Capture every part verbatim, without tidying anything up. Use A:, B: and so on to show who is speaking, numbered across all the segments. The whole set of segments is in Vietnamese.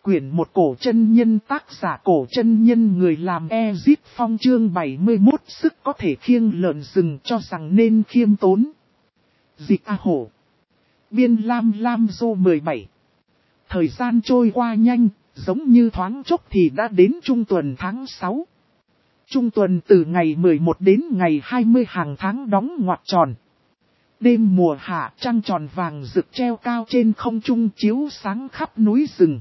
A: quyển một cổ chân nhân, tác giả cổ chân nhân, người làm Ezip Phong. Chương bảy mươi mốt, sức có thể khiêng lợn rừng, cho rằng nên khiêm tốn. Dịch A Hổ. Biên Lam Lam Dô mười bảy. Thời gian trôi qua nhanh, giống như thoáng chốc thì đã đến trung tuần tháng sáu. Trung tuần từ ngày mười một đến ngày hai mươi hàng tháng đóng ngoặc tròn. Đêm mùa hạ, trăng tròn vàng rực treo cao trên không trung, chiếu sáng khắp núi rừng.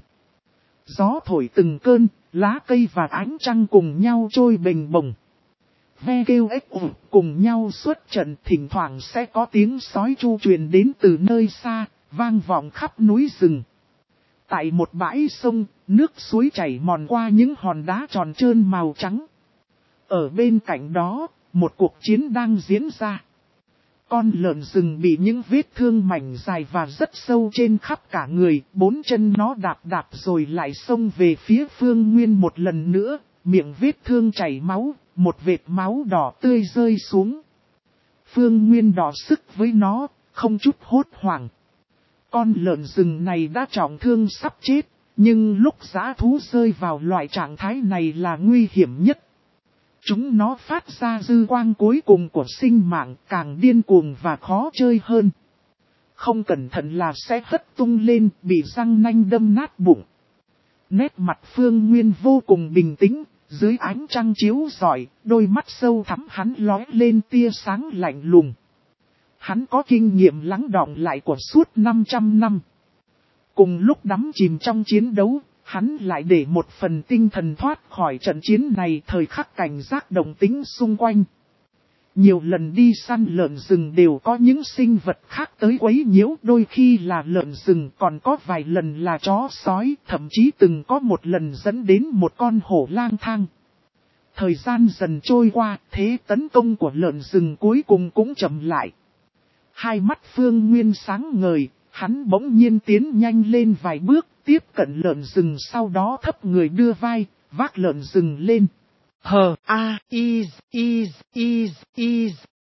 A: Gió thổi từng cơn, lá cây và ánh trăng cùng nhau trôi bềnh bồng. Ve kêu ếch ủ cùng nhau xuất trận, thỉnh thoảng sẽ có tiếng sói chu truyền đến từ nơi xa, vang vọng khắp núi rừng. Tại một bãi sông, nước suối chảy mòn qua những hòn đá tròn trơn màu trắng. Ở bên cạnh đó, một cuộc chiến đang diễn ra. Con lợn rừng bị những vết thương mảnh dài và rất sâu trên khắp cả người, bốn chân nó đạp đạp rồi lại xông về phía Phương Nguyên một lần nữa, miệng vết thương chảy máu, một vệt máu đỏ tươi rơi xuống. Phương Nguyên đỏ sức với nó, không chút hốt hoảng. Con lợn rừng này đã trọng thương sắp chết, nhưng lúc dã thú rơi vào loại trạng thái này là nguy hiểm nhất. Chúng nó phát ra dư quang cuối cùng của sinh mạng, càng điên cuồng và khó chơi hơn. Không cẩn thận là sẽ hất tung lên, bị răng nanh đâm nát bụng. Nét mặt Phương Nguyên vô cùng bình tĩnh, dưới ánh trăng chiếu rọi, đôi mắt sâu thẳm hắn lóe lên tia sáng lạnh lùng. Hắn có kinh nghiệm lắng đọng lại của suốt năm trăm năm. Cùng lúc đắm chìm trong chiến đấu, hắn lại để một phần tinh thần thoát khỏi trận chiến này, thời khắc cảnh giác động tĩnh xung quanh. Nhiều lần đi săn lợn rừng đều có những sinh vật khác tới quấy nhiễu, đôi khi là lợn rừng, còn có vài lần là chó sói, thậm chí từng có một lần dẫn đến một con hổ lang thang. Thời gian dần trôi qua, thế tấn công của lợn rừng cuối cùng cũng chậm lại. Hai mắt Phương Nguyên sáng ngời, hắn bỗng nhiên tiến nhanh lên vài bước, tiếp cận lợn rừng, sau đó thấp người đưa vai, vác lợn rừng lên. Hờ, a, is, is, is, is.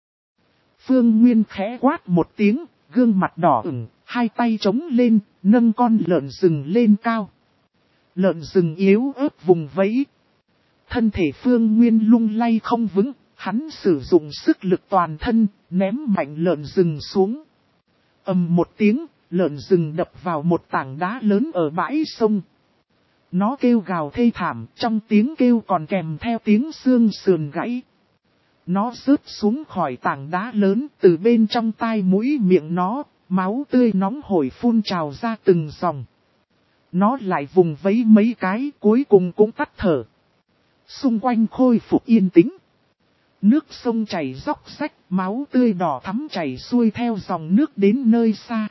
A: Phương Nguyên khẽ quát một tiếng, gương mặt đỏ ửng, hai tay chống lên, nâng con lợn rừng lên cao. Lợn rừng yếu ớt vùng vẫy. Thân thể Phương Nguyên lung lay không vững, hắn sử dụng sức lực toàn thân, ném mạnh lợn rừng xuống. Ầm một tiếng, lợn rừng đập vào một tảng đá lớn ở bãi sông. Nó kêu gào thê thảm, trong tiếng kêu còn kèm theo tiếng xương sườn gãy. Nó rớt xuống khỏi tảng đá lớn, từ bên trong tai mũi miệng nó, máu tươi nóng hổi phun trào ra từng dòng. Nó lại vùng vẫy mấy cái, cuối cùng cũng tắt thở. Xung quanh khôi phục yên tĩnh. Nước sông chảy róc rách, máu tươi đỏ thắm chảy xuôi theo dòng nước đến nơi xa.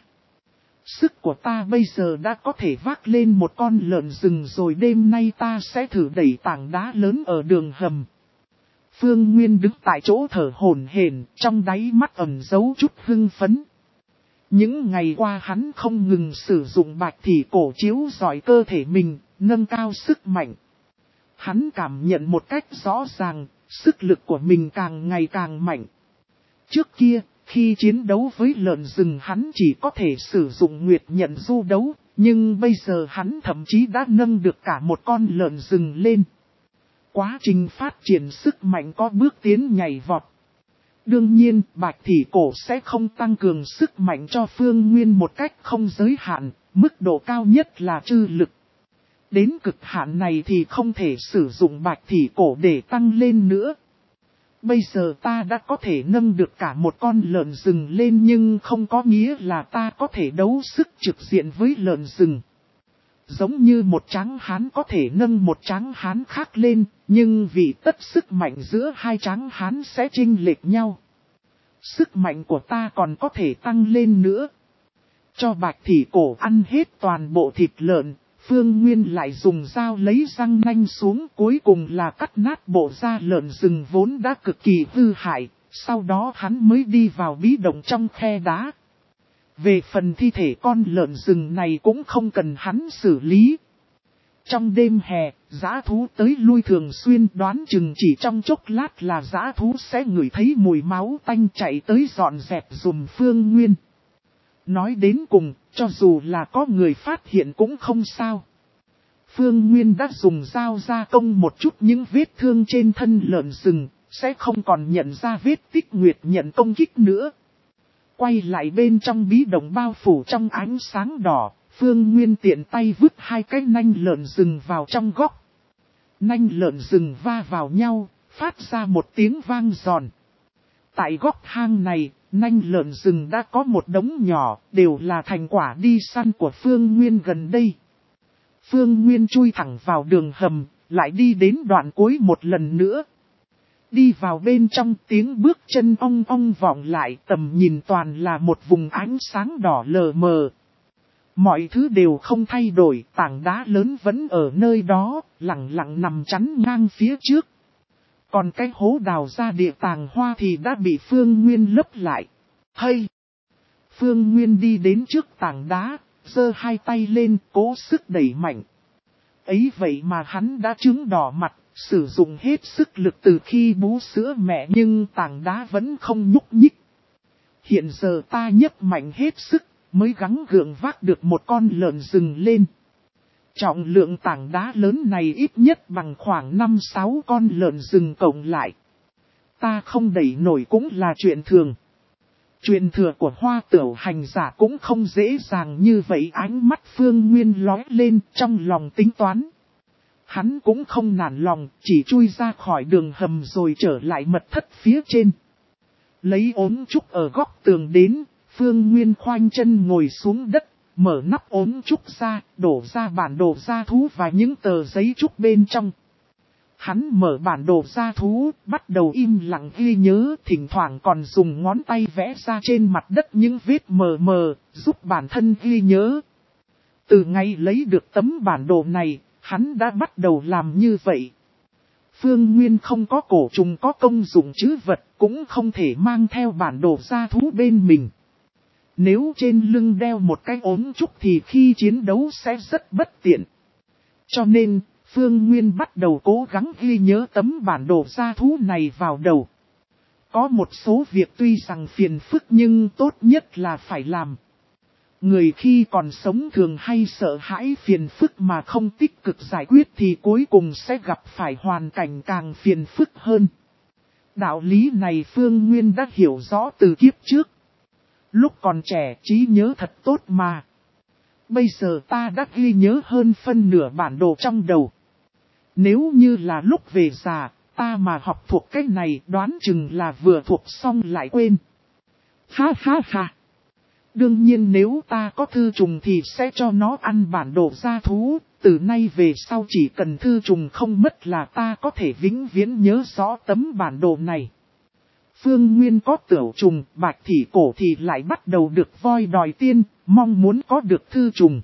A: Sức của ta bây giờ đã có thể vác lên một con lợn rừng rồi, đêm nay ta sẽ thử đẩy tảng đá lớn ở đường hầm. Phương Nguyên đứng tại chỗ thở hổn hển, trong đáy mắt ẩn giấu chút hưng phấn. Những ngày qua hắn không ngừng sử dụng bạch thủy cổ chiếu rọi cơ thể mình, nâng cao sức mạnh. Hắn cảm nhận một cách rõ ràng, sức lực của mình càng ngày càng mạnh. Trước kia, khi chiến đấu với lợn rừng hắn chỉ có thể sử dụng nguyệt nhận du đấu, nhưng bây giờ hắn thậm chí đã nâng được cả một con lợn rừng lên. Quá trình phát triển sức mạnh có bước tiến nhảy vọt. Đương nhiên, bạch thủy cổ sẽ không tăng cường sức mạnh cho Phương Nguyên một cách không giới hạn, mức độ cao nhất là trư lực. Đến cực hạn này thì không thể sử dụng bạch thủy cổ để tăng lên nữa. Bây giờ ta đã có thể nâng được cả một con lợn rừng lên, nhưng không có nghĩa là ta có thể đấu sức trực diện với lợn rừng. Giống như một tráng hán có thể nâng một tráng hán khác lên, nhưng vì tất sức mạnh giữa hai tráng hán sẽ chênh lệch nhau. Sức mạnh của ta còn có thể tăng lên nữa. Cho bạch thủy cổ ăn hết toàn bộ thịt lợn, Phương Nguyên lại dùng dao lấy răng nanh xuống, cuối cùng là cắt nát bộ da lợn rừng vốn đã cực kỳ hư hại, sau đó hắn mới đi vào bí động trong khe đá. Về phần thi thể con lợn rừng này cũng không cần hắn xử lý. Trong đêm hè, dã thú tới lui thường xuyên, đoán chừng chỉ trong chốc lát là dã thú sẽ ngửi thấy mùi máu tanh chạy tới dọn dẹp dùm Phương Nguyên. Nói đến cùng, cho dù là có người phát hiện cũng không sao. Phương Nguyên đã dùng dao gia công một chút những vết thương trên thân lợn rừng, sẽ không còn nhận ra vết tích Nguyệt nhận công kích nữa. Quay lại bên trong bí động bao phủ trong ánh sáng đỏ, Phương Nguyên tiện tay vứt hai cái nanh lợn rừng vào trong góc. Nanh lợn rừng va vào nhau, phát ra một tiếng vang giòn. Tại góc hang này, nanh lợn rừng đã có một đống nhỏ, đều là thành quả đi săn của Phương Nguyên gần đây. Phương Nguyên chui thẳng vào đường hầm, lại đi đến đoạn cuối một lần nữa. Đi vào bên trong, tiếng bước chân ong ong vọng lại, tầm nhìn toàn là một vùng ánh sáng đỏ lờ mờ. Mọi thứ đều không thay đổi, tảng đá lớn vẫn ở nơi đó, lặng lặng nằm chắn ngang phía trước. Còn cái hố đào ra địa tàng hoa thì đã bị Phương Nguyên lấp lại. Hay! Phương Nguyên đi đến trước tảng đá, giơ hai tay lên, cố sức đẩy mạnh. Ấy vậy mà hắn đã trướng đỏ mặt, sử dụng hết sức lực từ khi bú sữa mẹ nhưng tảng đá vẫn không nhúc nhích. Hiện giờ ta nhấc mạnh hết sức, mới gắng gượng vác được một con lợn rừng lên. Trọng lượng tảng đá lớn này ít nhất bằng khoảng năm sáu con lợn rừng cộng lại. Ta không đẩy nổi cũng là chuyện thường. Truyền thừa của Hoa Tửu hành giả cũng không dễ dàng như vậy. Ánh mắt Phương Nguyên lóe lên trong lòng tính toán. Hắn cũng không nản lòng, chỉ chui ra khỏi đường hầm rồi trở lại mật thất phía trên. Lấy ốm trúc ở góc tường đến, Phương Nguyên khoanh chân ngồi xuống đất, mở nắp ốm trúc ra, đổ ra bản đồ gia thú và những tờ giấy trúc bên trong. Hắn mở bản đồ gia thú, bắt đầu im lặng ghi nhớ, thỉnh thoảng còn dùng ngón tay vẽ ra trên mặt đất những vết mờ mờ, giúp bản thân ghi nhớ. Từ ngày lấy được tấm bản đồ này, hắn đã bắt đầu làm như vậy. Phương Nguyên không có cổ trùng có công dụng trữ vật, cũng không thể mang theo bản đồ gia thú bên mình. Nếu trên lưng đeo một cái ốm trúc thì khi chiến đấu sẽ rất bất tiện. Cho nên, Phương Nguyên bắt đầu cố gắng ghi nhớ tấm bản đồ gia thú này vào đầu. Có một số việc tuy rằng phiền phức nhưng tốt nhất là phải làm. Người khi còn sống thường hay sợ hãi phiền phức mà không tích cực giải quyết thì cuối cùng sẽ gặp phải hoàn cảnh càng phiền phức hơn. Đạo lý này Phương Nguyên đã hiểu rõ từ kiếp trước. Lúc còn trẻ trí nhớ thật tốt mà. Bây giờ ta đã ghi nhớ hơn phân nửa bản đồ trong đầu. Nếu như là lúc về già, ta mà học thuộc cái này đoán chừng là vừa thuộc xong lại quên. Ha ha ha. Đương nhiên nếu ta có thư trùng thì sẽ cho nó ăn bản đồ gia thú, từ nay về sau chỉ cần thư trùng không mất là ta có thể vĩnh viễn nhớ rõ tấm bản đồ này. Phương Nguyên có tửu trùng, bạch thỉ cổ thì lại bắt đầu được voi đòi tiên, mong muốn có được thư trùng.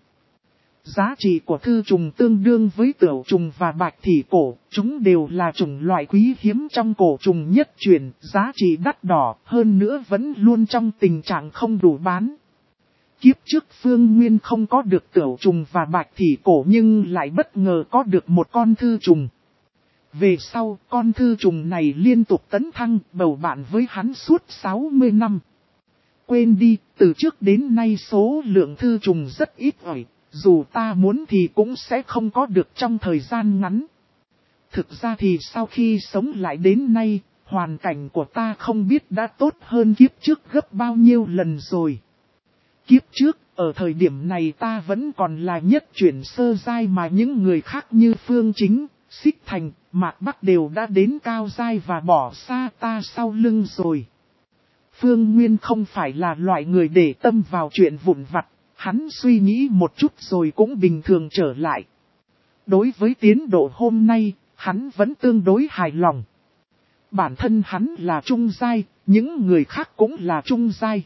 A: Giá trị của thư trùng tương đương với tửu trùng và bạch thỉ cổ, chúng đều là chủng loại quý hiếm trong cổ trùng nhất truyền, giá trị đắt đỏ, hơn nữa vẫn luôn trong tình trạng không đủ bán. Kiếp trước Phương Nguyên không có được tửu trùng và bạch thỉ cổ nhưng lại bất ngờ có được một con thư trùng. Về sau, con thư trùng này liên tục tấn thăng, bầu bạn với hắn suốt sáu mươi năm. Quên đi, từ trước đến nay số lượng thư trùng rất ít ỏi, dù ta muốn thì cũng sẽ không có được trong thời gian ngắn. Thực ra thì sau khi sống lại đến nay, hoàn cảnh của ta không biết đã tốt hơn kiếp trước gấp bao nhiêu lần rồi. Kiếp trước, ở thời điểm này ta vẫn còn là nhất chuyển sơ giai mà những người khác như Phương Chính, Xích Thành, Mạc Bắc đều đã đến cao giai và bỏ xa ta sau lưng rồi. Phương Nguyên không phải là loại người để tâm vào chuyện vụn vặt, hắn suy nghĩ một chút rồi cũng bình thường trở lại. Đối với tiến độ hôm nay, hắn vẫn tương đối hài lòng. Bản thân hắn là trung giai, những người khác cũng là trung giai.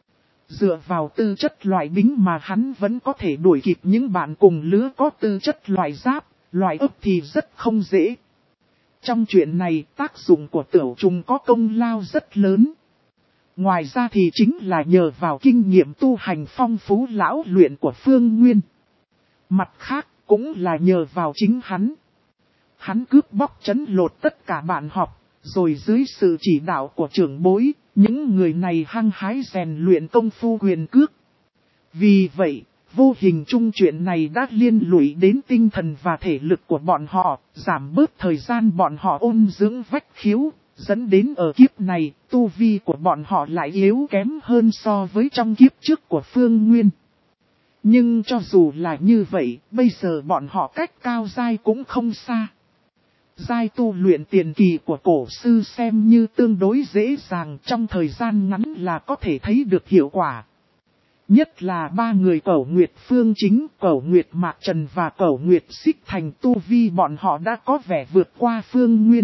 A: Dựa vào tư chất loại bính mà hắn vẫn có thể đuổi kịp những bạn cùng lứa có tư chất loại giáp, loại ấp thì rất không dễ. Trong chuyện này tác dụng của tửu trùng có công lao rất lớn. Ngoài ra thì chính là nhờ vào kinh nghiệm tu hành phong phú lão luyện của Phương Nguyên. Mặt khác cũng là nhờ vào chính hắn. Hắn cướp bóc trấn lột tất cả bạn học, rồi dưới sự chỉ đạo của trưởng bối, những người này hăng hái rèn luyện công phu quyền cước. Vì vậy, Vô hình chung chuyện này đã liên lụy đến tinh thần và thể lực của bọn họ, giảm bớt thời gian bọn họ ôn dưỡng vách khiếu, dẫn đến ở kiếp này, tu vi của bọn họ lại yếu kém hơn so với trong kiếp trước của Phương Nguyên. Nhưng cho dù là như vậy, bây giờ bọn họ cách cao giai cũng không xa. Giai tu luyện tiền kỳ của cổ sư xem như tương đối dễ dàng, trong thời gian ngắn là có thể thấy được hiệu quả. Nhất là ba người Cẩu Nguyệt Phương Chính, Cẩu Nguyệt Mạc Trần và Cẩu Nguyệt Xích Thành tu vi bọn họ đã có vẻ vượt qua Phương Nguyên.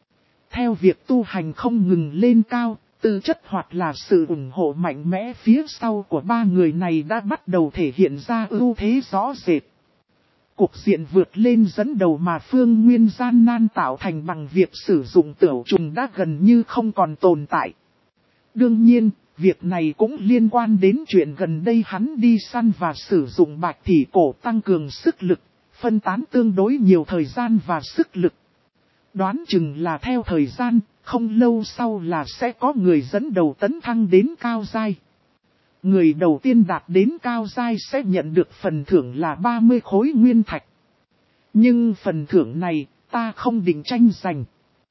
A: Theo việc tu hành không ngừng lên cao, tư chất hoặc là sự ủng hộ mạnh mẽ phía sau của ba người này đã bắt đầu thể hiện ra ưu thế rõ rệt. Cuộc diện vượt lên dẫn đầu mà Phương Nguyên gian nan tạo thành bằng việc sử dụng tửu trùng đã gần như không còn tồn tại. Đương nhiên, việc này cũng liên quan đến chuyện gần đây hắn đi săn và sử dụng bạch thỉ cổ tăng cường sức lực, phân tán tương đối nhiều thời gian và sức lực. Đoán chừng là theo thời gian, không lâu sau là sẽ có người dẫn đầu tấn thăng đến cao giai. Người đầu tiên đạt đến cao giai sẽ nhận được phần thưởng là ba mươi khối nguyên thạch. Nhưng phần thưởng này, ta không định tranh giành.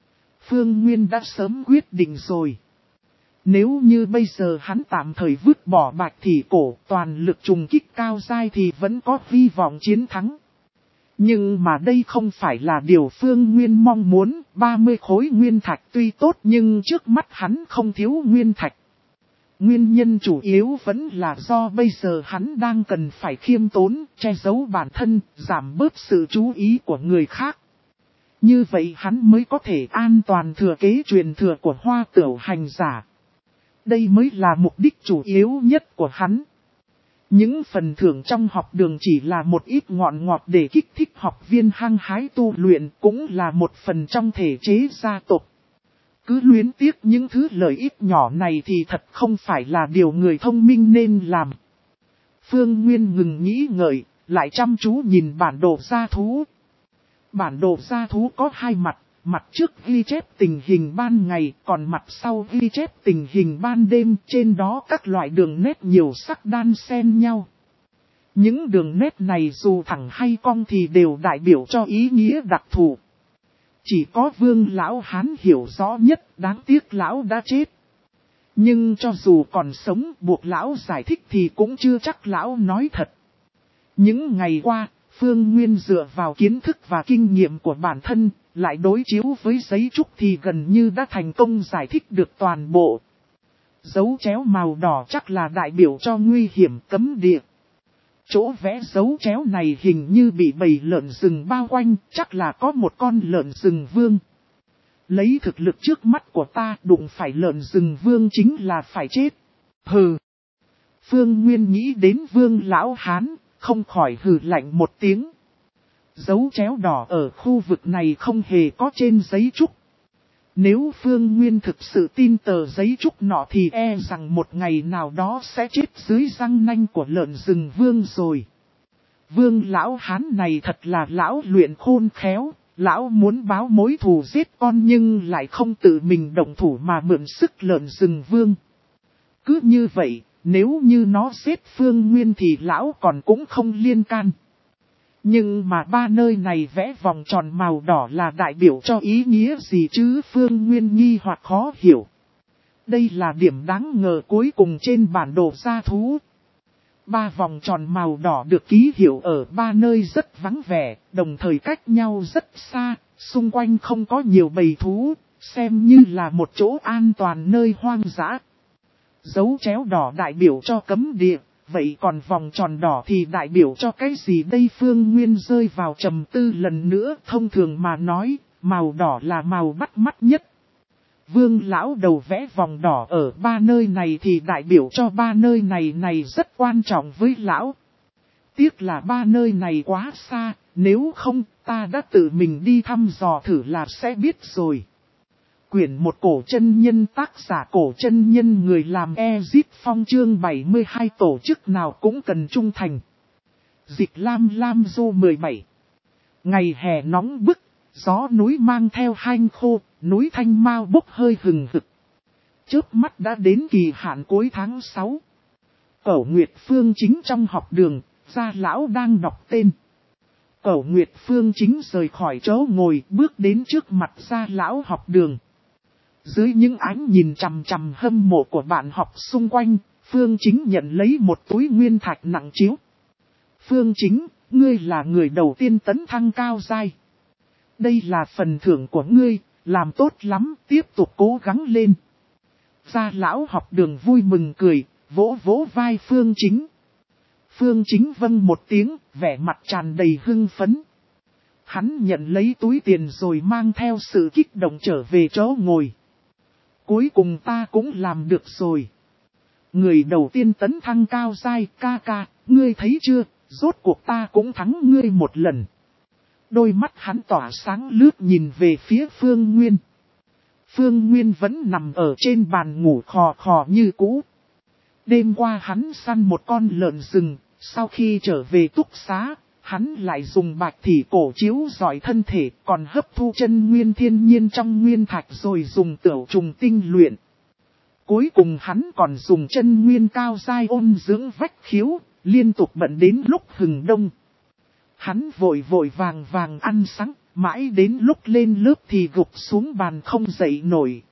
A: Phương Nguyên đã sớm quyết định rồi. Nếu như bây giờ hắn tạm thời vứt bỏ bạch thỉ cổ, toàn lực trùng kích cao giai thì vẫn có hy vọng chiến thắng. Nhưng mà đây không phải là điều Phương Nguyên mong muốn, ba mươi khối nguyên thạch tuy tốt nhưng trước mắt hắn không thiếu nguyên thạch. Nguyên nhân chủ yếu vẫn là do bây giờ hắn đang cần phải khiêm tốn, che giấu bản thân, giảm bớt sự chú ý của người khác. Như vậy hắn mới có thể an toàn thừa kế truyền thừa của Hoa Tửu hành giả. Đây mới là mục đích chủ yếu nhất của hắn. Những phần thưởng trong học đường chỉ là một ít ngọn ngọt để kích thích học viên hăng hái tu luyện, cũng là một phần trong thể chế gia tộc. Cứ luyến tiếc những thứ lợi ích nhỏ này thì thật không phải là điều người thông minh nên làm. Phương Nguyên ngừng nghĩ ngợi, lại chăm chú nhìn bản đồ gia thú. Bản đồ gia thú có hai mặt, mặt trước ghi chép tình hình ban ngày, còn mặt sau ghi chép tình hình ban đêm, trên đó các loại đường nét nhiều sắc đan xen nhau. Những đường nét này dù thẳng hay cong thì đều đại biểu cho ý nghĩa đặc thù. Chỉ có Vương lão Hán hiểu rõ nhất, đáng tiếc lão đã chết. Nhưng cho dù còn sống buộc lão giải thích thì cũng chưa chắc lão nói thật. Những ngày qua, Phương Nguyên dựa vào kiến thức và kinh nghiệm của bản thân, lại đối chiếu với giấy trúc thì gần như đã thành công giải thích được toàn bộ. Dấu chéo màu đỏ chắc là đại biểu cho nguy hiểm cấm địa. Chỗ vẽ dấu chéo này hình như bị bầy lợn rừng bao quanh, chắc là có một con lợn rừng vương. Lấy thực lực trước mắt của ta đụng phải lợn rừng vương chính là phải chết. Hừ. Phương Nguyên nghĩ đến Vương lão Hán, không khỏi hừ lạnh một tiếng. Dấu chéo đỏ ở khu vực này không hề có trên giấy trúc. Nếu Phương Nguyên thực sự tin tờ giấy trúc nọ thì e rằng một ngày nào đó sẽ chết dưới răng nanh của lợn rừng vương rồi. Vương lão Hán này thật là lão luyện khôn khéo, lão muốn báo mối thù giết con nhưng lại không tự mình động thủ mà mượn sức lợn rừng vương. Cứ như vậy, nếu như nó giết Phương Nguyên thì lão còn cũng không liên can. Nhưng mà ba nơi này vẽ vòng tròn màu đỏ là đại biểu cho ý nghĩa gì chứ? Phương Nguyên nghi hoặc khó hiểu. Đây là điểm đáng ngờ cuối cùng trên bản đồ gia thú. Ba vòng tròn màu đỏ được ký hiệu ở ba nơi rất vắng vẻ, đồng thời cách nhau rất xa, xung quanh không có nhiều bầy thú, xem như là một chỗ an toàn nơi hoang dã. Dấu chéo đỏ đại biểu cho cấm địa. Vậy còn vòng tròn đỏ thì đại biểu cho cái gì đây? Phương Nguyên rơi vào trầm tư lần nữa. Thông thường mà nói, màu đỏ là màu bắt mắt nhất. Vương lão đầu vẽ vòng đỏ ở ba nơi này thì đại biểu cho ba nơi này này rất quan trọng với lão. Tiếc là ba nơi này quá xa, nếu không ta đã tự mình đi thăm dò thử là sẽ biết rồi. Quyển một cổ chân nhân, tác giả cổ chân nhân, người làm Ezip Phong, chương bảy mươi hai, tổ chức nào cũng cần trung thành. Dịch Lam Lam Du mười bảy. Ngày hè nóng bức, gió núi mang theo hanh khô, núi Thanh Mao bốc hơi hừng hực. Chớp mắt đã đến kỳ hạn cuối tháng sáu. Cẩu Nguyệt Phương Chính trong học đường, Gia lão đang đọc tên. Cẩu Nguyệt Phương Chính rời khỏi chỗ ngồi, bước đến trước mặt Gia lão học đường. Dưới những ánh nhìn chằm chằm hâm mộ của bạn học xung quanh, Phương Chính nhận lấy một túi nguyên thạch nặng chiếu. Phương Chính, ngươi là người đầu tiên tấn thăng cao giai. Đây là phần thưởng của ngươi, làm tốt lắm, tiếp tục cố gắng lên. Gia lão học đường vui mừng cười, vỗ vỗ vai Phương Chính. Phương Chính vâng một tiếng, vẻ mặt tràn đầy hưng phấn. Hắn nhận lấy túi tiền rồi mang theo sự kích động trở về chỗ ngồi. Cuối cùng ta cũng làm được rồi. Người đầu tiên tấn thăng cao giai, ca ca, ngươi thấy chưa, rốt cuộc ta cũng thắng ngươi một lần. Đôi mắt hắn tỏa sáng lướt nhìn về phía Phương Nguyên. Phương Nguyên vẫn nằm ở trên bàn ngủ khò khò như cũ. Đêm qua hắn săn một con lợn rừng, sau khi trở về túc xá, hắn lại dùng bạch thủy cổ chiếu rọi thân thể, còn hấp thu chân nguyên thiên nhiên trong nguyên thạch rồi dùng tửu trùng tinh luyện. Cuối cùng hắn còn dùng chân nguyên cao giai ôn dưỡng vách khiếu, liên tục bận đến lúc hừng đông. Hắn vội vội vàng vàng ăn sáng, mãi đến lúc lên lớp thì gục xuống bàn không dậy nổi.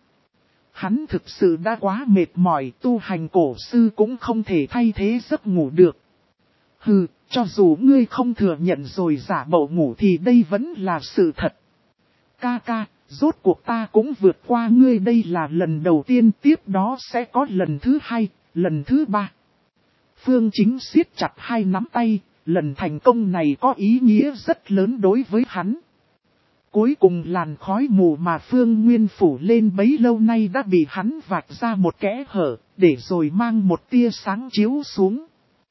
A: Hắn thực sự đã quá mệt mỏi, tu hành cổ sư cũng không thể thay thế giấc ngủ được. Hừ, cho dù ngươi không thừa nhận rồi giả bộ ngủ thì đây vẫn là sự thật. Ca ca, rốt cuộc ta cũng vượt qua ngươi, đây là lần đầu tiên, tiếp đó sẽ có lần thứ hai, lần thứ ba. Phương Chính siết chặt hai nắm tay, lần thành công này có ý nghĩa rất lớn đối với hắn. Cuối cùng làn khói mù mà Phương Nguyên phủ lên bấy lâu nay đã bị hắn vạch ra một kẽ hở, để rồi mang một tia sáng chiếu xuống.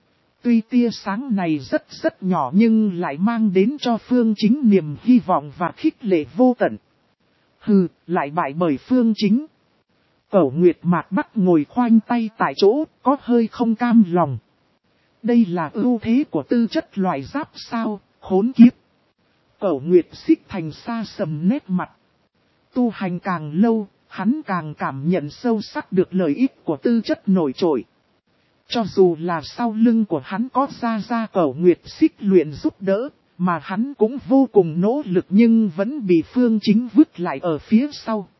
A: Tuy tia sáng này rất rất nhỏ nhưng lại mang đến cho Phương Chính niềm hy vọng và khích lệ vô tận. Hừ, lại bại bởi Phương Chính. Cẩu Nguyệt Mạc Bắc ngồi khoanh tay tại chỗ, có hơi không cam lòng. Đây là ưu thế của tư chất loại giáp sao, khốn kiếp. Cẩu Nguyệt Xích Thành xa sầm nét mặt. Tu hành càng lâu, hắn càng cảm nhận sâu sắc được lợi ích của tư chất nổi trội. Cho dù là sau lưng của hắn có ra ra Cẩu Nguyệt Xích luyện giúp đỡ, mà hắn cũng vô cùng nỗ lực nhưng vẫn bị Phương Chính vứt lại ở phía sau.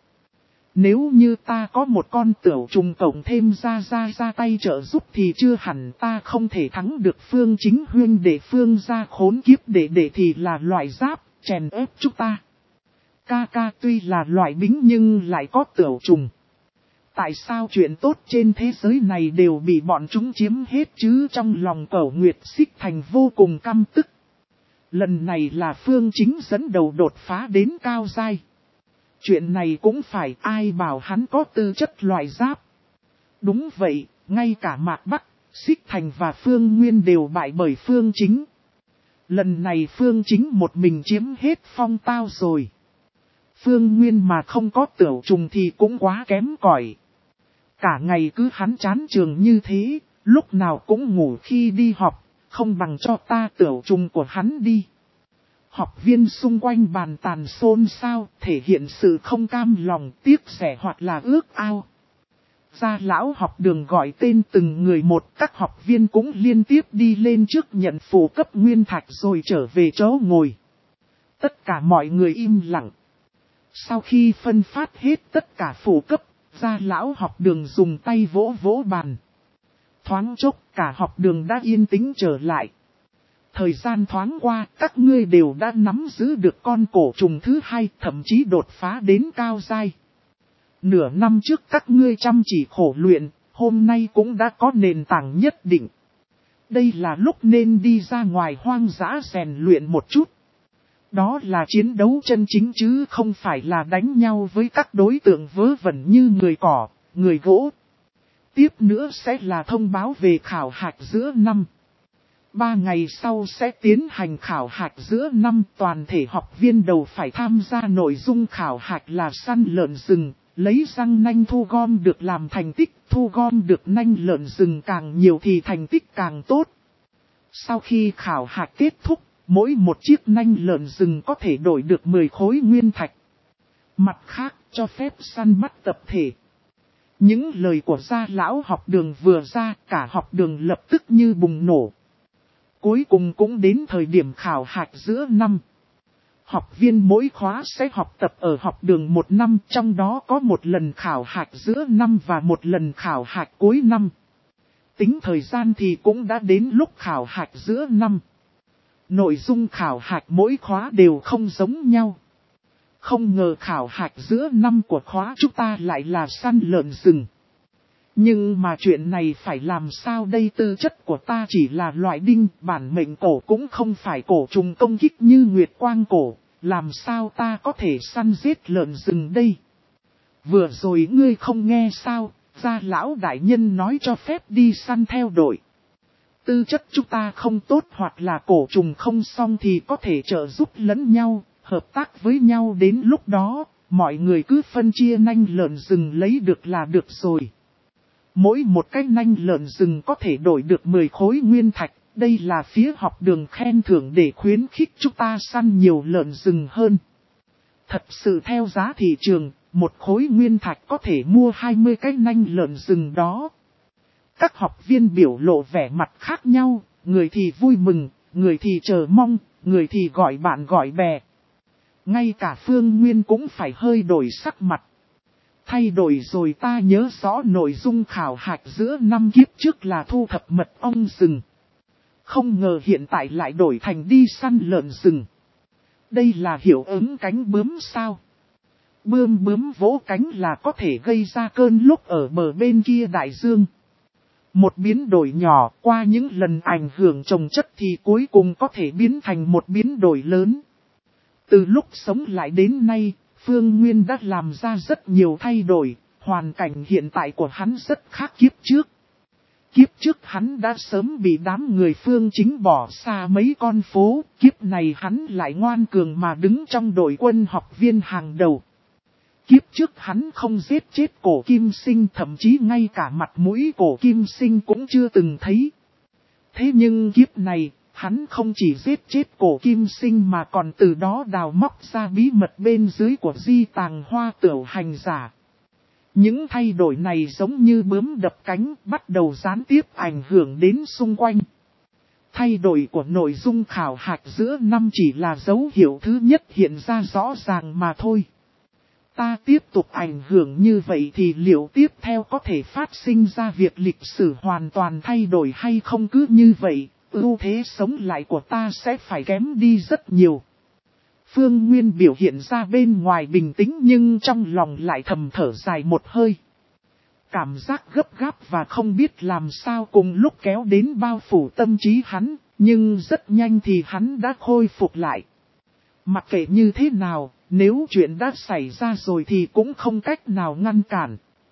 A: Nếu như ta có một con tửu trùng cộng thêm ra ra ra tay trợ giúp thì chưa hẳn ta không thể thắng được Phương Chính huyên để Phương ra khốn kiếp để để thì là loại giáp, chèn ép chúng ta. Ca ca tuy là loại bính nhưng lại có tửu trùng. Tại sao chuyện tốt trên thế giới này đều bị bọn chúng chiếm hết chứ? Trong lòng Cẩu Nguyệt Xích Thành vô cùng căm tức. Lần này là Phương Chính dẫn đầu đột phá đến cao giai. Chuyện này cũng phải, ai bảo hắn có tư chất loại giáp. Đúng vậy, ngay cả Mạc Bắc, Xích Thành và Phương Nguyên đều bại bởi Phương Chính. Lần này Phương Chính một mình chiếm hết phong tao rồi. Phương Nguyên mà không có tửu trùng thì cũng quá kém cỏi. Cả ngày cứ hắn chán trường như thế, lúc nào cũng ngủ khi đi học, không bằng cho ta tửu trùng của hắn đi. Học viên xung quanh bàn tàn xôn xao, thể hiện sự không cam lòng, tiếc rẻ hoặc là ước ao. Gia lão học đường gọi tên từng người một, các học viên cũng liên tiếp đi lên trước nhận phù cấp nguyên thạch rồi trở về chỗ ngồi. Tất cả mọi người im lặng. Sau khi phân phát hết tất cả phù cấp, gia lão học đường dùng tay vỗ vỗ bàn. Thoáng chốc cả học đường đã yên tĩnh trở lại. Thời gian thoáng qua, các ngươi đều đã nắm giữ được con cổ trùng thứ hai, thậm chí đột phá đến cao giai. Nửa năm trước các ngươi chăm chỉ khổ luyện, hôm nay cũng đã có nền tảng nhất định. Đây là lúc nên đi ra ngoài hoang dã rèn luyện một chút. Đó là chiến đấu chân chính chứ không phải là đánh nhau với các đối tượng vớ vẩn như người cỏ, người gỗ. Tiếp nữa sẽ là thông báo về khảo hạch giữa năm. Ba ngày sau sẽ tiến hành khảo hạch giữa năm, toàn thể học viên đầu phải tham gia nội dung khảo hạch là săn lợn rừng, lấy răng nanh thu gom được làm thành tích, thu gom được nanh lợn rừng càng nhiều thì thành tích càng tốt. Sau khi khảo hạch kết thúc, mỗi một chiếc nanh lợn rừng có thể đổi được mười khối nguyên thạch. Mặt khác, cho phép săn bắt tập thể. Những lời của gia lão học đường vừa ra, cả học đường lập tức như bùng nổ. Cuối cùng cũng đến thời điểm khảo hạch giữa năm. Học viên mỗi khóa sẽ học tập ở học đường một năm, trong đó có một lần khảo hạch giữa năm và một lần khảo hạch cuối năm. Tính thời gian thì cũng đã đến lúc khảo hạch giữa năm. Nội dung khảo hạch mỗi khóa đều không giống nhau. Không ngờ khảo hạch giữa năm của khóa chúng ta lại là săn lợn rừng. Nhưng mà chuyện này phải làm sao đây, tư chất của ta chỉ là loại đinh, bản mệnh cổ cũng không phải cổ trùng công kích như Nguyệt Quang cổ, làm sao ta có thể săn giết lợn rừng đây? Vừa rồi ngươi không nghe sao, gia lão đại nhân nói cho phép đi săn theo đội. Tư chất chúng ta không tốt hoặc là cổ trùng không xong thì có thể trợ giúp lẫn nhau, hợp tác với nhau, đến lúc đó, mọi người cứ phân chia nanh lợn rừng lấy được là được rồi. Mỗi một cái nanh lợn rừng có thể đổi được mười khối nguyên thạch, đây là phía học đường khen thưởng để khuyến khích chúng ta săn nhiều lợn rừng hơn. Thật sự theo giá thị trường, một khối nguyên thạch có thể mua hai mươi cái nanh lợn rừng đó. Các học viên biểu lộ vẻ mặt khác nhau, người thì vui mừng, người thì chờ mong, người thì gọi bạn gọi bè. Ngay cả Phương Nguyên cũng phải hơi đổi sắc mặt. Thay đổi rồi, ta nhớ rõ nội dung khảo hạch giữa năm kiếp trước là thu thập mật ong rừng. Không ngờ hiện tại lại đổi thành đi săn lợn rừng. Đây là hiệu ứng cánh bướm sao? Bươm bướm vỗ cánh là có thể gây ra cơn lốc ở bờ bên kia đại dương. Một biến đổi nhỏ qua những lần ảnh hưởng chồng chất thì cuối cùng có thể biến thành một biến đổi lớn. Từ lúc sống lại đến nay, Phương Nguyên đã làm ra rất nhiều thay đổi, hoàn cảnh hiện tại của hắn rất khác kiếp trước. Kiếp trước hắn đã sớm bị đám người Phương Chính bỏ xa mấy con phố, kiếp này hắn lại ngoan cường mà đứng trong đội quân học viên hàng đầu. Kiếp trước hắn không giết chết Cổ Kim Sinh, thậm chí ngay cả mặt mũi Cổ Kim Sinh cũng chưa từng thấy. Thế nhưng kiếp này, hắn không chỉ giết chết Cổ Kim Sinh mà còn từ đó đào móc ra bí mật bên dưới của di tàng Hoa Tửu hành giả. Những thay đổi này giống như bướm đập cánh, bắt đầu gián tiếp ảnh hưởng đến xung quanh. Thay đổi của nội dung khảo hạch giữa năm chỉ là dấu hiệu thứ nhất hiện ra rõ ràng mà thôi. Ta tiếp tục ảnh hưởng như vậy thì liệu tiếp theo có thể phát sinh ra việc lịch sử hoàn toàn thay đổi hay không? Cứ như vậy, ưu thế sống lại của ta sẽ phải kém đi rất nhiều. Phương Nguyên biểu hiện ra bên ngoài bình tĩnh nhưng trong lòng lại thầm thở dài một hơi. Cảm giác gấp gáp và không biết làm sao cùng lúc kéo đến bao phủ tâm trí hắn, nhưng rất nhanh thì hắn đã khôi phục lại. Mặc kệ như thế nào, nếu chuyện đã xảy ra rồi thì cũng không cách nào ngăn cản.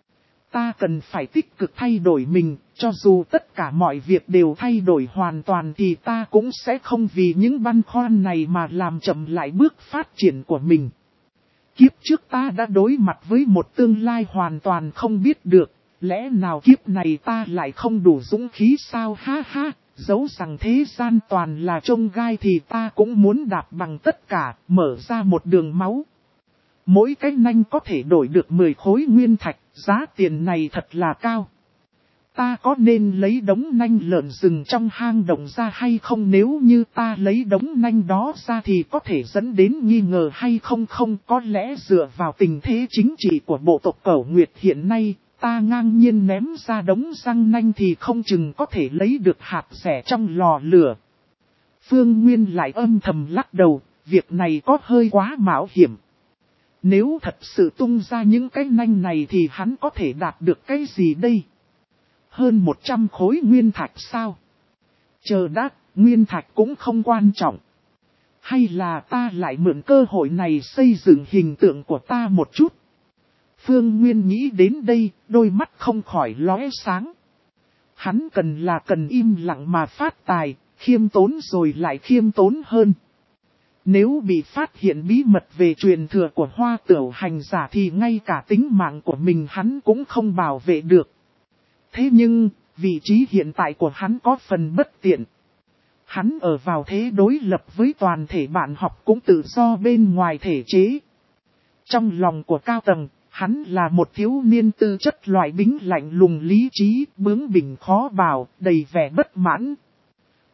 A: Ta cần phải tích cực thay đổi mình, cho dù tất cả mọi việc đều thay đổi hoàn toàn thì ta cũng sẽ không vì những băn khoăn này mà làm chậm lại bước phát triển của mình. Kiếp trước ta đã đối mặt với một tương lai hoàn toàn không biết được, lẽ nào kiếp này ta lại không đủ dũng khí sao? Ha ha, dẫu rằng thế gian toàn là chông gai thì ta cũng muốn đạp bằng tất cả, mở ra một đường máu. Mỗi cái nanh có thể đổi được mười khối nguyên thạch, giá tiền này thật là cao. Ta có nên lấy đống nanh lợn rừng trong hang động ra hay không? Nếu như ta lấy đống nanh đó ra thì có thể dẫn đến nghi ngờ hay không? Không, có lẽ dựa vào tình thế chính trị của bộ tộc Cẩu Nguyệt hiện nay, ta ngang nhiên ném ra đống răng nanh thì không chừng có thể lấy được hạt rẻ trong lò lửa. Phương Nguyên lại âm thầm lắc đầu, việc này có hơi quá mạo hiểm. Nếu thật sự tung ra những cái nanh này thì hắn có thể đạt được cái gì đây? Hơn một trăm khối nguyên thạch sao? Chờ đã, nguyên thạch cũng không quan trọng. Hay là ta lại mượn cơ hội này xây dựng hình tượng của ta một chút? Phương Nguyên nghĩ đến đây, đôi mắt không khỏi lóe sáng. Hắn cần là cần im lặng mà phát tài, khiêm tốn rồi lại khiêm tốn hơn. Nếu bị phát hiện bí mật về truyền thừa của Hoa Tửu hành giả thì ngay cả tính mạng của mình hắn cũng không bảo vệ được. Thế nhưng, vị trí hiện tại của hắn có phần bất tiện. Hắn ở vào thế đối lập với toàn thể bạn học cũng tự do bên ngoài thể chế. Trong lòng của cao tầng, hắn là một thiếu niên tư chất loại bính lạnh lùng lý trí, bướng bỉnh khó bào, đầy vẻ bất mãn.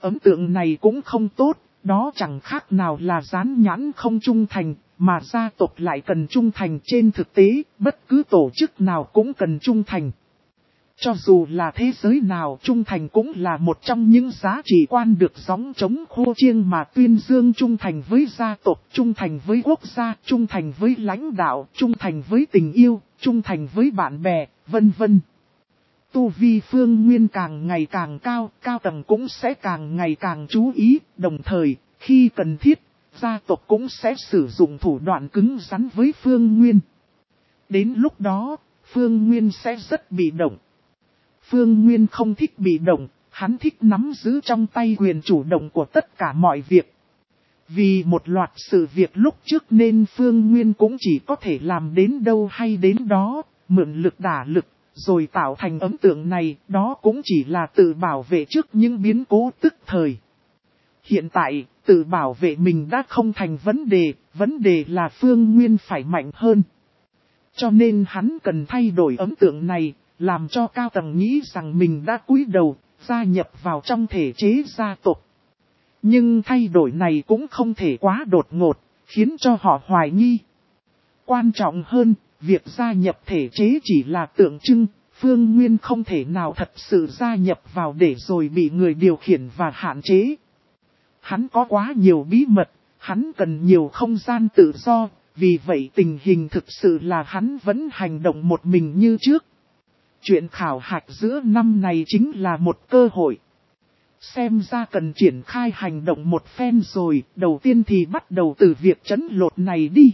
A: ấn tượng này cũng không tốt, đó chẳng khác nào là dán nhãn không trung thành, mà gia tộc lại cần trung thành. Trên thực tế, bất cứ tổ chức nào cũng cần trung thành. Cho dù là thế giới nào, trung thành cũng là một trong những giá trị quan được gióng trống khô chiêng mà tuyên dương. Trung thành với gia tộc, trung thành với quốc gia, trung thành với lãnh đạo, trung thành với tình yêu, trung thành với bạn bè, vân vân. Tu vi Phương Nguyên càng ngày càng cao, cao tầng cũng sẽ càng ngày càng chú ý, đồng thời, khi cần thiết, gia tộc cũng sẽ sử dụng thủ đoạn cứng rắn với Phương Nguyên. Đến lúc đó, Phương Nguyên sẽ rất bị động. Phương Nguyên không thích bị động, hắn thích nắm giữ trong tay quyền chủ động của tất cả mọi việc. Vì một loạt sự việc lúc trước nên Phương Nguyên cũng chỉ có thể làm đến đâu hay đến đó, mượn lực đả lực, rồi tạo thành ấn tượng này, đó cũng chỉ là tự bảo vệ trước những biến cố tức thời. Hiện tại, tự bảo vệ mình đã không thành vấn đề, vấn đề là Phương Nguyên phải mạnh hơn. Cho nên hắn cần thay đổi ấn tượng này, làm cho cao tầng nghĩ rằng mình đã cúi đầu, gia nhập vào trong thể chế gia tộc. Nhưng thay đổi này cũng không thể quá đột ngột, khiến cho họ hoài nghi. Quan trọng hơn, việc gia nhập thể chế chỉ là tượng trưng, Phương Nguyên không thể nào thật sự gia nhập vào để rồi bị người điều khiển và hạn chế. Hắn có quá nhiều bí mật, hắn cần nhiều không gian tự do, vì vậy tình hình thực sự là hắn vẫn hành động một mình như trước. Chuyện khảo hạch giữa năm này chính là một cơ hội. Xem ra cần triển khai hành động một phen rồi, đầu tiên thì bắt đầu từ việc trấn lột này đi.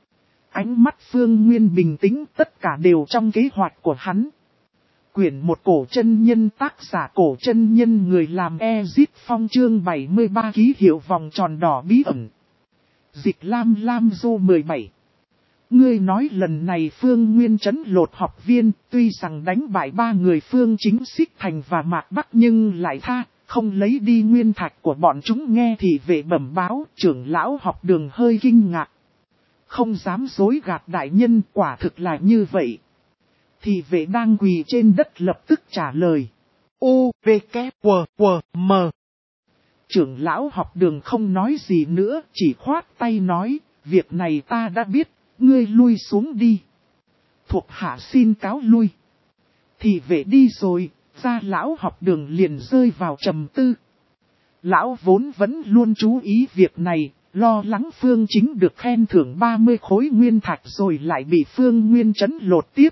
A: Ánh mắt Phương Nguyên bình tĩnh, tất cả đều trong kế hoạch của hắn. Quyển một Cổ chân nhân, tác giả Cổ chân nhân, người làm Ezit Phong, chương bảy mươi ba, ký hiệu vòng tròn đỏ bí ẩn. Dịch Lam Lam Du mười bảy. Ngươi nói lần này Phương Nguyên trấn lột học viên, tuy rằng đánh bại ba người Phương Chính, Xích Thành và Mạc Bắc nhưng lại tha, không lấy đi nguyên thạch của bọn chúng. Nghe thì vệ bẩm báo, trưởng lão học đường hơi kinh ngạc. Không dám dối gạt đại nhân, quả thực là như vậy. Thì vệ đang quỳ trên đất lập tức trả lời. U, V, K, W, W, M. Trưởng lão học đường không nói gì nữa, chỉ khoát tay nói, việc này ta đã biết, ngươi lui xuống đi. Thuộc hạ xin cáo lui. Thì vệ đi rồi, ra lão học đường liền rơi vào trầm tư. Lão vốn vẫn luôn chú ý việc này, lo lắng Phương Chính được khen thưởng ba mươi khối nguyên thạch rồi lại bị Phương Nguyên trấn lột tiếp.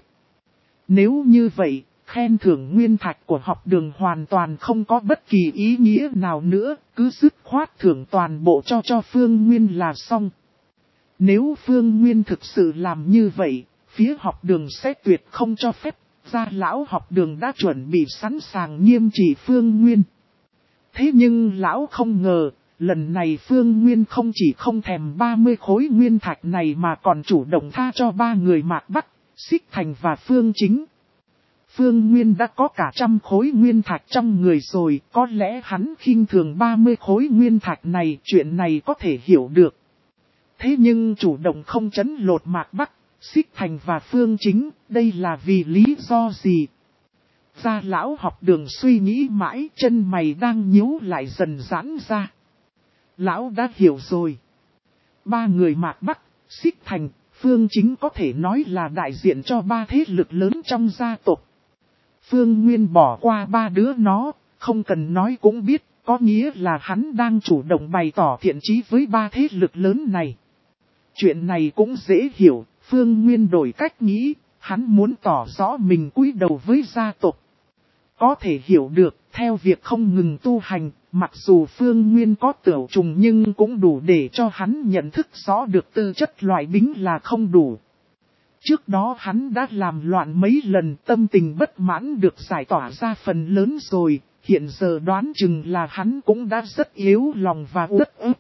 A: Nếu như vậy, khen thưởng nguyên thạch của học đường hoàn toàn không có bất kỳ ý nghĩa nào nữa, cứ dứt khoát thưởng toàn bộ cho cho Phương Nguyên là xong. Nếu Phương Nguyên thực sự làm như vậy, phía học đường sẽ tuyệt không cho phép, gia lão học đường đã chuẩn bị sẵn sàng nghiêm trị Phương Nguyên. Thế nhưng lão không ngờ, lần này Phương Nguyên không chỉ không thèm ba mươi khối nguyên thạch này mà còn chủ động tha cho ba người Mạc Bắc, Xích Thành và Phương Chính. Phương Nguyên đã có cả trăm khối nguyên thạch trong người rồi, có lẽ hắn khinh thường ba mươi khối nguyên thạch này, chuyện này có thể hiểu được. Thế nhưng chủ động không trấn lột Mạc Bắc, Xích Thành và Phương Chính, đây là vì lý do gì? Gia lão học đường suy nghĩ mãi, chân mày đang nhíu lại dần giãn ra. Lão đã hiểu rồi. Ba người Mạc Bắc, Xích Thành, Phương Chính có thể nói là đại diện cho ba thế lực lớn trong gia tộc. Phương Nguyên bỏ qua ba đứa nó, không cần nói cũng biết, có nghĩa là hắn đang chủ động bày tỏ thiện chí với ba thế lực lớn này. Chuyện này cũng dễ hiểu, Phương Nguyên đổi cách nghĩ, hắn muốn tỏ rõ mình cúi đầu với gia tộc. Có thể hiểu được, theo việc không ngừng tu hành, mặc dù Phương Nguyên có tiểu trùng nhưng cũng đủ để cho hắn nhận thức rõ được tư chất loại bính là không đủ. Trước đó hắn đã làm loạn mấy lần, tâm tình bất mãn được giải tỏa ra phần lớn rồi, hiện giờ đoán chừng là hắn cũng đã rất yếu lòng và uất ức.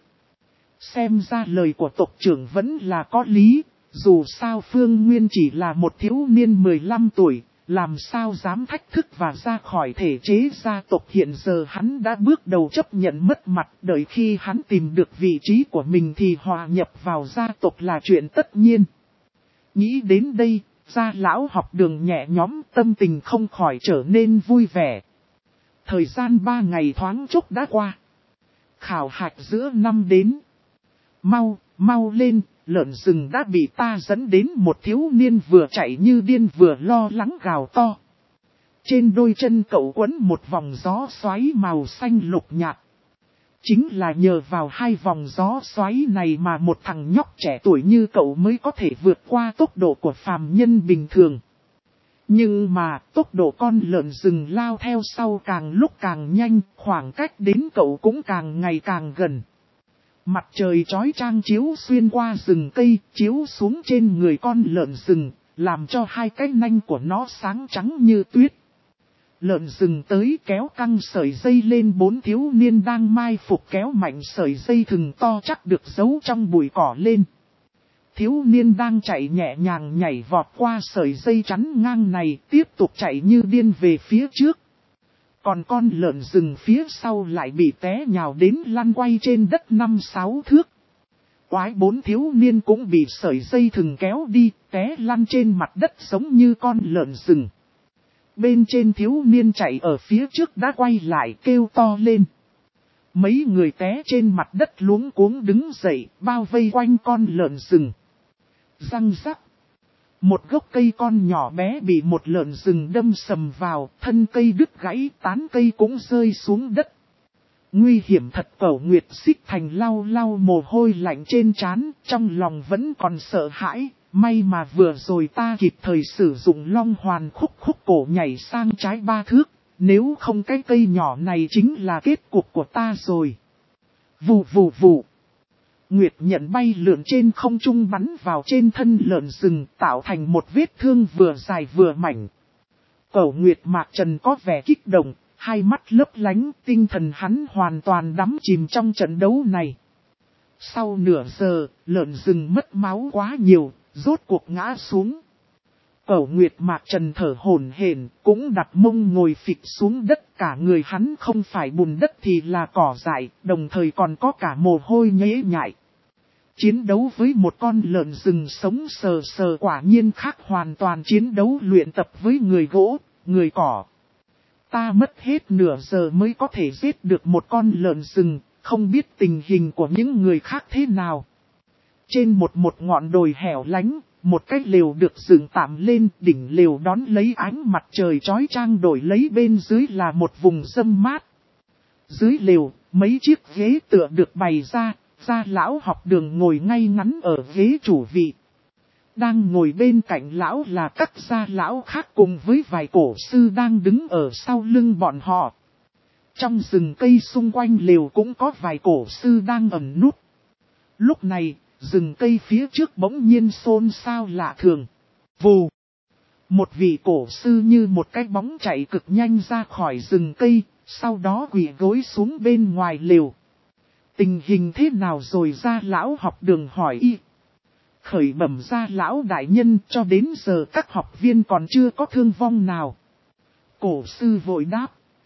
A: Xem ra lời của tộc trưởng vẫn là có lý, dù sao Phương Nguyên chỉ là một thiếu niên mười lăm tuổi, làm sao dám thách thức và ra khỏi thể chế gia tộc. Hiện giờ hắn đã bước đầu chấp nhận mất mặt, đợi khi hắn tìm được vị trí của mình thì hòa nhập vào gia tộc là chuyện tất nhiên. Nghĩ đến đây, gia lão học đường nhẹ nhõm, tâm tình không khỏi trở nên vui vẻ. Thời gian ba ngày thoáng chốc đã qua. Khảo hạch giữa năm đến. Mau, mau lên, lợn rừng đã bị ta dẫn đến một thiếu niên vừa chạy như điên vừa lo lắng gào to. Trên đôi chân cậu quấn một vòng gió xoáy màu xanh lục nhạt. Chính là nhờ vào hai vòng gió xoáy này mà một thằng nhóc trẻ tuổi như cậu mới có thể vượt qua tốc độ của phàm nhân bình thường. Nhưng mà tốc độ con lợn rừng lao theo sau càng lúc càng nhanh, khoảng cách đến cậu cũng càng ngày càng gần. Mặt trời chói chang chiếu xuyên qua rừng cây, chiếu xuống trên người con lợn rừng, làm cho hai cái nanh của nó sáng trắng như tuyết. Lợn rừng tới kéo căng sợi dây lên, bốn thiếu niên đang mai phục kéo mạnh sợi dây thừng to chắc được giấu trong bụi cỏ lên. Thiếu niên đang chạy nhẹ nhàng nhảy vọt qua sợi dây chắn ngang này, tiếp tục chạy như điên về phía trước. Còn con lợn rừng phía sau lại bị té nhào đến lăn quay trên đất năm sáu thước. Quái bốn thiếu niên cũng bị sợi dây thừng kéo đi, té lăn trên mặt đất giống như con lợn rừng. Bên trên thiếu niên chạy ở phía trước đã quay lại kêu to lên. Mấy người té trên mặt đất luống cuống đứng dậy, bao vây quanh con lợn rừng. Răng rắc. Một gốc cây con nhỏ bé bị một lợn rừng đâm sầm vào, thân cây đứt gãy, tán cây cũng rơi xuống đất. Nguy hiểm thật. Cẩu Nguyệt Xích Thành lau lau mồ hôi lạnh trên trán, trong lòng vẫn còn sợ hãi. May mà vừa rồi ta kịp thời sử dụng long hoàn khúc khúc cổ nhảy sang trái ba thước, nếu không cái cây nhỏ này chính là kết cục của ta rồi. Vù vù vù. Nguyệt nhận bay lượn trên không trung bắn vào trên thân lợn rừng, tạo thành một vết thương vừa dài vừa mảnh. Cẩu Nguyệt Mạc Trần có vẻ kích động, hai mắt lấp lánh, tinh thần hắn hoàn toàn đắm chìm trong trận đấu này. Sau nửa giờ, lợn rừng mất máu quá nhiều, rốt cuộc ngã xuống. Cẩu Nguyệt Mạc Trần thở hổn hển, cũng đặt mông ngồi phịch xuống đất, cả người hắn không phải bùn đất thì là cỏ dại, đồng thời còn có cả mồ hôi nhễ nhại. Chiến đấu với một con lợn rừng sống sờ sờ quả nhiên khác hoàn toàn chiến đấu luyện tập với người gỗ, người cỏ. Ta mất hết nửa giờ mới có thể giết được một con lợn rừng, không biết tình hình của những người khác thế nào. Trên một một ngọn đồi hẻo lánh, một cái lều được dựng tạm lên, đỉnh lều đón lấy ánh mặt trời chói chang, đổi lấy bên dưới là một vùng râm mát. Dưới lều, mấy chiếc ghế tựa được bày ra, gia lão học đường ngồi ngay ngắn ở ghế chủ vị. Đang ngồi bên cạnh lão là các gia lão khác cùng với vài cổ sư đang đứng ở sau lưng bọn họ. Trong rừng cây xung quanh lều cũng có vài cổ sư đang ẩn núp. Lúc này, rừng cây phía trước bỗng nhiên xôn xao lạ thường. Vù! Một vị cổ sư như một cái bóng chạy cực nhanh ra khỏi rừng cây, sau đó quỳ gối xuống bên ngoài lều. Tình hình thế nào rồi? Gia lão học đường hỏi y. Khởi bẩm gia lão đại nhân, cho đến giờ các học viên còn chưa có thương vong nào. Cổ sư vội đáp.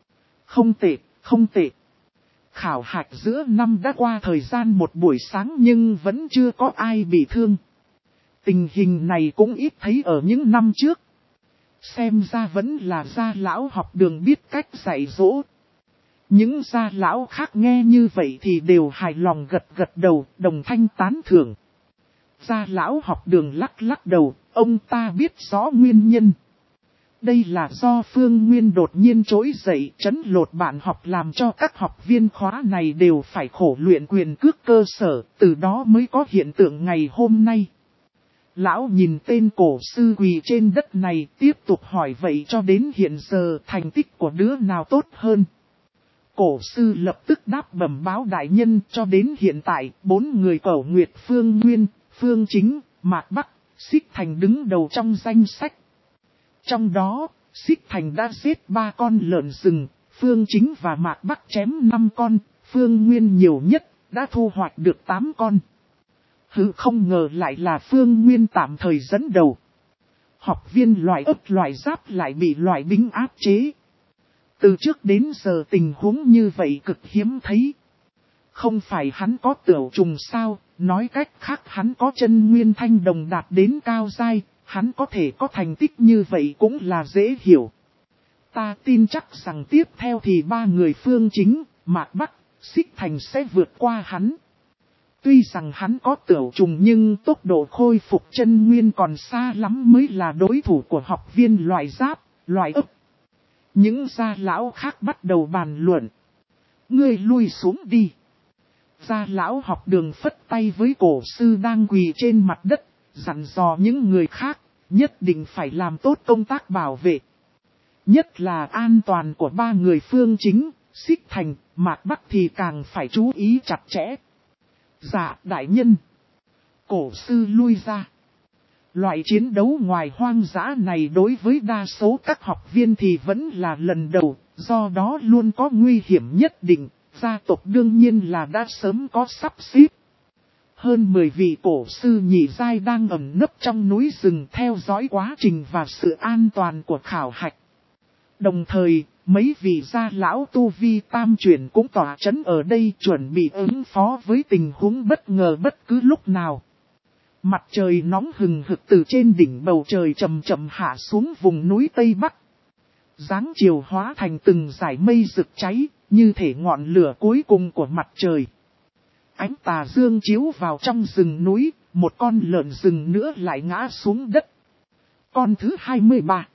A: Không tệ, không tệ. Khảo hạch giữa năm đã qua thời gian một buổi sáng nhưng vẫn chưa có ai bị thương. Tình hình này cũng ít thấy ở những năm trước. Xem ra vẫn là gia lão học đường biết cách dạy dỗ. Những gia lão khác nghe như vậy thì đều hài lòng gật gật đầu, đồng thanh tán thưởng. Gia lão học đường lắc lắc đầu, ông ta biết rõ nguyên nhân. Đây là do Phương Nguyên đột nhiên trỗi dậy trấn lột bạn học, làm cho các học viên khóa này đều phải khổ luyện quyền cước cơ sở, từ đó mới có hiện tượng ngày hôm nay. Lão nhìn tên cổ sư quỳ trên đất này, tiếp tục hỏi vậy cho đến hiện giờ thành tích của đứa nào tốt hơn. Cổ sư lập tức đáp bẩm báo đại nhân, cho đến hiện tại, bốn người Cẩu Nguyệt, Phương Nguyên, Phương Chính, Mạc Bắc, Xích Thành đứng đầu trong danh sách. Trong đó, Xích Thành đã giết ba con lợn rừng, Phương Chính và Mạc Bắc chém năm con, Phương Nguyên nhiều nhất, đã thu hoạch được tám con. Hừ, không ngờ lại là Phương Nguyên tạm thời dẫn đầu. Học viên loại ấp loại giáp lại bị loại binh áp chế. Từ trước đến giờ tình huống như vậy cực hiếm thấy. Không phải hắn có tửu trùng sao, nói cách khác hắn có chân nguyên thanh đồng đạt đến cao giai, hắn có thể có thành tích như vậy cũng là dễ hiểu. Ta tin chắc rằng tiếp theo thì ba người Phương Chính, Mạc Bắc, Xích Thành sẽ vượt qua hắn. Tuy rằng hắn có tửu trùng nhưng tốc độ khôi phục chân nguyên còn xa lắm mới là đối thủ của học viên loại giáp, loại ấp. Những gia lão khác bắt đầu bàn luận. Ngươi lui xuống đi. Gia lão học đường phất tay với cổ sư đang quỳ trên mặt đất, dặn dò những người khác, nhất định phải làm tốt công tác bảo vệ. Nhất là an toàn của ba người Phương Chính, Xích Thành, Mạc Bắc thì càng phải chú ý chặt chẽ. Dạ đại nhân. Cổ sư lui ra. Loại chiến đấu ngoài hoang dã này đối với đa số các học viên thì vẫn là lần đầu, do đó luôn có nguy hiểm nhất định, gia tộc đương nhiên là đã sớm có sắp xếp. Hơn mười vị cổ sư nhị giai đang ẩn nấp trong núi rừng theo dõi quá trình và sự an toàn của khảo hạch. Đồng thời, mấy vị gia lão tu vi tam chuyển cũng tỏa chấn ở đây chuẩn bị ứng phó với tình huống bất ngờ bất cứ lúc nào. Mặt trời nóng hừng hực từ trên đỉnh bầu trời chậm chậm hạ xuống vùng núi Tây Bắc. Dáng chiều hóa thành từng dải mây rực cháy, như thể ngọn lửa cuối cùng của mặt trời. Ánh tà dương chiếu vào trong rừng núi, một con lợn rừng nữa lại ngã xuống đất. Con thứ hai mươi ba.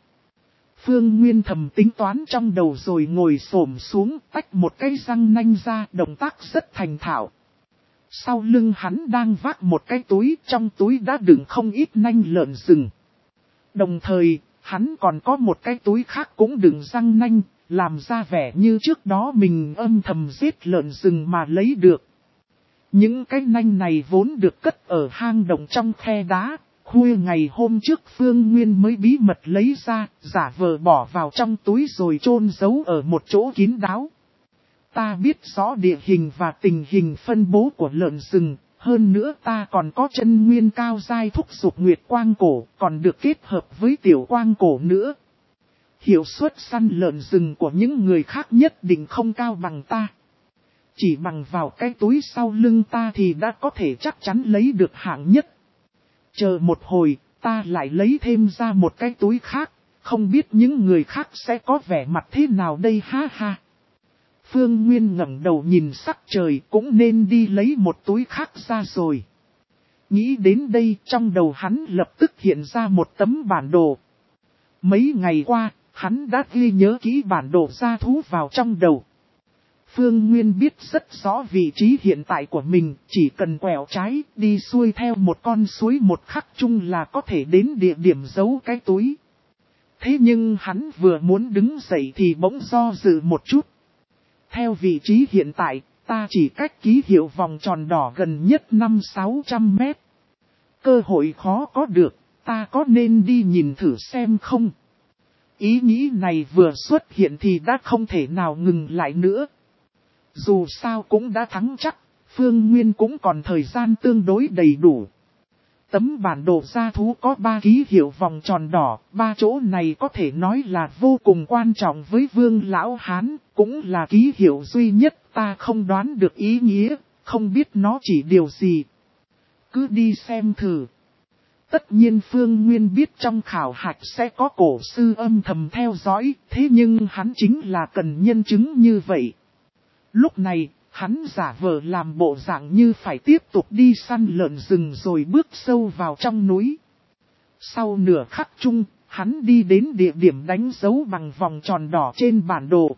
A: Phương Nguyên thầm tính toán trong đầu rồi ngồi xổm xuống tách một cái răng nanh ra, động tác rất thành thạo. Sau lưng hắn đang vác một cái túi, trong túi đã đựng không ít nanh lợn rừng. Đồng thời, hắn còn có một cái túi khác cũng đựng răng nanh, làm ra vẻ như trước đó mình âm thầm giết lợn rừng mà lấy được. Những cái nanh này vốn được cất ở hang động trong khe đá, khuya ngày hôm trước Phương Nguyên mới bí mật lấy ra, giả vờ bỏ vào trong túi rồi chôn giấu ở một chỗ kín đáo. Ta biết rõ địa hình và tình hình phân bố của lợn rừng, hơn nữa ta còn có chân nguyên cao giai thúc dục nguyệt quang cổ, còn được kết hợp với tiểu quang cổ nữa. Hiệu suất săn lợn rừng của những người khác nhất định không cao bằng ta. Chỉ bằng vào cái túi sau lưng ta thì đã có thể chắc chắn lấy được hạng nhất. Chờ một hồi, ta lại lấy thêm ra một cái túi khác, không biết những người khác sẽ có vẻ mặt thế nào đây ha ha. Phương Nguyên ngẩng đầu nhìn sắc trời cũng nên đi lấy một túi khác ra rồi. Nghĩ đến đây trong đầu hắn lập tức hiện ra một tấm bản đồ. Mấy ngày qua, hắn đã ghi nhớ kỹ bản đồ gia thú vào trong đầu. Phương Nguyên biết rất rõ vị trí hiện tại của mình, chỉ cần quẹo trái đi xuôi theo một con suối một khắc chung là có thể đến địa điểm giấu cái túi. Thế nhưng hắn vừa muốn đứng dậy thì bỗng do dự một chút. Theo vị trí hiện tại, ta chỉ cách ký hiệu vòng tròn đỏ gần nhất năm sáu trăm mét. Cơ hội khó có được, ta có nên đi nhìn thử xem không? Ý nghĩ này vừa xuất hiện thì đã không thể nào ngừng lại nữa. Dù sao cũng đã thắng chắc, Phương Nguyên cũng còn thời gian tương đối đầy đủ. Tấm bản đồ gia thú có ba ký hiệu vòng tròn đỏ, ba chỗ này có thể nói là vô cùng quan trọng với Vương Lão Hán, cũng là ký hiệu duy nhất ta không đoán được ý nghĩa, không biết nó chỉ điều gì. Cứ đi xem thử. Tất nhiên Phương Nguyên biết trong khảo hạch sẽ có cổ sư âm thầm theo dõi, thế nhưng hắn chính là cần nhân chứng như vậy. Lúc này, hắn giả vờ làm bộ dạng như phải tiếp tục đi săn lợn rừng rồi bước sâu vào trong núi. Sau nửa khắc chung, hắn đi đến địa điểm đánh dấu bằng vòng tròn đỏ trên bản đồ.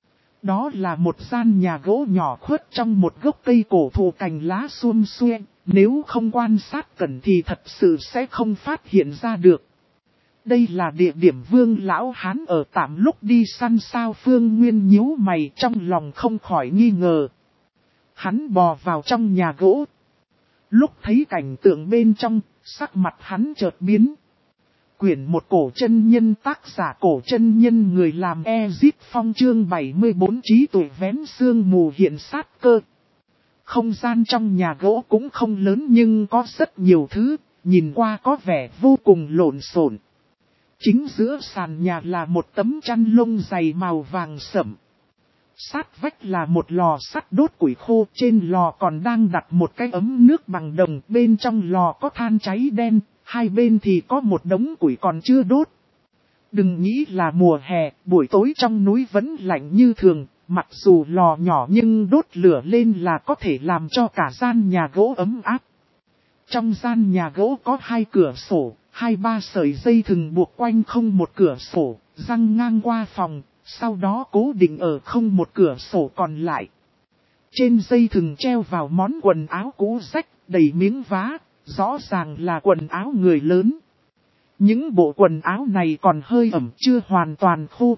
A: Đó là một gian nhà gỗ nhỏ khuất trong một gốc cây cổ thụ cành lá xum xuê, nếu không quan sát cẩn thì thật sự sẽ không phát hiện ra được. Đây là địa điểm Vương Lão Hán ở tạm lúc đi săn sao? Phương Nguyên nhíu mày trong lòng không khỏi nghi ngờ. Hắn bò vào trong nhà gỗ. Lúc thấy cảnh tượng bên trong, sắc mặt hắn chợt biến. Quyển một cổ chân nhân, tác giả Cổ Chân Nhân, người làm Ezip Phong, chương bảy mươi bốn trí tuệ vén sương mù hiện sát cơ. Không gian trong nhà gỗ cũng không lớn nhưng có rất nhiều thứ, nhìn qua có vẻ vô cùng lộn xộn. Chính giữa sàn nhà là một tấm chăn lông dày màu vàng sẫm. Sát vách là một lò sắt đốt củi khô, trên lò còn đang đặt một cái ấm nước bằng đồng, bên trong lò có than cháy đen, hai bên thì có một đống củi còn chưa đốt. Đừng nghĩ là mùa hè, buổi tối trong núi vẫn lạnh như thường, mặc dù lò nhỏ nhưng đốt lửa lên là có thể làm cho cả gian nhà gỗ ấm áp. Trong gian nhà gỗ có hai cửa sổ, hai ba sợi dây thừng buộc quanh không một cửa sổ, răng ngang qua phòng, sau đó cố định ở không một cửa sổ còn lại. Trên dây thừng treo vào món quần áo cũ rách, đầy miếng vá, rõ ràng là quần áo người lớn. Những bộ quần áo này còn hơi ẩm chưa hoàn toàn khô.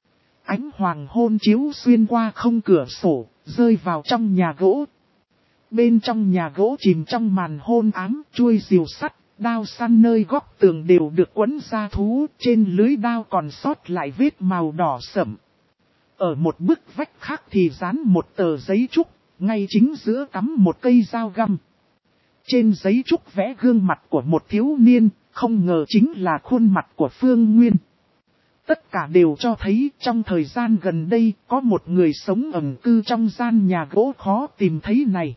A: Ánh hoàng hôn chiếu xuyên qua không cửa sổ, rơi vào trong nhà gỗ. Bên trong nhà gỗ chìm trong màn hôn ám, chuôi rìu sắt, đao săn nơi góc tường đều được quấn ra thú, trên lưới đao còn sót lại vết màu đỏ sẫm. Ở một bức vách khác thì dán một tờ giấy trúc, ngay chính giữa cắm một cây dao găm. Trên giấy trúc vẽ gương mặt của một thiếu niên, không ngờ chính là khuôn mặt của Phương Nguyên. Tất cả đều cho thấy trong thời gian gần đây có một người sống ẩn cư trong gian nhà gỗ khó tìm thấy này.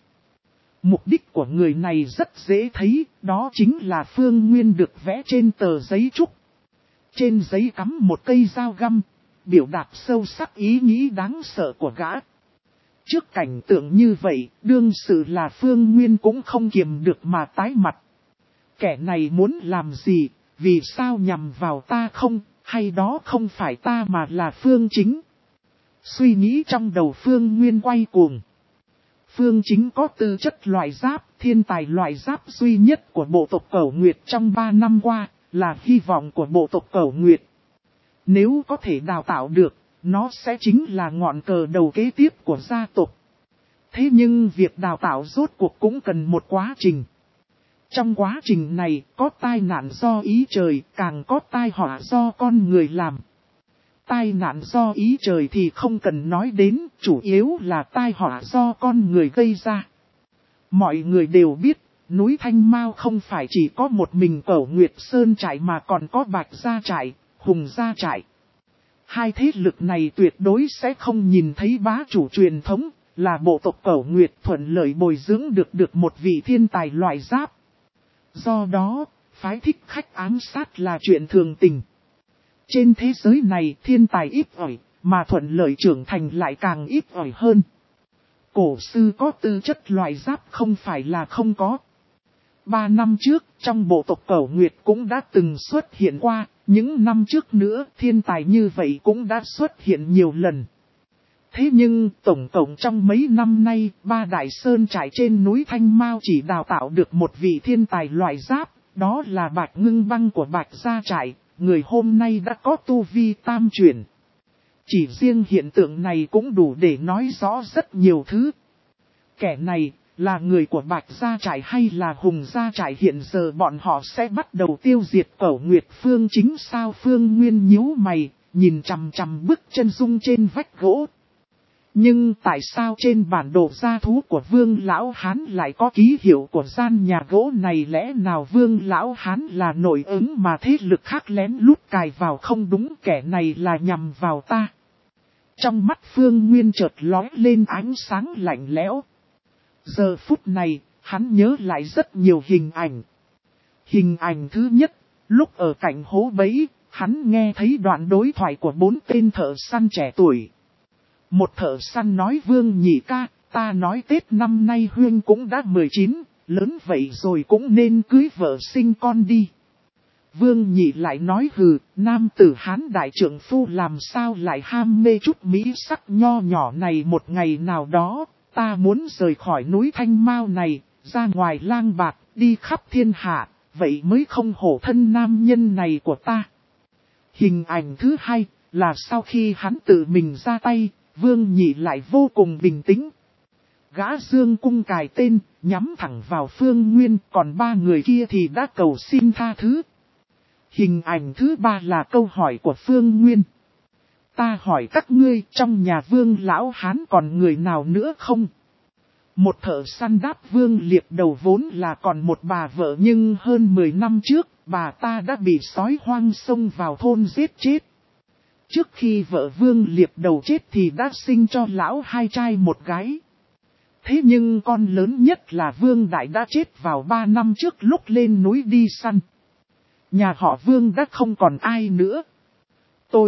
A: Mục đích của người này rất dễ thấy, đó chính là Phương Nguyên được vẽ trên tờ giấy trúc. Trên giấy cắm một cây dao găm, biểu đạt sâu sắc ý nghĩ đáng sợ của gã. Trước cảnh tượng như vậy, đương sự là Phương Nguyên cũng không kiềm được mà tái mặt. Kẻ này muốn làm gì, vì sao nhằm vào ta không, hay đó không phải ta mà là Phương Chính. Suy nghĩ trong đầu Phương Nguyên quay cuồng. Phương Chính có tư chất loại giáp, thiên tài loại giáp duy nhất của bộ tộc Cẩu Nguyệt trong ba năm qua, là hy vọng của bộ tộc Cẩu Nguyệt. Nếu có thể đào tạo được, nó sẽ chính là ngọn cờ đầu kế tiếp của gia tộc. Thế nhưng việc đào tạo rốt cuộc cũng cần một quá trình. Trong quá trình này có tai nạn do ý trời, càng có tai họa do con người làm. Tai nạn do ý trời thì không cần nói đến, chủ yếu là tai họa do con người gây ra. Mọi người đều biết, núi Thanh Mao không phải chỉ có một mình Cẩu Nguyệt Sơn trại mà còn có Bạch Gia trại, Hùng Gia trại. Hai thế lực này tuyệt đối sẽ không nhìn thấy bá chủ truyền thống, là bộ tộc Cẩu Nguyệt thuận lợi bồi dưỡng được được một vị thiên tài loại giáp. Do đó, phái thích khách ám sát là chuyện thường tình. Trên thế giới này thiên tài ít ỏi, mà thuận lợi trưởng thành lại càng ít ỏi hơn. Cổ sư có tư chất loại giáp không phải là không có. Ba năm trước, trong bộ tộc Cẩu Nguyệt cũng đã từng xuất hiện qua, những năm trước nữa thiên tài như vậy cũng đã xuất hiện nhiều lần. Thế nhưng, tổng cộng trong mấy năm nay, ba đại sơn trại trên núi Thanh Mao chỉ đào tạo được một vị thiên tài loại giáp, đó là Bạch Ngưng Băng của Bạch Gia trại, người hôm nay đã có tu vi tam chuyển. Chỉ riêng hiện tượng này cũng đủ để nói rõ rất nhiều thứ. Kẻ này, là người của Bạch Gia trại hay là Hùng Gia trại, hiện giờ bọn họ sẽ bắt đầu tiêu diệt Cẩu Nguyệt Phương Chính sao? Phương Nguyên nhíu mày, nhìn chằm chằm bức chân dung trên vách gỗ. Nhưng tại sao trên bản đồ gia thú của Vương Lão Hán lại có ký hiệu của gian nhà gỗ này? Lẽ nào Vương Lão Hán là nội ứng mà thế lực khác lén lút cài vào? Không đúng, kẻ này là nhằm vào ta. Trong mắt Phương Nguyên chợt lóe lên ánh sáng lạnh lẽo. Giờ phút này, hắn nhớ lại rất nhiều hình ảnh. Hình ảnh thứ nhất, lúc ở cạnh hố bẫy, hắn nghe thấy đoạn đối thoại của bốn tên thợ săn trẻ tuổi. Một thợ săn nói: Vương Nhị ca, ta nói Tết năm nay Huyên cũng đã mười chín, lớn vậy rồi cũng nên cưới vợ sinh con đi. Vương Nhị lại nói: hừ, nam tử Hán đại trượng phu làm sao lại ham mê chút mỹ sắc nho nhỏ này? Một ngày nào đó, ta muốn rời khỏi núi Thanh Mao này, ra ngoài lang bạc, đi khắp thiên hạ, vậy mới không hổ thân nam nhân này của ta. Hình ảnh thứ hai, là sau khi hắn tự mình ra tay, Vương Nhị lại vô cùng bình tĩnh. Gã dương cung cài tên, nhắm thẳng vào Phương Nguyên, còn ba người kia thì đã cầu xin tha thứ. Hình ảnh thứ ba là câu hỏi của Phương Nguyên. Ta hỏi các ngươi, trong nhà Vương Lão Hán còn người nào nữa không? Một thợ săn đáp: Vương Liệp Đầu vốn là còn một bà vợ, nhưng hơn mười năm trước, bà ta đã bị sói hoang xông vào thôn giết chết. Trước khi vợ Vương Liệp Đầu chết thì đã sinh cho lão hai trai một gái. Thế nhưng con lớn nhất là Vương Đại đã chết vào ba năm trước lúc lên núi đi săn. Nhà họ Vương đã không còn ai nữa. Tôi,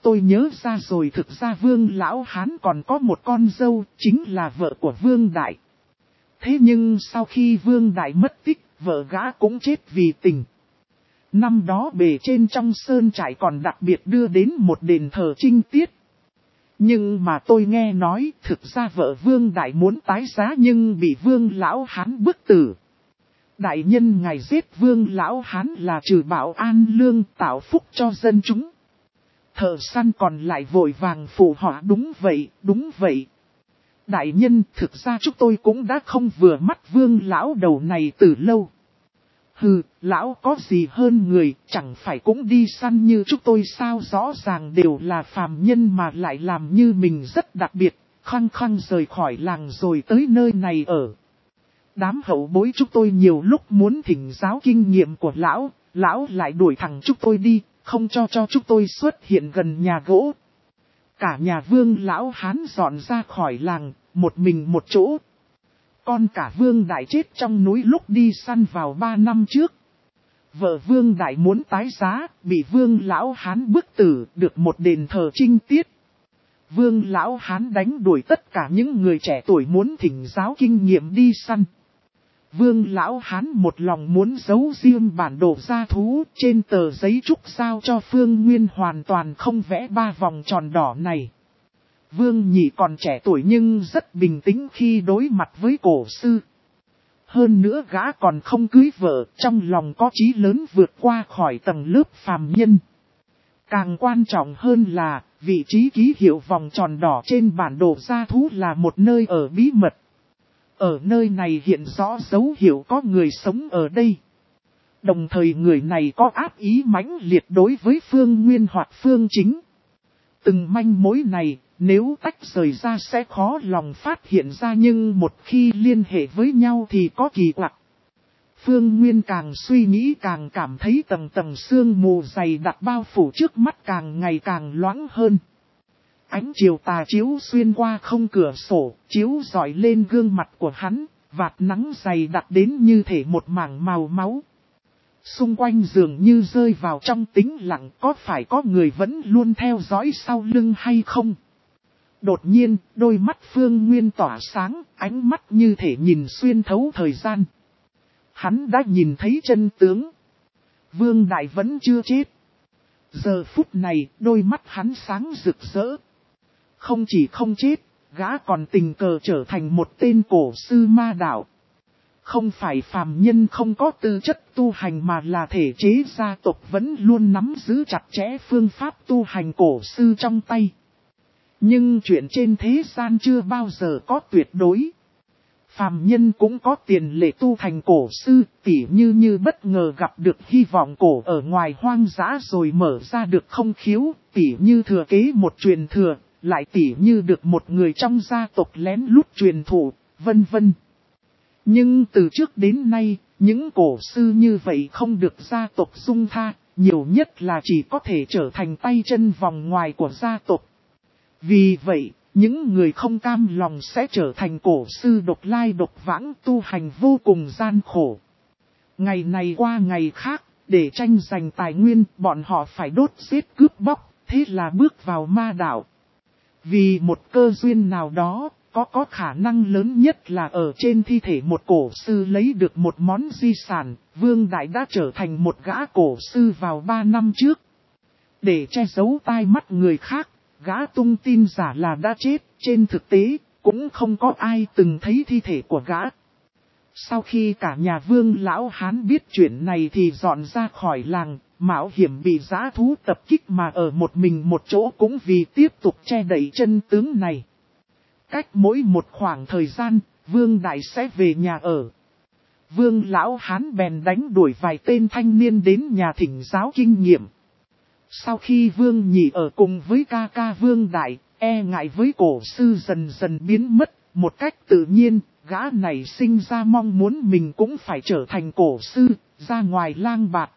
A: tôi nhớ ra rồi, thực ra Vương Lão Hán còn có một con dâu, chính là vợ của Vương Đại. Thế nhưng sau khi Vương Đại mất tích, vợ gã cũng chết vì tình. Năm đó bề trên trong sơn trại còn đặc biệt đưa đến một đền thờ trinh tiết. Nhưng mà tôi nghe nói, thực ra vợ Vương Đại muốn tái giá nhưng bị Vương Lão Hán bức tử. Đại nhân ngài giết Vương Lão Hán là trừ bảo an lương, tạo phúc cho dân chúng. Thợ săn còn lại vội vàng phụ họa, đúng vậy, đúng vậy. Đại nhân, thực ra chúng tôi cũng đã không vừa mắt Vương Lão đầu này từ lâu. Hừ, lão có gì hơn người, chẳng phải cũng đi săn như chúng tôi sao, rõ ràng đều là phàm nhân mà lại làm như mình rất đặc biệt, khăng khăng rời khỏi làng rồi tới nơi này ở. Đám hậu bối chúng tôi nhiều lúc muốn thỉnh giáo kinh nghiệm của lão, lão lại đuổi thẳng chúng tôi đi, không cho cho chúng tôi xuất hiện gần nhà gỗ. Cả nhà Vương Lão Hán dọn ra khỏi làng, một mình một chỗ. Con cả Vương Đại chết trong núi lúc đi săn vào ba năm trước. Vợ Vương Đại muốn tái giá, bị Vương Lão Hán bức tử, được một đền thờ trinh tiết. Vương Lão Hán đánh đuổi tất cả những người trẻ tuổi muốn thỉnh giáo kinh nghiệm đi săn. Vương Lão Hán một lòng muốn giấu riêng bản đồ gia thú, trên tờ giấy trúc sao cho Phương Nguyên hoàn toàn không vẽ ba vòng tròn đỏ này. Vương Nhị còn trẻ tuổi nhưng rất bình tĩnh khi đối mặt với cổ sư. Hơn nữa gã còn không cưới vợ, trong lòng có chí lớn vượt qua khỏi tầng lớp phàm nhân. Càng quan trọng hơn là, vị trí ký hiệu vòng tròn đỏ trên bản đồ gia thú là một nơi ở bí mật. Ở nơi này hiện rõ dấu hiệu có người sống ở đây. Đồng thời người này có ác ý mãnh liệt đối với Phương Nguyên hoặc Phương Chính. Từng manh mối này, nếu tách rời ra sẽ khó lòng phát hiện ra, nhưng một khi liên hệ với nhau thì có kỳ quặc. Phương Nguyên càng suy nghĩ càng cảm thấy tầng tầng sương mù dày đặc bao phủ trước mắt càng ngày càng loãng hơn. Ánh chiều tà chiếu xuyên qua không cửa sổ, chiếu rọi lên gương mặt của hắn, vạt nắng dày đặc đến như thể một mảng màu máu. Xung quanh dường như rơi vào trong tĩnh lặng, có phải có người vẫn luôn theo dõi sau lưng hay không? Đột nhiên, đôi mắt Phương Nguyên tỏa sáng, ánh mắt như thể nhìn xuyên thấu thời gian. Hắn đã nhìn thấy chân tướng. Vương Đại vẫn chưa chết. Giờ phút này, đôi mắt hắn sáng rực rỡ. Không chỉ không chết, gã còn tình cờ trở thành một tên cổ sư ma đạo. Không phải phàm nhân không có tư chất tu hành mà là thể chế gia tộc vẫn luôn nắm giữ chặt chẽ phương pháp tu hành cổ sư trong tay. Nhưng chuyện trên thế gian chưa bao giờ có tuyệt đối. Phàm nhân cũng có tiền lệ tu thành cổ sư, tỉ như như bất ngờ gặp được hy vọng cổ ở ngoài hoang dã rồi mở ra được không khiếu, tỉ như thừa kế một truyền thừa, lại tỉ như được một người trong gia tộc lén lút truyền thụ, vân vân. Nhưng từ trước đến nay, những cổ sư như vậy không được gia tộc dung tha, nhiều nhất là chỉ có thể trở thành tay chân vòng ngoài của gia tộc. Vì vậy, những người không cam lòng sẽ trở thành cổ sư độc lai độc vãng, tu hành vô cùng gian khổ. Ngày này qua ngày khác, để tranh giành tài nguyên, bọn họ phải đốt giết cướp bóc, thế là bước vào ma đạo. Vì một cơ duyên nào đó, có có khả năng lớn nhất là ở trên thi thể một cổ sư lấy được một món di sản, Vương Đại đã trở thành một gã cổ sư vào ba năm trước. Để che giấu tai mắt người khác, gã tung tin giả là đã chết, trên thực tế, cũng không có ai từng thấy thi thể của gã. Sau khi cả nhà Vương Lão Hán biết chuyện này thì dọn ra khỏi làng, mạo hiểm bị dã thú tập kích mà ở một mình một chỗ cũng vì tiếp tục che đậy chân tướng này. Cách mỗi một khoảng thời gian, Vương Đại sẽ về nhà ở. Vương Lão Hán bèn đánh đuổi vài tên thanh niên đến nhà thỉnh giáo kinh nghiệm. Sau khi Vương Nhị ở cùng với ca ca Vương Đại, e ngại với cổ sư dần dần biến mất, một cách tự nhiên, gã này sinh ra mong muốn mình cũng phải trở thành cổ sư, ra ngoài lang bạt.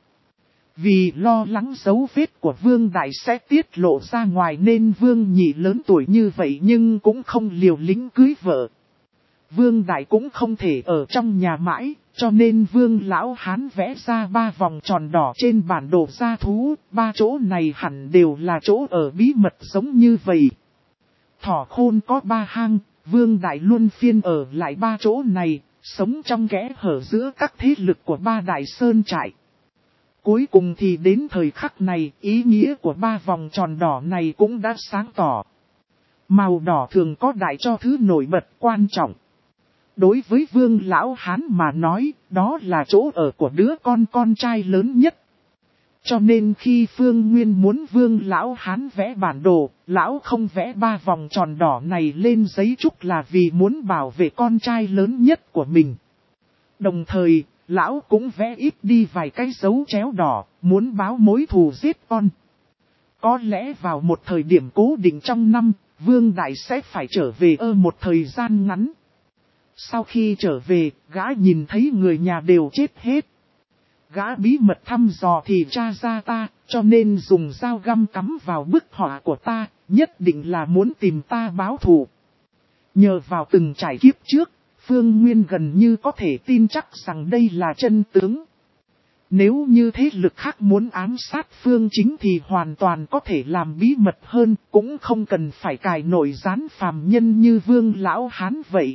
A: Vì lo lắng dấu vết của Vương Đại sẽ tiết lộ ra ngoài nên Vương Nhị lớn tuổi như vậy nhưng cũng không liều lĩnh cưới vợ. Vương Đại cũng không thể ở trong nhà mãi, cho nên Vương Lão Hán vẽ ra ba vòng tròn đỏ trên bản đồ gia thú, ba chỗ này hẳn đều là chỗ ở bí mật giống như vậy. Thỏ khôn có ba hang, Vương Đại luôn phiên ở lại ba chỗ này, sống trong kẽ hở giữa các thế lực của ba đại sơn trại. Cuối cùng thì đến thời khắc này, ý nghĩa của ba vòng tròn đỏ này cũng đã sáng tỏ. Màu đỏ thường có đại cho thứ nổi bật quan trọng. Đối với Vương Lão Hán mà nói, đó là chỗ ở của đứa con con trai lớn nhất. Cho nên khi Phương Nguyên muốn Vương Lão Hán vẽ bản đồ, Lão không vẽ ba vòng tròn đỏ này lên giấy trúc là vì muốn bảo vệ con trai lớn nhất của mình. Đồng thời, Lão cũng vẽ ít đi vài cái dấu chéo đỏ, muốn báo mối thù giết con. Có lẽ vào một thời điểm cố định trong năm, Vương Đại sẽ phải trở về ở một thời gian ngắn. Sau khi trở về, gã nhìn thấy người nhà đều chết hết. Gã bí mật thăm dò thì tra ra ta, cho nên dùng dao găm cắm vào bức họa của ta, nhất định là muốn tìm ta báo thù. Nhờ vào từng trải kiếp trước, Phương Nguyên gần như có thể tin chắc rằng đây là chân tướng. Nếu như thế lực khác muốn ám sát Phương Chính thì hoàn toàn có thể làm bí mật hơn, cũng không cần phải cài nổi gián phàm nhân như Vương Lão Hán vậy.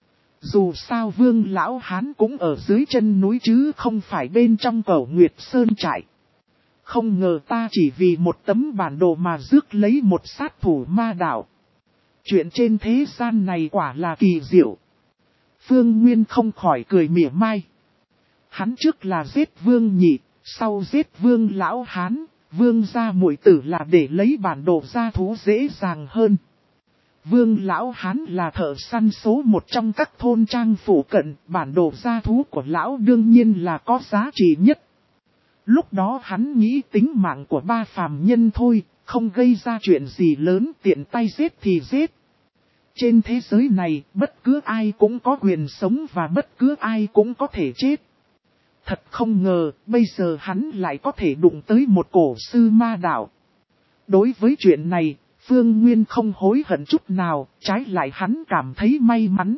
A: Dù sao Vương Lão Hán cũng ở dưới chân núi chứ không phải bên trong Cẩu Nguyệt Sơn trại. Không ngờ ta chỉ vì một tấm bản đồ mà rước lấy một sát thủ ma đạo. Chuyện trên thế gian này quả là kỳ diệu. Phương Nguyên không khỏi cười mỉa mai. Hắn trước là giết Vương Nhị, sau giết Vương Lão Hán, Vương gia muội tử là để lấy bản đồ gia thú dễ dàng hơn. Vương Lão Hán là thợ săn số một trong các thôn trang phủ cận, bản đồ gia thú của Lão đương nhiên là có giá trị nhất. Lúc đó hắn nghĩ tính mạng của ba phàm nhân thôi, không gây ra chuyện gì lớn, tiện tay giết thì giết. Trên thế giới này, bất cứ ai cũng có quyền sống và bất cứ ai cũng có thể chết. Thật không ngờ, bây giờ hắn lại có thể đụng tới một cổ sư ma đạo. Đối với chuyện này, Phương Nguyên không hối hận chút nào, trái lại hắn cảm thấy may mắn.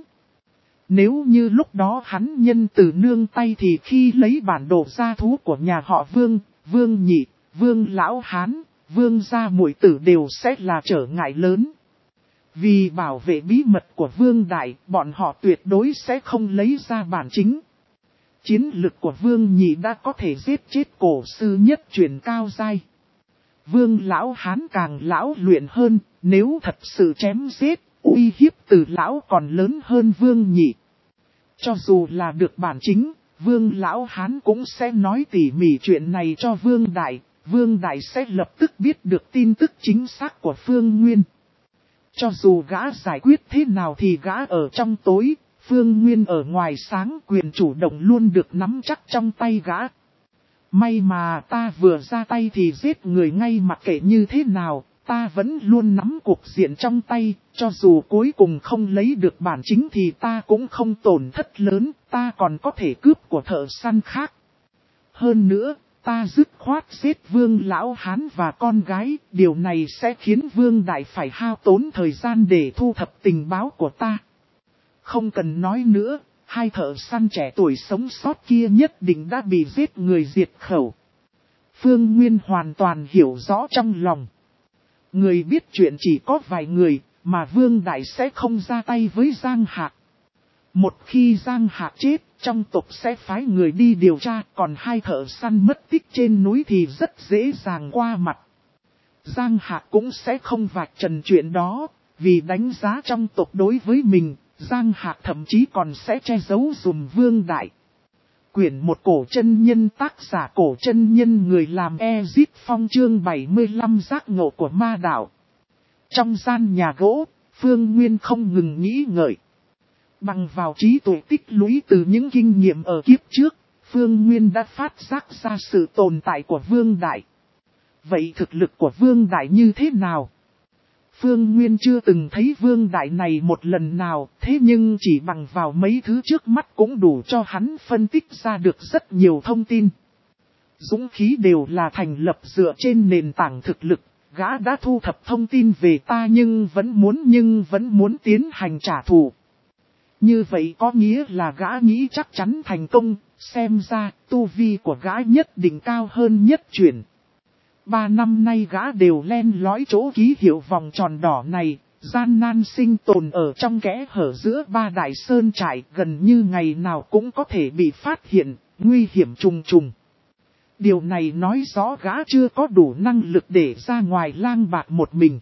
A: Nếu như lúc đó hắn nhân từ nương tay thì khi lấy bản đồ gia thú của nhà họ Vương, Vương Nhị, Vương Lão Hán, Vương gia muội tử đều sẽ là trở ngại lớn. Vì bảo vệ bí mật của Vương Đại, bọn họ tuyệt đối sẽ không lấy ra bản chính. Chiến lực của Vương Nhị đã có thể giết chết cổ sư nhất truyền cao giai. Vương Lão Hán càng lão luyện hơn, nếu thật sự chém giết, uy hiếp từ lão còn lớn hơn Vương Nhị. Cho dù là được bản chính, Vương Lão Hán cũng sẽ nói tỉ mỉ chuyện này cho Vương Đại, Vương Đại sẽ lập tức biết được tin tức chính xác của Phương Nguyên. Cho dù gã giải quyết thế nào thì gã ở trong tối, Phương Nguyên ở ngoài sáng, quyền chủ động luôn được nắm chắc trong tay gã. May mà ta vừa ra tay thì giết người ngay, mặc kệ như thế nào, ta vẫn luôn nắm cục diện trong tay, cho dù cuối cùng không lấy được bản chính thì ta cũng không tổn thất lớn, ta còn có thể cướp của thợ săn khác. Hơn nữa, ta dứt khoát giết Vương Lão Hán và con gái, điều này sẽ khiến Vương Đại phải hao tốn thời gian để thu thập tình báo của ta. Không cần nói nữa, hai thợ săn trẻ tuổi sống sót kia nhất định đã bị giết người diệt khẩu. Phương Nguyên hoàn toàn hiểu rõ trong lòng. Người biết chuyện chỉ có vài người, mà Vương Đại sẽ không ra tay với Giang Hạc. Một khi Giang Hạc chết, trong tộc sẽ phái người đi điều tra, còn hai thợ săn mất tích trên núi thì rất dễ dàng qua mặt. Giang Hạc cũng sẽ không vạch trần chuyện đó, vì đánh giá trong tộc đối với mình, Giang Hạc thậm chí còn sẽ che giấu dùm Vương Đại. Quyển một cổ chân nhân, tác giả cổ chân nhân, người làm Ezit Phong, chương bảy mươi lăm giác ngộ của ma đạo. Trong gian nhà gỗ, Phương Nguyên không ngừng nghĩ ngợi. Bằng vào trí tuệ tích lũy từ những kinh nghiệm ở kiếp trước, Phương Nguyên đã phát giác ra sự tồn tại của Vương Đại. Vậy thực lực của Vương Đại như thế nào? Phương Nguyên chưa từng thấy Vương Đại này một lần nào, thế nhưng chỉ bằng vào mấy thứ trước mắt cũng đủ cho hắn phân tích ra được rất nhiều thông tin. Dũng khí đều là thành lập dựa trên nền tảng thực lực, gã đã thu thập thông tin về ta nhưng vẫn muốn nhưng vẫn muốn tiến hành trả thù. Như vậy có nghĩa là gã nghĩ chắc chắn thành công, xem ra tu vi của gã nhất định cao hơn nhất chuyển. Ba năm nay gã đều len lói chỗ ký hiệu vòng tròn đỏ này, gian nan sinh tồn ở trong kẽ hở giữa ba đại sơn trại, gần như ngày nào cũng có thể bị phát hiện, nguy hiểm trùng trùng. Điều này nói rõ gã chưa có đủ năng lực để ra ngoài lang bạt một mình.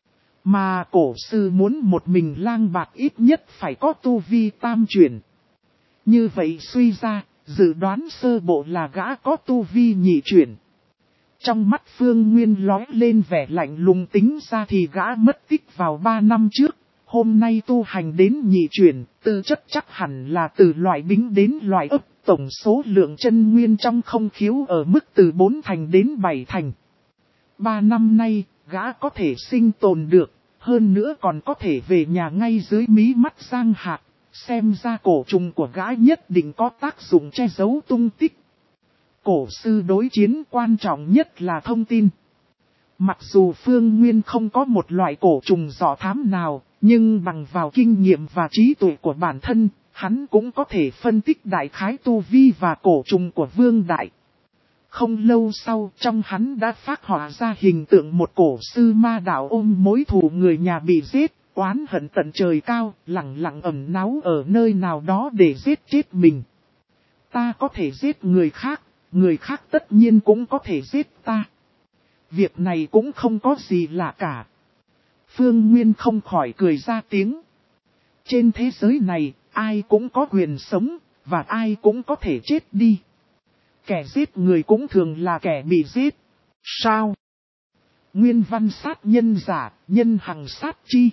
A: Mà cổ sư muốn một mình lang bạt ít nhất phải có tu vi tam chuyển. Như vậy suy ra, dự đoán sơ bộ là gã có tu vi nhị chuyển. Trong mắt Phương Nguyên lóe lên vẻ lạnh lùng, tính ra thì gã mất tích vào ba năm trước, hôm nay tu hành đến nhị chuyển, tư chất chắc hẳn là từ loại bính đến loại ấp, tổng số lượng chân nguyên trong không khiếu ở mức từ bốn thành đến bảy thành. Ba năm nay, gã có thể sinh tồn được, hơn nữa còn có thể về nhà ngay dưới mí mắt Giang Hạc, xem ra cổ trùng của gã nhất định có tác dụng che giấu tung tích. Cổ sư đối chiến quan trọng nhất là thông tin. Mặc dù Phương Nguyên không có một loại cổ trùng dò thám nào, nhưng bằng vào kinh nghiệm và trí tuệ của bản thân, hắn cũng có thể phân tích đại khái tu vi và cổ trùng của Vương Đại. Không lâu sau, trong hắn đã phát họa ra hình tượng một cổ sư ma đạo ôm mối thù người nhà bị giết, oán hận tận trời cao, lặng lặng ẩn náu ở nơi nào đó để giết chết mình. Ta có thể giết người khác, người khác tất nhiên cũng có thể giết ta. Việc này cũng không có gì lạ cả. Phương Nguyên không khỏi cười ra tiếng. Trên thế giới này, ai cũng có quyền sống, và ai cũng có thể chết đi. Kẻ giết người cũng thường là kẻ bị giết. Sao? Nguyên văn sát nhân giả, nhân hằng sát chi.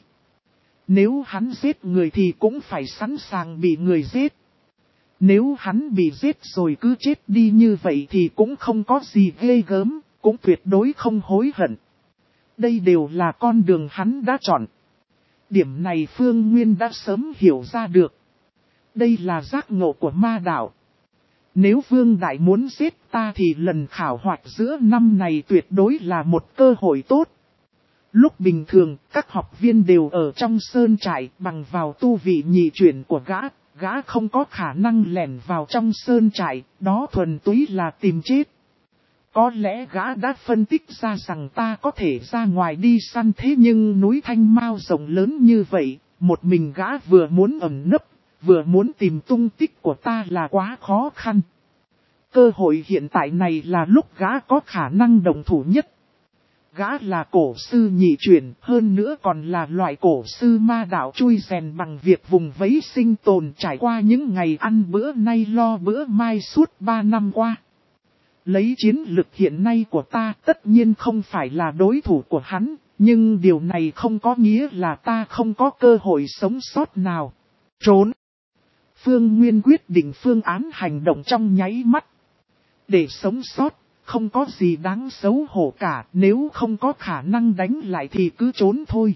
A: Nếu hắn giết người thì cũng phải sẵn sàng bị người giết. Nếu hắn bị giết rồi cứ chết đi như vậy thì cũng không có gì ghê gớm, cũng tuyệt đối không hối hận. Đây đều là con đường hắn đã chọn. Điểm này Phương Nguyên đã sớm hiểu ra được. Đây là giác ngộ của ma đạo. Nếu Vương Đại muốn giết ta thì lần khảo hoạch giữa năm này tuyệt đối là một cơ hội tốt. Lúc bình thường, các học viên đều ở trong sơn trại, bằng vào tu vị nhị chuyển của gã, gã không có khả năng lẻn vào trong sơn trại, đó thuần túy là tìm chết. Có lẽ gã đã phân tích ra rằng ta có thể ra ngoài đi săn, thế nhưng núi Thanh Mao rộng lớn như vậy, một mình gã vừa muốn ẩn nấp, vừa muốn tìm tung tích của ta là quá khó khăn. Cơ hội hiện tại này là lúc gã có khả năng đồng thủ nhất. Gã là cổ sư nhị chuyển, hơn nữa còn là loại cổ sư ma đạo chui rèn bằng việc vùng vẫy sinh tồn, trải qua những ngày ăn bữa nay lo bữa mai suốt ba năm qua. Lấy chiến lực hiện nay của ta tất nhiên không phải là đối thủ của hắn, nhưng điều này không có nghĩa là ta không có cơ hội sống sót nào. Trốn. Phương Nguyên quyết định phương án hành động trong nháy mắt. Để sống sót, không có gì đáng xấu hổ cả, nếu không có khả năng đánh lại thì cứ trốn thôi.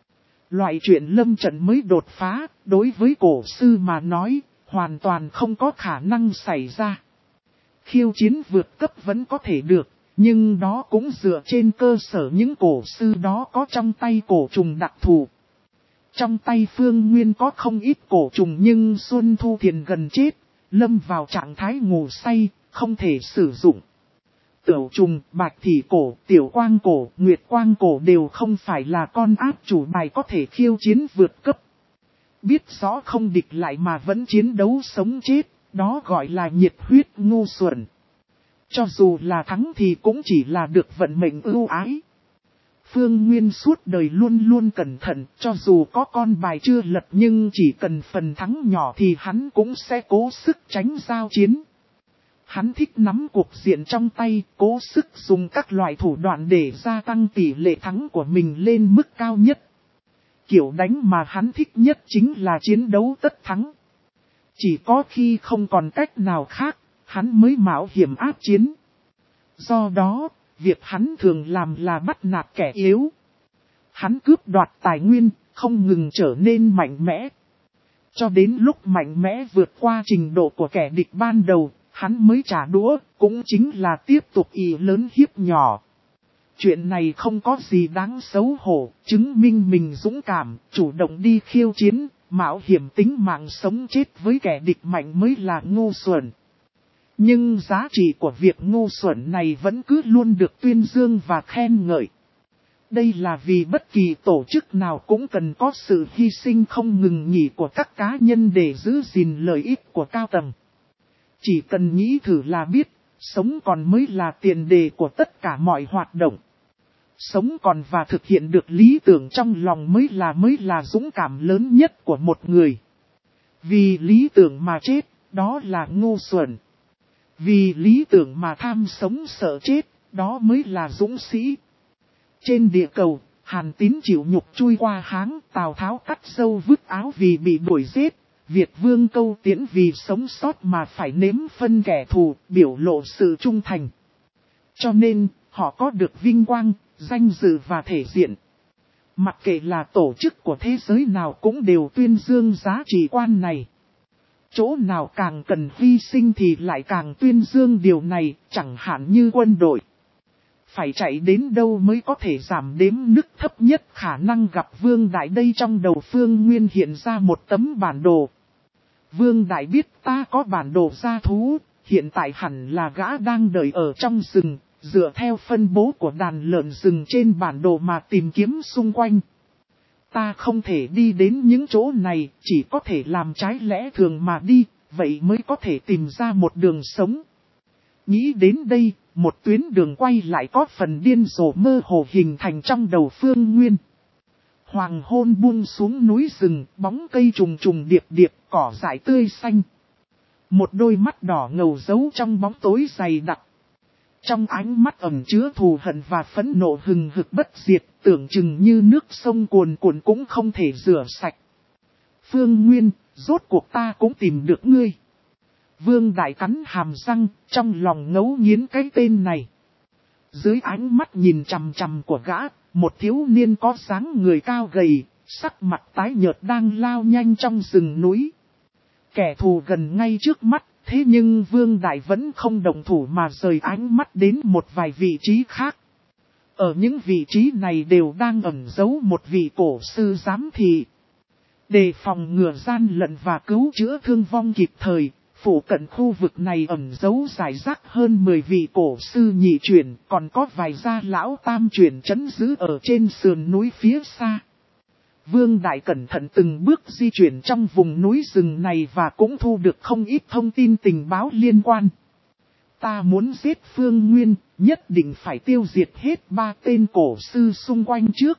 A: Loại chuyện lâm trận mới đột phá, đối với cổ sư mà nói, hoàn toàn không có khả năng xảy ra. Khiêu chiến vượt cấp vẫn có thể được, nhưng đó cũng dựa trên cơ sở những cổ sư đó có trong tay cổ trùng đặc thù. Trong tay Phương Nguyên có không ít cổ trùng nhưng Xuân Thu Thiền gần chết, lâm vào trạng thái ngủ say, không thể sử dụng. Tiểu trùng, bạch thị cổ, tiểu quang cổ, nguyệt quang cổ đều không phải là con ác chủ bài có thể khiêu chiến vượt cấp. Biết rõ không địch lại mà vẫn chiến đấu sống chết, đó gọi là nhiệt huyết ngu xuẩn. Cho dù là thắng thì cũng chỉ là được vận mệnh ưu ái. Phương Nguyên suốt đời luôn luôn cẩn thận, cho dù có con bài chưa lật nhưng chỉ cần phần thắng nhỏ thì hắn cũng sẽ cố sức tránh giao chiến. Hắn thích nắm cuộc diện trong tay, cố sức dùng các loại thủ đoạn để gia tăng tỷ lệ thắng của mình lên mức cao nhất. Kiểu đánh mà hắn thích nhất chính là chiến đấu tất thắng. Chỉ có khi không còn cách nào khác, hắn mới mạo hiểm áp chiến. Do đó, việc hắn thường làm là bắt nạt kẻ yếu. Hắn cướp đoạt tài nguyên, không ngừng trở nên mạnh mẽ. Cho đến lúc mạnh mẽ vượt qua trình độ của kẻ địch ban đầu, hắn mới trả đũa, cũng chính là tiếp tục ỷ lớn hiếp nhỏ. Chuyện này không có gì đáng xấu hổ, chứng minh mình dũng cảm, chủ động đi khiêu chiến, mạo hiểm tính mạng sống chết với kẻ địch mạnh mới là ngu xuẩn. Nhưng giá trị của việc ngu xuẩn này vẫn cứ luôn được tuyên dương và khen ngợi. Đây là vì bất kỳ tổ chức nào cũng cần có sự hy sinh không ngừng nghỉ của các cá nhân để giữ gìn lợi ích của cao tầng. Chỉ cần nghĩ thử là biết, sống còn mới là tiền đề của tất cả mọi hoạt động. Sống còn và thực hiện được lý tưởng trong lòng mới là mới là dũng cảm lớn nhất của một người. Vì lý tưởng mà chết, đó là ngu xuẩn. Vì lý tưởng mà tham sống sợ chết, đó mới là dũng sĩ. Trên địa cầu, Hàn Tín chịu nhục chui qua háng, Tào Tháo cắt râu vứt áo vì bị đuổi giết, Việt Vương Câu Tiễn vì sống sót mà phải nếm phân kẻ thù, biểu lộ sự trung thành. Cho nên, họ có được vinh quang, danh dự và thể diện. Mặc kệ là tổ chức của thế giới nào cũng đều tuyên dương giá trị quan này. Chỗ nào càng cần hy sinh thì lại càng tuyên dương điều này, chẳng hạn như quân đội. Phải chạy đến đâu mới có thể giảm đếm nức thấp nhất khả năng gặp Vương Đại đây trong đầu Phương Nguyên hiện ra một tấm bản đồ. Vương Đại biết ta có bản đồ gia thú, hiện tại hẳn là gã đang đợi ở trong rừng, dựa theo phân bố của đàn lợn rừng trên bản đồ mà tìm kiếm xung quanh. Ta không thể đi đến những chỗ này, chỉ có thể làm trái lẽ thường mà đi, vậy mới có thể tìm ra một đường sống. Nghĩ đến đây, một tuyến đường quay lại có phần điên rồ mơ hồ hình thành trong đầu Phương Nguyên. Hoàng hôn buông xuống núi rừng, bóng cây trùng trùng điệp điệp, cỏ dại tươi xanh. Một đôi mắt đỏ ngầu giấu trong bóng tối dày đặc. Trong ánh mắt ẩn chứa thù hận và phẫn nộ hừng hực bất diệt, tưởng chừng như nước sông cuồn cuộn cũng không thể rửa sạch. Phương Nguyên, rốt cuộc ta cũng tìm được ngươi. Vương Đại cắn hàm răng, trong lòng ngấu nghiến cái tên này. Dưới ánh mắt nhìn chằm chằm của gã, một thiếu niên có dáng người cao gầy, sắc mặt tái nhợt đang lao nhanh trong rừng núi. Kẻ thù gần ngay trước mắt, thế nhưng Vương Đại vẫn không động thủ mà rời ánh mắt đến một vài vị trí khác. Ở những vị trí này đều đang ẩn giấu một vị cổ sư giám thị. Để phòng ngừa gian lận và cứu chữa thương vong kịp thời, phủ cận khu vực này ẩn giấu rải rác hơn mười vị cổ sư nhị chuyển, còn có vài gia lão tam chuyển trấn giữ ở trên sườn núi phía xa. Vương Đại cẩn thận từng bước di chuyển trong vùng núi rừng này và cũng thu được không ít thông tin tình báo liên quan. Ta muốn giết Phương Nguyên, nhất định phải tiêu diệt hết ba tên cổ sư xung quanh trước.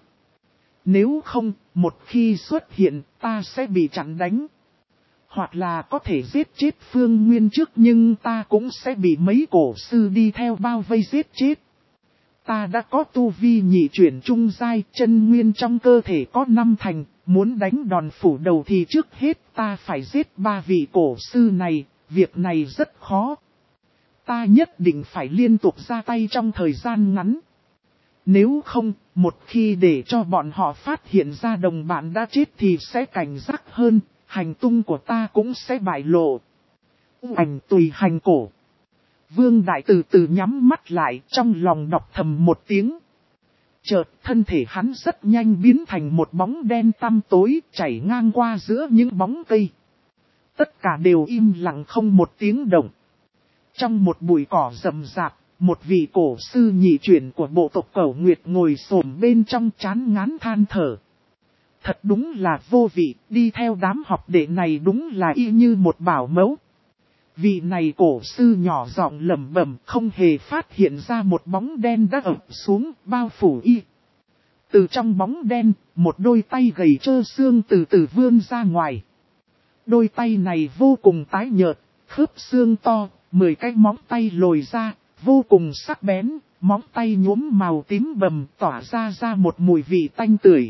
A: Nếu không, một khi xuất hiện, ta sẽ bị chặn đánh. Hoặc là có thể giết chết Phương Nguyên trước nhưng ta cũng sẽ bị mấy cổ sư đi theo bao vây giết chết. Ta đã có tu vi nhị chuyển trung giai, chân nguyên trong cơ thể có năm thành, muốn đánh đòn phủ đầu thì trước hết ta phải giết ba vị cổ sư này, việc này rất khó. Ta nhất định phải liên tục ra tay trong thời gian ngắn. Nếu không, một khi để cho bọn họ phát hiện ra đồng bạn đã chết thì sẽ cảnh giác hơn, hành tung của ta cũng sẽ bại lộ. Ảnh tùy hành cổ. Vương Đại từ từ nhắm mắt lại, trong lòng đọc thầm một tiếng. Chợt thân thể hắn rất nhanh biến thành một bóng đen tăm tối chảy ngang qua giữa những bóng cây. Tất cả đều im lặng không một tiếng động. Trong một bụi cỏ rậm rạp, một vị cổ sư nhị chuyển của bộ tộc Cẩu Nguyệt ngồi xổm bên trong chán ngán than thở. Thật đúng là vô vị, đi theo đám học đệ này đúng là y như một bảo mẫu. Vị này cổ sư nhỏ giọng lẩm bẩm không hề phát hiện ra một bóng đen đã ập xuống bao phủ y. Từ trong bóng đen, một đôi tay gầy trơ xương từ từ vươn ra ngoài. Đôi tay này vô cùng tái nhợt, khớp xương to, mười cái móng tay lồi ra, vô cùng sắc bén, móng tay nhuốm màu tím bầm tỏa ra ra một mùi vị tanh tưởi.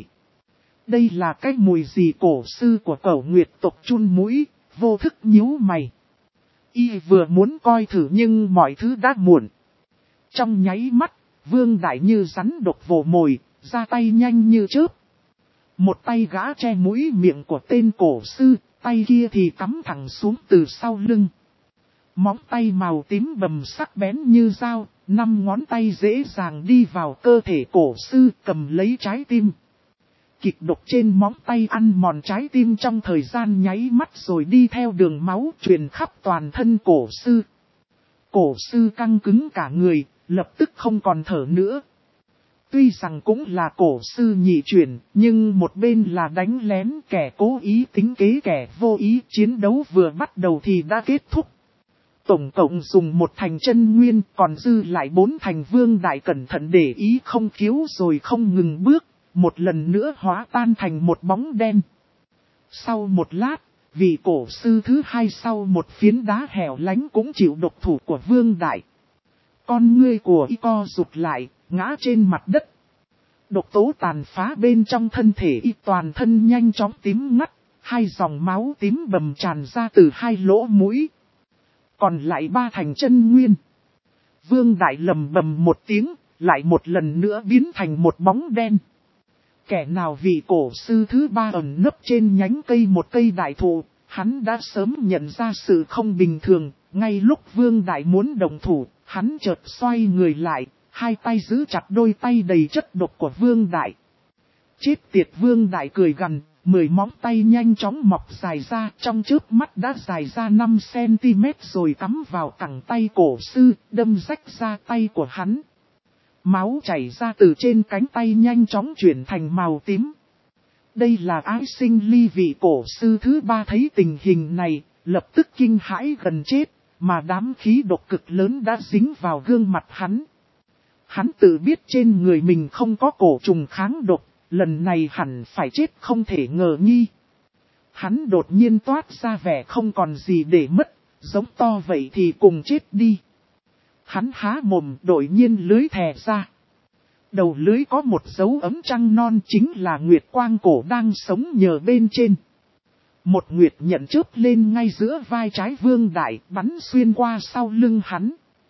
A: Đây là cái mùi gì cổ sư của Cẩu Nguyệt tộc chun mũi, vô thức nhíu mày. Y vừa muốn coi thử nhưng mọi thứ đã muộn. Trong nháy mắt, Vương Đại như rắn độc vồ mồi, ra tay nhanh như chớp. Một tay gã che mũi miệng của tên cổ sư, tay kia thì cắm thẳng xuống từ sau lưng. Móng tay màu tím bầm sắc bén như dao, năm ngón tay dễ dàng đi vào cơ thể cổ sư cầm lấy trái tim. kịch độc trên móng tay ăn mòn trái tim trong thời gian nháy mắt rồi đi theo đường máu truyền khắp toàn thân cổ sư. Cổ sư căng cứng cả người, lập tức không còn thở nữa. Tuy rằng cũng là cổ sư nhị chuyển, nhưng một bên là đánh lén kẻ cố ý tính kế kẻ vô ý, chiến đấu vừa bắt đầu thì đã kết thúc. Tổng cộng dùng một thành chân nguyên, còn dư lại bốn thành Vương Đại cẩn thận để ý không khiếu rồi không ngừng bước, một lần nữa hóa tan thành một bóng đen. Sau một lát, vị cổ sư thứ hai sau một phiến đá hẻo lánh cũng chịu độc thủ của Vương Đại. Con ngươi của y co rụt lại, ngã trên mặt đất. Độc tố tàn phá bên trong thân thể y, toàn thân nhanh chóng tím ngắt, hai dòng máu tím bầm tràn ra từ hai lỗ mũi. Còn lại ba thành chân nguyên. Vương Đại lầm bầm một tiếng, lại một lần nữa biến thành một bóng đen. Kẻ nào vị cổ sư thứ ba ẩn nấp trên nhánh cây một cây đại thụ, hắn đã sớm nhận ra sự không bình thường. Ngay lúc Vương Đại muốn đồng thủ, hắn chợt xoay người lại, hai tay giữ chặt đôi tay đầy chất độc của Vương Đại. Chết tiệt, Vương Đại cười gằn, mười móng tay nhanh chóng mọc dài ra, trong chớp mắt đã dài ra năm xăng-ti-mét rồi cắm vào cẳng tay cổ sư, đâm rách ra tay của hắn. Máu chảy ra từ trên cánh tay nhanh chóng chuyển thành màu tím. Đây là Ái Sinh Ly, vị cổ sư thứ ba thấy tình hình này, lập tức kinh hãi gần chết, mà đám khí độc cực lớn đã dính vào gương mặt hắn. Hắn tự biết trên người mình không có cổ trùng kháng độc, lần này hẳn phải chết không thể ngờ nghi. Hắn đột nhiên toát ra vẻ không còn gì để mất, giống to vậy thì cùng chết đi. Hắn há mồm đột nhiên lưới thè ra. Đầu lưới có một dấu ấm trăng non, chính là nguyệt quang cổ đang sống nhờ bên trên. Một nguyệt nhận chớp lên ngay giữa vai trái Vương Đại, bắn xuyên qua sau lưng hắn.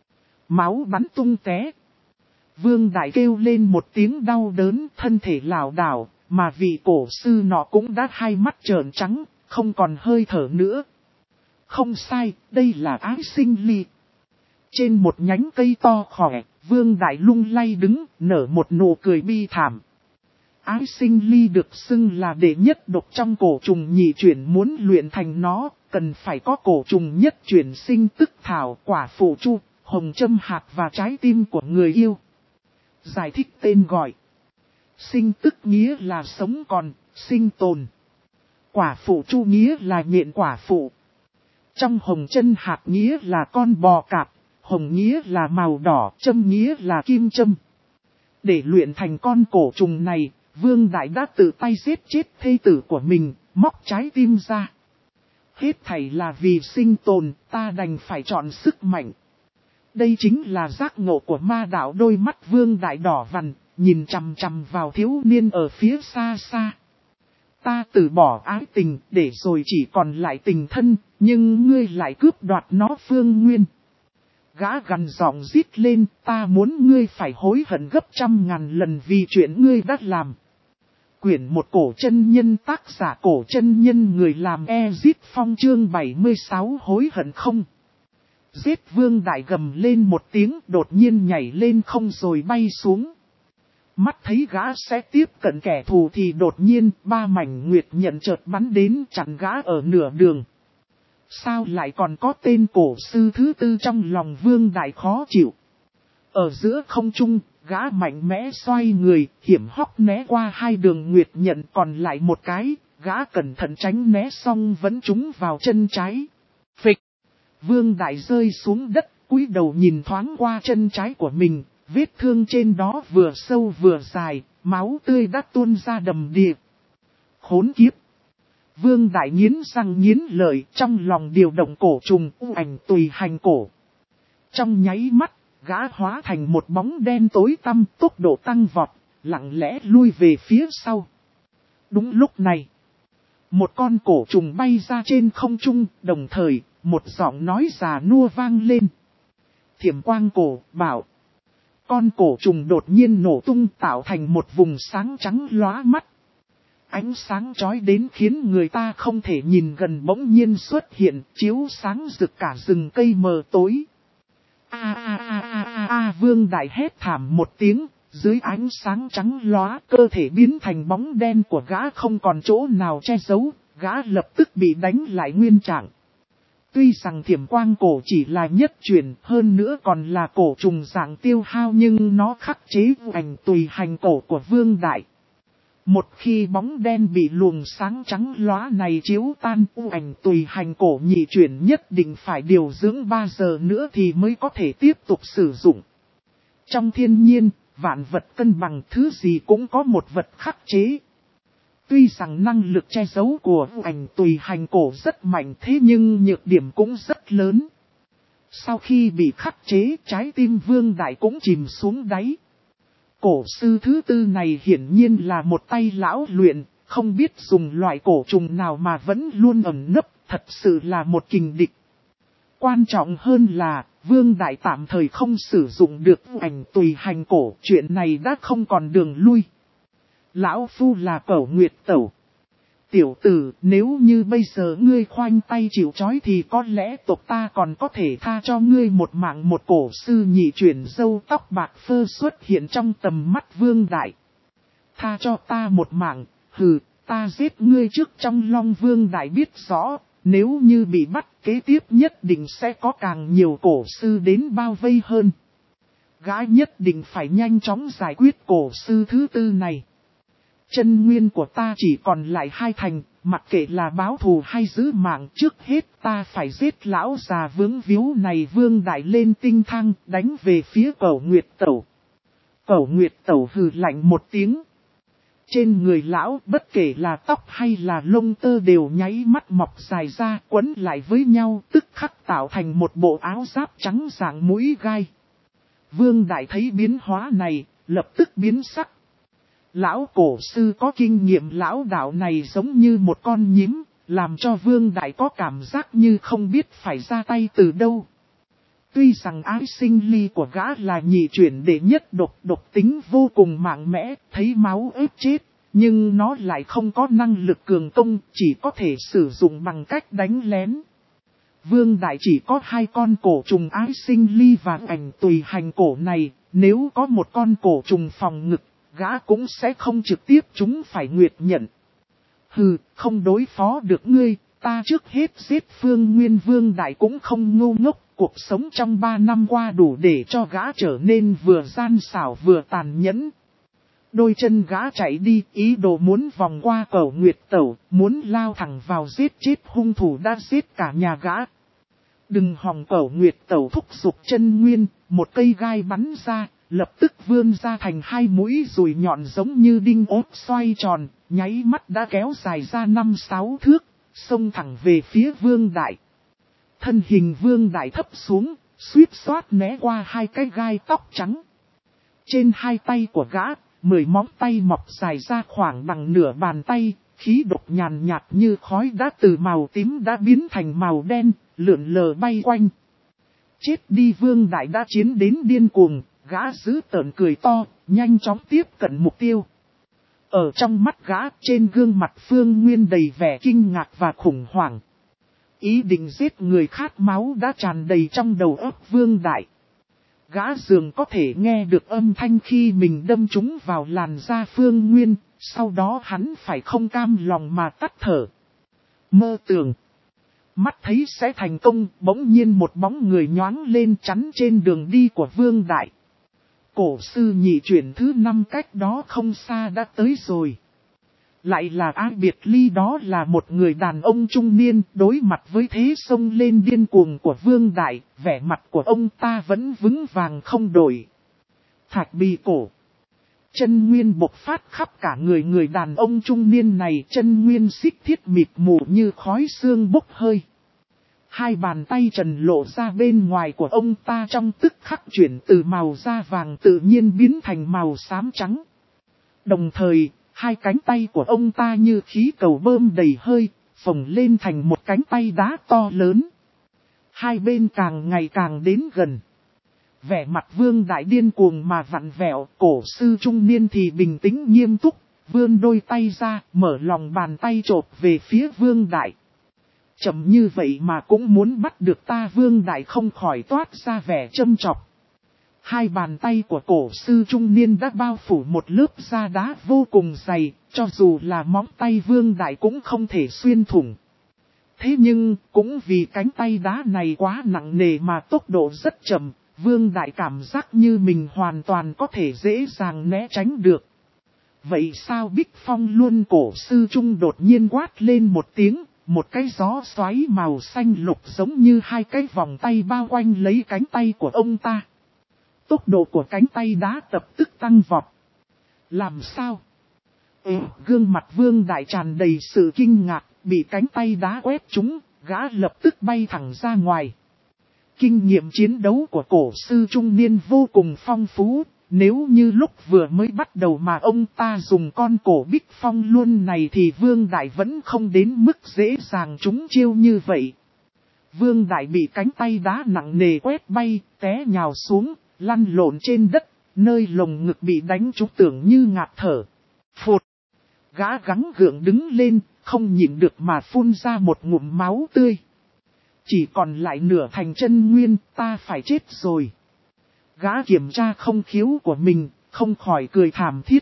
A: Máu bắn tung té. Vương Đại kêu lên một tiếng đau đớn, thân thể lảo đảo, mà vị cổ sư nọ cũng đã hai mắt trợn trắng, không còn hơi thở nữa. Không sai, đây là Ái Sinh Ly. Trên một nhánh cây to khỏe, Vương Đại lung lay đứng, nở một nụ cười bi thảm. Ái Sinh Ly được xưng là đệ nhất độc trong cổ trùng nhị chuyển, muốn luyện thành nó, cần phải có cổ trùng nhất chuyển sinh tức thảo, quả phụ chu, hồng châm hạt và trái tim của người yêu. Giải thích tên gọi. Sinh tức nghĩa là sống còn, sinh tồn. Quả phụ chu nghĩa là nhện quả phụ. Trong hồng chân hạt nghĩa là con bò cạp, hồng nghĩa là màu đỏ, châm nghĩa là kim châm. Để luyện thành con cổ trùng này, Vương Đại đã tự tay giết chết thê tử của mình, móc trái tim ra. Hết thảy là vì sinh tồn, ta đành phải chọn sức mạnh. Đây chính là giác ngộ của ma đạo. Đôi mắt Vương Đại đỏ vằn, nhìn chằm chằm vào thiếu niên ở phía xa xa. Ta từ bỏ ái tình, để rồi chỉ còn lại tình thân, nhưng ngươi lại cướp đoạt nó Phương Nguyên. Gã gằn giọng rít lên, ta muốn ngươi phải hối hận gấp trăm ngàn lần vì chuyện ngươi đã làm. Quyển một cổ chân nhân, tác giả Cổ Chân Nhân, người làm Ezit Phong, chương bảy mươi sáu hối hận không. Giết. Vương Đại gầm lên một tiếng, đột nhiên nhảy lên không rồi bay xuống. Mắt thấy gã sẽ tiếp cận kẻ thù thì đột nhiên ba mảnh nguyệt nhận chợt bắn đến chặn gã ở nửa đường. Sao lại còn có tên cổ sư thứ tư trong lòng Vương Đại khó chịu. Ở giữa không trung, gã mạnh mẽ xoay người, hiểm hóc né qua hai đường nguyệt nhận, còn lại một cái, gã cẩn thận tránh né xong vẫn trúng vào chân trái. Phịch! Vương Đại rơi xuống đất, cúi đầu nhìn thoáng qua chân trái của mình, vết thương trên đó vừa sâu vừa dài, máu tươi đã tuôn ra đầm đìa. Khốn kiếp! Vương Đại nghiến răng nghiến lợi, trong lòng điều động cổ trùng u ảnh tùy hành cổ. Trong nháy mắt, gã hóa thành một bóng đen tối tăm, tốc độ tăng vọt, lặng lẽ lui về phía sau. Đúng lúc này, một con cổ trùng bay ra trên không trung, đồng thời, một giọng nói già nua vang lên. Thiểm quang cổ, bảo. Con cổ trùng đột nhiên nổ tung tạo thành một vùng sáng trắng lóa mắt. Ánh sáng chói đến khiến người ta không thể nhìn gần bỗng nhiên xuất hiện, chiếu sáng rực cả rừng cây mờ tối. A a a a a a, Vương Đại hét thảm một tiếng, dưới ánh sáng trắng lóa, cơ thể biến thành bóng đen của gã không còn chỗ nào che giấu, gã lập tức bị đánh lại nguyên trạng. Tuy rằng thiểm quang cổ chỉ là nhất chuyển, hơn nữa còn là cổ trùng dạng tiêu hao, nhưng nó khắc chế ảnh tùy hành cổ của Vương Đại. Một khi bóng đen bị luồng sáng trắng lóa này chiếu tan, u ảnh tùy hành cổ nhị chuyển nhất định phải điều dưỡng ba giờ nữa thì mới có thể tiếp tục sử dụng. Trong thiên nhiên, vạn vật cân bằng, thứ gì cũng có một vật khắc chế. Tuy rằng năng lực che giấu của u ảnh tùy hành cổ rất mạnh, thế nhưng nhược điểm cũng rất lớn. Sau khi bị khắc chế, trái tim Vương Đại cũng chìm xuống đáy. Cổ sư thứ tư này hiển nhiên là một tay lão luyện, không biết dùng loại cổ trùng nào mà vẫn luôn ẩn nấp, thật sự là một kình địch. Quan trọng hơn là, Vương Đại tạm thời không sử dụng được u ảnh tùy hành cổ, chuyện này đã không còn đường lui. Lão Phu là Cẩu Nguyệt Tẩu. Tiểu tử, nếu như bây giờ ngươi khoanh tay chịu trói thì có lẽ tộc ta còn có thể tha cho ngươi một mạng. Một cổ sư nhị chuyển râu tóc bạc phơ xuất hiện trong tầm mắt Vương Đại. Tha cho ta một mạng, hừ, ta giết ngươi trước trong Long. Vương Đại biết rõ, nếu như bị bắt kế tiếp nhất định sẽ có càng nhiều cổ sư đến bao vây hơn. Gã nhất định phải nhanh chóng giải quyết cổ sư thứ tư này. Chân nguyên của ta chỉ còn lại hai thành, mặc kệ là báo thù hay giữ mạng, trước hết ta phải giết lão già vướng víu này. Vương Đại lên tinh thang, đánh về phía Cẩu Nguyệt Tẩu. Cẩu Nguyệt Tẩu hừ lạnh một tiếng. Trên người lão, bất kể là tóc hay là lông tơ đều nháy mắt mọc dài ra, quấn lại với nhau, tức khắc tạo thành một bộ áo giáp trắng dạng mũi gai. Vương Đại thấy biến hóa này, lập tức biến sắc. Lão cổ sư có kinh nghiệm, lão đạo này giống như một con nhím, làm cho Vương Đại có cảm giác như không biết phải ra tay từ đâu. Tuy rằng ái sinh ly của gã là nhị chuyển đệ nhất độc, độc tính vô cùng mạnh mẽ, thấy máu ép chết, nhưng nó lại không có năng lực cường công, chỉ có thể sử dụng bằng cách đánh lén. Vương Đại chỉ có hai con cổ trùng ái sinh ly và ảnh tùy hành cổ này, nếu có một con cổ trùng phòng ngực, gã cũng sẽ không trực tiếp chúng phải nguyệt nhận. Hừ, không đối phó được ngươi, ta trước hết giết Phương Nguyên. Vương Đại cũng không ngu ngốc, cuộc sống trong ba năm qua đủ để cho gã trở nên vừa gian xảo vừa tàn nhẫn. Đôi chân gã chạy đi, ý đồ muốn vòng qua Cẩu Nguyệt Tẩu, muốn lao thẳng vào giết chết hung thủ đã giết cả nhà gã. Đừng hòng. Cẩu Nguyệt Tẩu thúc giục chân nguyên, một cây gai bắn ra, lập tức vươn ra thành hai mũi dùi nhọn giống như đinh ốp xoay tròn, nháy mắt đã kéo dài ra năm sáu thước, xông thẳng về phía Vương Đại. Thân hình Vương Đại thấp xuống, suýt xoát né qua hai cái gai tóc trắng. Trên hai tay của gã, mười móng tay mọc dài ra khoảng bằng nửa bàn tay, khí độc nhàn nhạt như khói đã từ màu tím đã biến thành màu đen, lượn lờ bay quanh. Chết đi. Vương Đại đã chiến đến điên cuồng, gã giữ tợn cười to, nhanh chóng tiếp cận mục tiêu. Ở trong mắt gã, trên gương mặt Phương Nguyên đầy vẻ kinh ngạc và khủng hoảng. Ý định giết người khát máu đã tràn đầy trong đầu óc Vương Đại. Gã dường có thể nghe được âm thanh khi mình đâm trúng vào làn da Phương Nguyên, sau đó hắn phải không cam lòng mà tắt thở. Mơ tưởng. Mắt thấy sẽ thành công, bỗng nhiên một bóng người nhoáng lên chắn trên đường đi của Vương Đại. Cổ sư nhị chuyển thứ năm cách đó không xa đã tới rồi. Lại là ai biệt ly, đó là một người đàn ông trung niên, đối mặt với thế xông lên điên cuồng của Vương Đại, vẻ mặt của ông ta vẫn vững vàng không đổi. Thạch bì cổ. Chân nguyên bộc phát khắp cả người người đàn ông trung niên này, chân nguyên xích thiết mịt mù như khói xương bốc hơi. Hai bàn tay trần lộ ra bên ngoài của ông ta trong tức khắc chuyển từ màu da vàng tự nhiên biến thành màu xám trắng. Đồng thời, hai cánh tay của ông ta như khí cầu bơm đầy hơi, phồng lên thành một cánh tay đá to lớn. Hai bên càng ngày càng đến gần. Vẻ mặt Vương Đại điên cuồng mà vặn vẹo, cổ sư trung niên thì bình tĩnh nghiêm túc, vươn đôi tay ra, mở lòng bàn tay chộp về phía Vương Đại. Chậm như vậy mà cũng muốn bắt được ta. Vương Đại không khỏi toát ra vẻ châm chọc. Hai bàn tay của cổ sư trung niên đã bao phủ một lớp da đá vô cùng dày, cho dù là móng tay Vương Đại cũng không thể xuyên thủng. Thế nhưng, cũng vì cánh tay đá này quá nặng nề mà tốc độ rất chậm, Vương Đại cảm giác như mình hoàn toàn có thể dễ dàng né tránh được. Vậy sao Bích Phong luôn cổ sư trung đột nhiên quát lên một tiếng, một cái gió xoáy màu xanh lục giống như hai cái vòng tay bao quanh lấy cánh tay của ông ta. Tốc độ của cánh tay đá lập tức tăng vọt. Làm sao? Ừ, gương mặt Vương Đại tràn đầy sự kinh ngạc, bị cánh tay đá quét trúng, gã lập tức bay thẳng ra ngoài. Kinh nghiệm chiến đấu của cổ sư trung niên vô cùng phong phú, nếu như lúc vừa mới bắt đầu mà ông ta dùng con cổ Bích Phong luôn này thì Vương Đại vẫn không đến mức dễ dàng trúng chiêu như vậy. Vương Đại bị cánh tay đá nặng nề quét bay, té nhào xuống, lăn lộn trên đất, nơi lồng ngực bị đánh trúng tưởng như ngạt thở. Phụt! Gã gắng gượng đứng lên, không nhịn được mà phun ra một ngụm máu tươi. Chỉ còn lại nửa thành chân nguyên, ta phải chết rồi. Gã kiểm tra không khiếu của mình, không khỏi cười thảm thiết.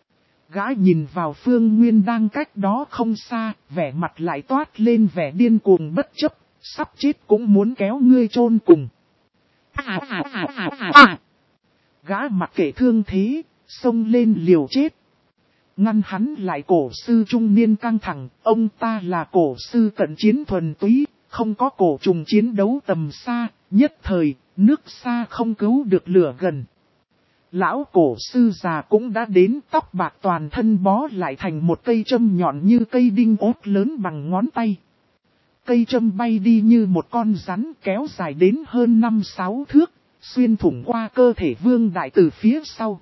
A: Gã nhìn vào Phương Nguyên đang cách đó không xa, vẻ mặt lại toát lên vẻ điên cuồng bất chấp, sắp chết cũng muốn kéo ngươi chôn cùng. À, à, à, à, à, à. Gã mặc kệ thương thế, xông lên liều chết. Ngăn hắn lại cổ sư trung niên căng thẳng, ông ta là cổ sư cận chiến thuần túy, không có cổ trùng chiến đấu tầm xa, nhất thời, nước xa không cứu được lửa gần. Lão cổ sư già cũng đã đến, tóc bạc toàn thân bó lại thành một cây châm nhọn như cây đinh ốt lớn bằng ngón tay. Cây châm bay đi như một con rắn kéo dài đến hơn năm sáu thước, xuyên thủng qua cơ thể Vương Đại từ phía sau.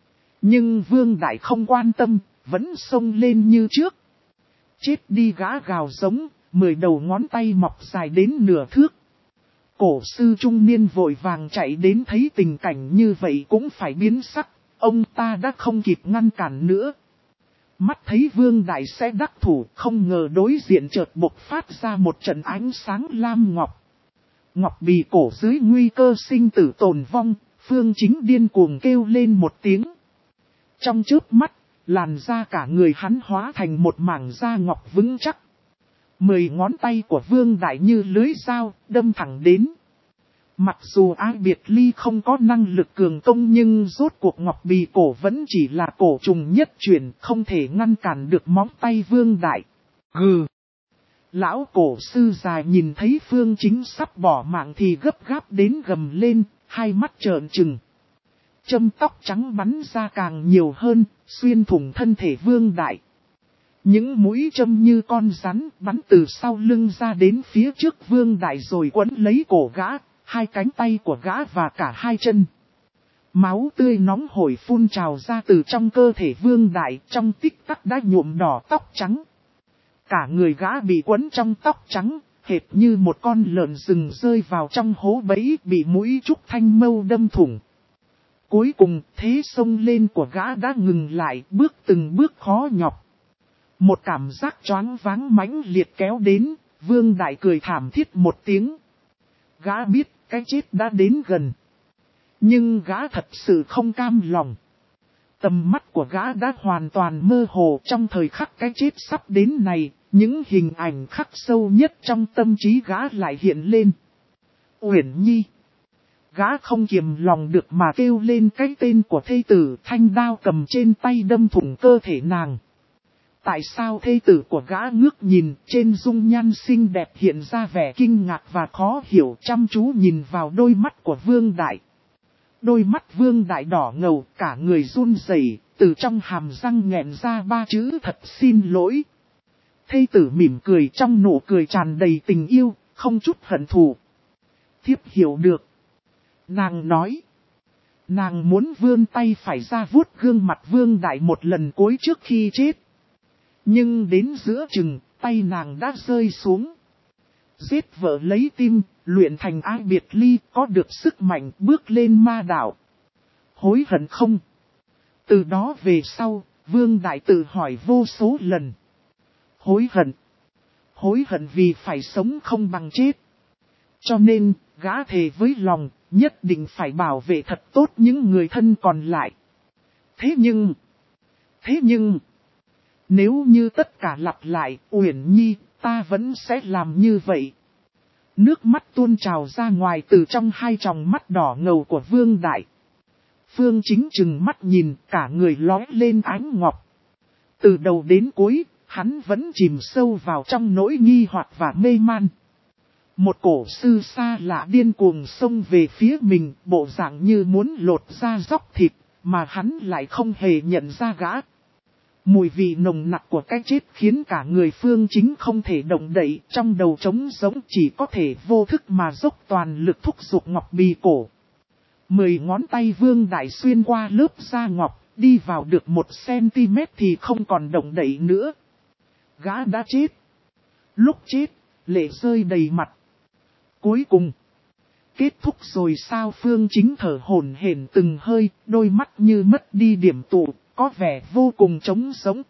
A: Nhưng Vương Đại không quan tâm, vẫn xông lên như trước. Chết đi gã gào giống, mười đầu ngón tay mọc dài đến nửa thước. Cổ sư trung niên vội vàng chạy đến thấy tình cảnh như vậy cũng phải biến sắc, ông ta đã không kịp ngăn cản nữa. Mắt thấy Vương Đại sẽ đắc thủ, không ngờ đối diện chợt bộc phát ra một trận ánh sáng lam ngọc. Ngọc bì cổ dưới nguy cơ sinh tử tồn vong, Phương Chính điên cuồng kêu lên một tiếng. Trong chớp mắt, làn da cả người hắn hóa thành một mảng da ngọc vững chắc. Mười ngón tay của Vương Đại như lưới dao, đâm thẳng đến. Mặc dù Ai Biệt Ly không có năng lực cường công nhưng rốt cuộc ngọc bì cổ vẫn chỉ là cổ trùng nhất chuyển, không thể ngăn cản được móng tay Vương Đại. Gừ! Lão cổ sư già nhìn thấy Phương Chính sắp bỏ mạng thì gấp gáp đến gầm lên, hai mắt trợn trừng. Châm tóc trắng bắn ra càng nhiều hơn, xuyên thủng thân thể Vương Đại. Những mũi châm như con rắn bắn từ sau lưng ra đến phía trước Vương Đại rồi quấn lấy cổ gã, hai cánh tay của gã và cả hai chân. Máu tươi nóng hổi phun trào ra từ trong cơ thể Vương Đại, trong tích tắc đã nhuộm đỏ tóc trắng. Cả người gã bị quấn trong tóc trắng, hệt như một con lợn rừng rơi vào trong hố bẫy bị mũi trúc thanh mâu đâm thủng. Cuối cùng, thế xông lên của gã đã ngừng lại, bước từng bước khó nhọc. Một cảm giác choáng váng mãnh liệt kéo đến, Vương Đại cười thảm thiết một tiếng. Gã biết cái chết đã đến gần. Nhưng gã thật sự không cam lòng. Tầm mắt của gã đã hoàn toàn mơ hồ trong thời khắc cái chết sắp đến này, những hình ảnh khắc sâu nhất trong tâm trí gã lại hiện lên. Uyển Nhi. Gã không kiềm lòng được mà kêu lên cái tên của thê tử, thanh đao cầm trên tay đâm thủng cơ thể nàng. Tại sao thê tử của gã ngước nhìn, trên dung nhan xinh đẹp hiện ra vẻ kinh ngạc và khó hiểu, chăm chú nhìn vào đôi mắt của Vương Đại. Đôi mắt Vương Đại đỏ ngầu, cả người run rẩy, từ trong hàm răng nghẹn ra ba chữ thật xin lỗi. Thê tử mỉm cười, trong nụ cười tràn đầy tình yêu, không chút hận thù. Thiếp hiểu được. Nàng nói. Nàng muốn vươn tay phải ra vuốt gương mặt Vương Đại một lần cuối trước khi chết. Nhưng đến giữa chừng, tay nàng đã rơi xuống. Giết vợ lấy tim, luyện thành Ai Biệt Ly, có được sức mạnh bước lên ma đạo. Hối hận không? Từ đó về sau, Vương Đại tự hỏi vô số lần. Hối hận. Hối hận vì phải sống không bằng chết. Cho nên, gã thề với lòng, nhất định phải bảo vệ thật tốt những người thân còn lại. Thế nhưng, thế nhưng, nếu như tất cả lặp lại, Uyển Nhi, ta vẫn sẽ làm như vậy. Nước mắt tuôn trào ra ngoài từ trong hai tròng mắt đỏ ngầu của Vương Đại. Phương Chính trừng mắt nhìn, cả người lóe lên ánh ngọc. Từ đầu đến cuối, hắn vẫn chìm sâu vào trong nỗi nghi hoặc và mê man. Một cổ sư xa lạ điên cuồng xông về phía mình, bộ dạng như muốn lột ra dóc thịt, mà hắn lại không hề nhận ra gã. Mùi vị nồng nặc của cái chết khiến cả người Phương Chính không thể động đậy, trong đầu trống rỗng chỉ có thể vô thức mà dốc toàn lực thúc giục ngọc bì cổ. Mười ngón tay Vương Đại xuyên qua lớp da ngọc, đi vào được một xăng-ti-mét thì không còn động đậy nữa. Gã đã chết. Lúc chết, lệ rơi đầy mặt. Cuối cùng, kết thúc rồi sao? Phương Chính thở hổn hển từng hơi, đôi mắt như mất đi điểm tụ, có vẻ vô cùng trống sống.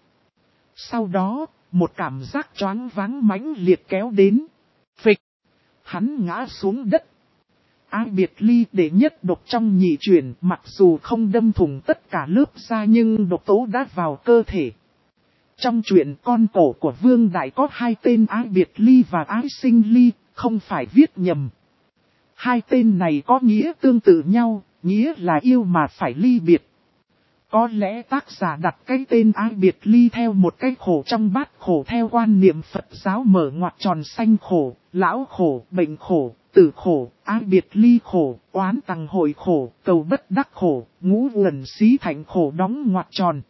A: Sau đó, một cảm giác choáng váng mãnh liệt kéo đến. Phịch! Hắn ngã xuống đất. Ái biệt ly đệ nhất độc trong nhị chuyển, mặc dù không đâm thủng tất cả lớp da nhưng độc tố đã vào cơ thể. Trong chuyện con cổ của Vương Đại có hai tên Ái biệt ly và Ái sinh ly, không phải viết nhầm. Hai tên này có nghĩa tương tự nhau, nghĩa là yêu mà phải ly biệt. Có lẽ tác giả đặt cái tên Ái biệt ly theo một cái khổ trong bát khổ theo quan niệm Phật giáo mở ngoặc tròn xanh khổ, lão khổ, bệnh khổ, tử khổ, ái biệt ly khổ, oán tằng hội khổ, cầu bất đắc khổ, ngũ uẩn xí thạnh khổ đóng ngoặc tròn.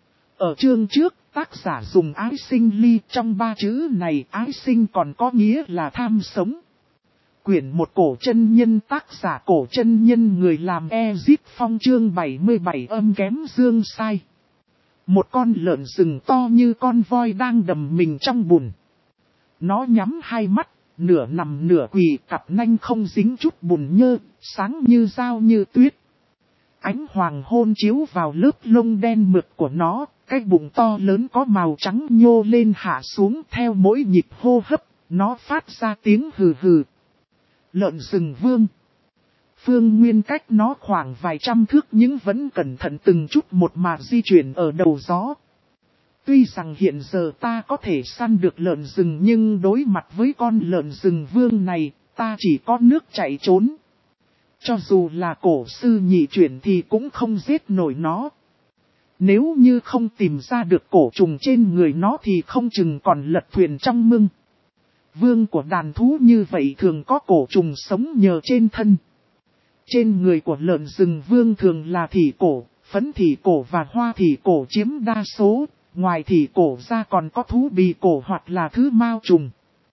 A: Ở chương trước, tác giả dùng ái sinh ly, trong ba chữ này ái sinh còn có nghĩa là tham sống. Quyển một cổ chân nhân, tác giả cổ chân nhân, người làm Ezip Phong, chương bảy mươi bảy âm kém dương sai. Một con lợn rừng to như con voi đang đầm mình trong bùn. Nó nhắm hai mắt, nửa nằm nửa quỳ, cặp nanh không dính chút bùn nhơ, sáng như dao như tuyết. Ánh hoàng hôn chiếu vào lớp lông đen mượt của nó, cái bụng to lớn có màu trắng nhô lên hạ xuống theo mỗi nhịp hô hấp, nó phát ra tiếng hừ hừ. Lợn rừng Vương. Phương Nguyên cách nó khoảng vài trăm thước nhưng vẫn cẩn thận từng chút một mà di chuyển ở đầu gió. Tuy rằng hiện giờ ta có thể săn được lợn rừng nhưng đối mặt với con lợn rừng Vương này, ta chỉ có nước chạy trốn. Cho dù là cổ sư nhị chuyển thì cũng không giết nổi nó. Nếu như không tìm ra được cổ trùng trên người nó thì không chừng còn lật thuyền trong mưng. Vương của đàn thú như vậy thường có cổ trùng sống nhờ trên thân. Trên người của lợn rừng Vương thường là thỉ cổ, phấn thỉ cổ và hoa thỉ cổ chiếm đa số, ngoài thỉ cổ ra còn có thú bì cổ hoặc là thứ mao trùng.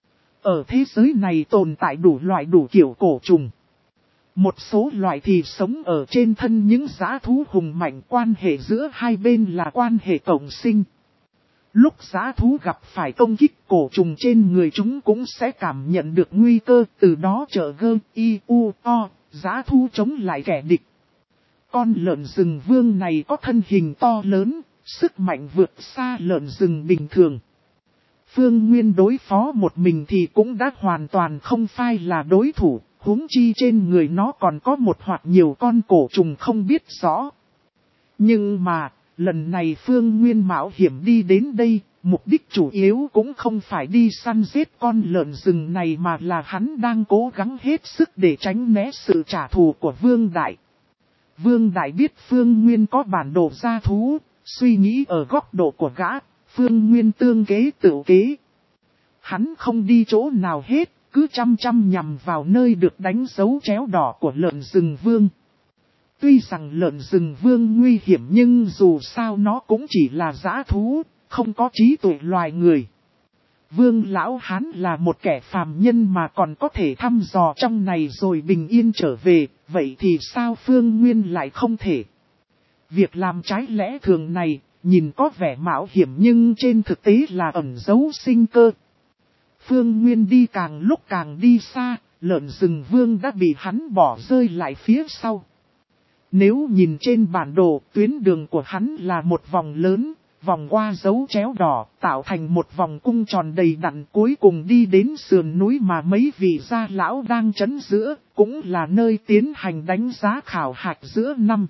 A: Ở thế giới này tồn tại đủ loại đủ kiểu cổ trùng. Một số loại thì sống ở trên thân những dã thú hùng mạnh, quan hệ giữa hai bên là quan hệ cộng sinh. Lúc dã thú gặp phải công kích, cổ trùng trên người chúng cũng sẽ cảm nhận được nguy cơ, từ đó trợ gơ, y, u, o, dã thú chống lại kẻ địch. Con lợn rừng Vương này có thân hình to lớn, sức mạnh vượt xa lợn rừng bình thường. Phương Nguyên đối phó một mình thì cũng đã hoàn toàn không phải là đối thủ, huống chi trên người nó còn có một hoặc nhiều con cổ trùng không biết rõ. Nhưng mà, lần này Phương Nguyên mạo hiểm đi đến đây, mục đích chủ yếu cũng không phải đi săn giết con lợn rừng này mà là hắn đang cố gắng hết sức để tránh né sự trả thù của Vương Đại. Vương Đại biết Phương Nguyên có bản đồ gia thú, suy nghĩ ở góc độ của gã, Phương Nguyên tương kế tự kế. Hắn không đi chỗ nào hết, cứ chăm chăm nhằm vào nơi được đánh dấu chéo đỏ của lợn rừng Vương. Tuy rằng lợn rừng Vương nguy hiểm nhưng dù sao nó cũng chỉ là dã thú, không có trí tuệ loài người. Vương Lão Hán là một kẻ phàm nhân mà còn có thể thăm dò trong này rồi bình yên trở về, vậy thì sao Phương Nguyên lại không thể? Việc làm trái lẽ thường này, nhìn có vẻ mạo hiểm nhưng trên thực tế là ẩn giấu sinh cơ. Phương Nguyên đi càng lúc càng đi xa, lợn rừng Vương đã bị hắn bỏ rơi lại phía sau. Nếu nhìn trên bản đồ, tuyến đường của hắn là một vòng lớn, vòng qua dấu chéo đỏ, tạo thành một vòng cung tròn đầy đặn, cuối cùng đi đến sườn núi mà mấy vị gia lão đang trấn giữa, cũng là nơi tiến hành đánh giá khảo hạch giữa năm.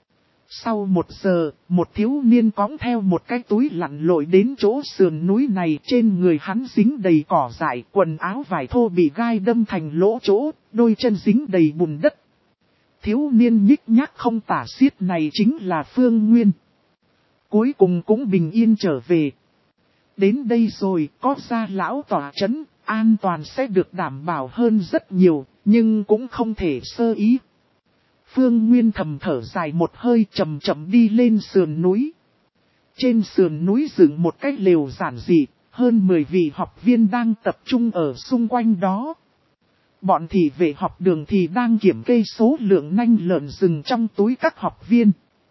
A: Sau một giờ, một thiếu niên cõng theo một cái túi lặn lội đến chỗ sườn núi này, trên người hắn dính đầy cỏ dại, quần áo vải thô bị gai đâm thành lỗ chỗ, đôi chân dính đầy bùn đất. Thiếu niên nhích nhác không tả xiết này chính là Phương Nguyên. Cuối cùng cũng bình yên trở về. Đến đây rồi, có gia lão tỏa trấn, an toàn sẽ được đảm bảo hơn rất nhiều, nhưng cũng không thể sơ ý. Phương Nguyên thầm thở dài một hơi, chậm chậm đi lên sườn núi. Trên sườn núi dựng một cái lều giản dị, hơn mười vị học viên đang tập trung ở xung quanh đó. Bọn thị vệ học đường thì đang kiểm kê số lượng nanh lợn rừng trong túi các học viên.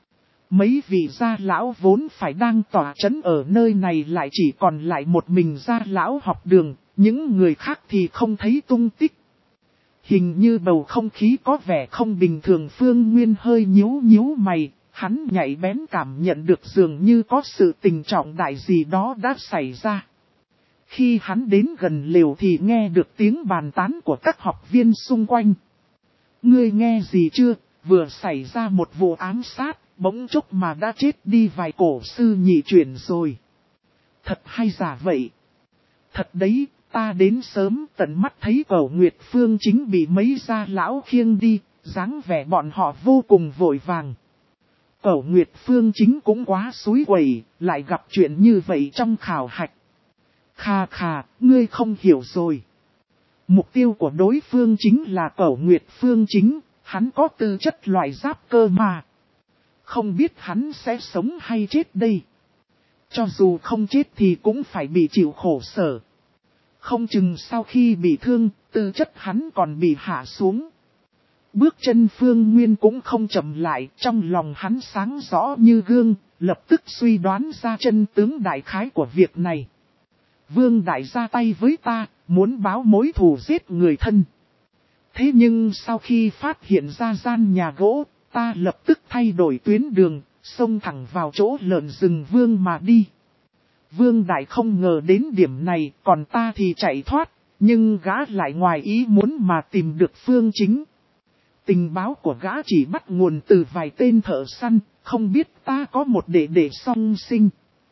A: Mấy vị gia lão vốn phải đang tỏa trấn ở nơi này lại chỉ còn lại một mình gia lão học đường, những người khác thì không thấy tung tích. Hình như bầu không khí có vẻ không bình thường. Phương Nguyên hơi nhíu nhíu mày, hắn nhạy bén cảm nhận được dường như có sự tình trọng đại gì đó đã xảy ra. Khi hắn đến gần lều thì nghe được tiếng bàn tán của các học viên xung quanh. Ngươi nghe gì chưa, vừa xảy ra một vụ ám sát, bỗng chốc mà đã chết đi vài cổ sư nhị chuyển rồi. Thật hay giả vậy? Thật đấy, ta đến sớm tận mắt thấy Cẩu Nguyệt Phương Chính bị mấy gia lão khiêng đi, dáng vẻ bọn họ vô cùng vội vàng. Cẩu Nguyệt Phương Chính cũng quá xúi quẩy, lại gặp chuyện như vậy trong khảo hạch. Khà khà, ngươi không hiểu rồi. Mục tiêu của đối phương chính là Cẩu Nguyệt Phương Chính, hắn có tư chất loại giáp cơ mà. Không biết hắn sẽ sống hay chết đây. Cho dù không chết thì cũng phải bị chịu khổ sở. Không chừng sau khi bị thương, tư chất hắn còn bị hạ xuống. Bước chân Phương Nguyên cũng không chậm lại, trong lòng hắn sáng rõ như gương, lập tức suy đoán ra chân tướng đại khái của việc này. Vương đại ra tay với ta, muốn báo mối thù giết người thân. Thế nhưng sau khi phát hiện ra gian nhà gỗ, ta lập tức thay đổi tuyến đường, xông thẳng vào chỗ lợn rừng Vương mà đi. Vương đại không ngờ đến điểm này, còn ta thì chạy thoát, nhưng gã lại ngoài ý muốn mà tìm được Phương Chính. Tình báo của gã chỉ bắt nguồn từ vài tên thợ săn, không biết ta có một đệ đệ song sinh.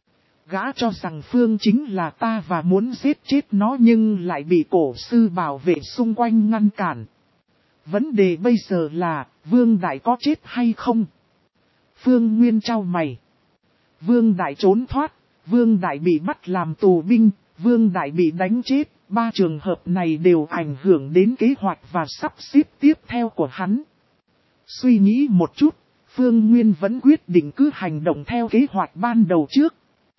A: Gã cho rằng Phương Chính là ta và muốn giết chết nó nhưng lại bị cổ sư bảo vệ xung quanh ngăn cản. Vấn đề bây giờ là, Vương Đại có chết hay không? Phương Nguyên trao mày. Vương Đại trốn thoát, Vương Đại bị bắt làm tù binh, Vương Đại bị đánh chết. Ba trường hợp này đều ảnh hưởng đến kế hoạch và sắp xếp tiếp theo của hắn. Suy nghĩ một chút, Phương Nguyên vẫn quyết định cứ hành động theo kế hoạch ban đầu trước.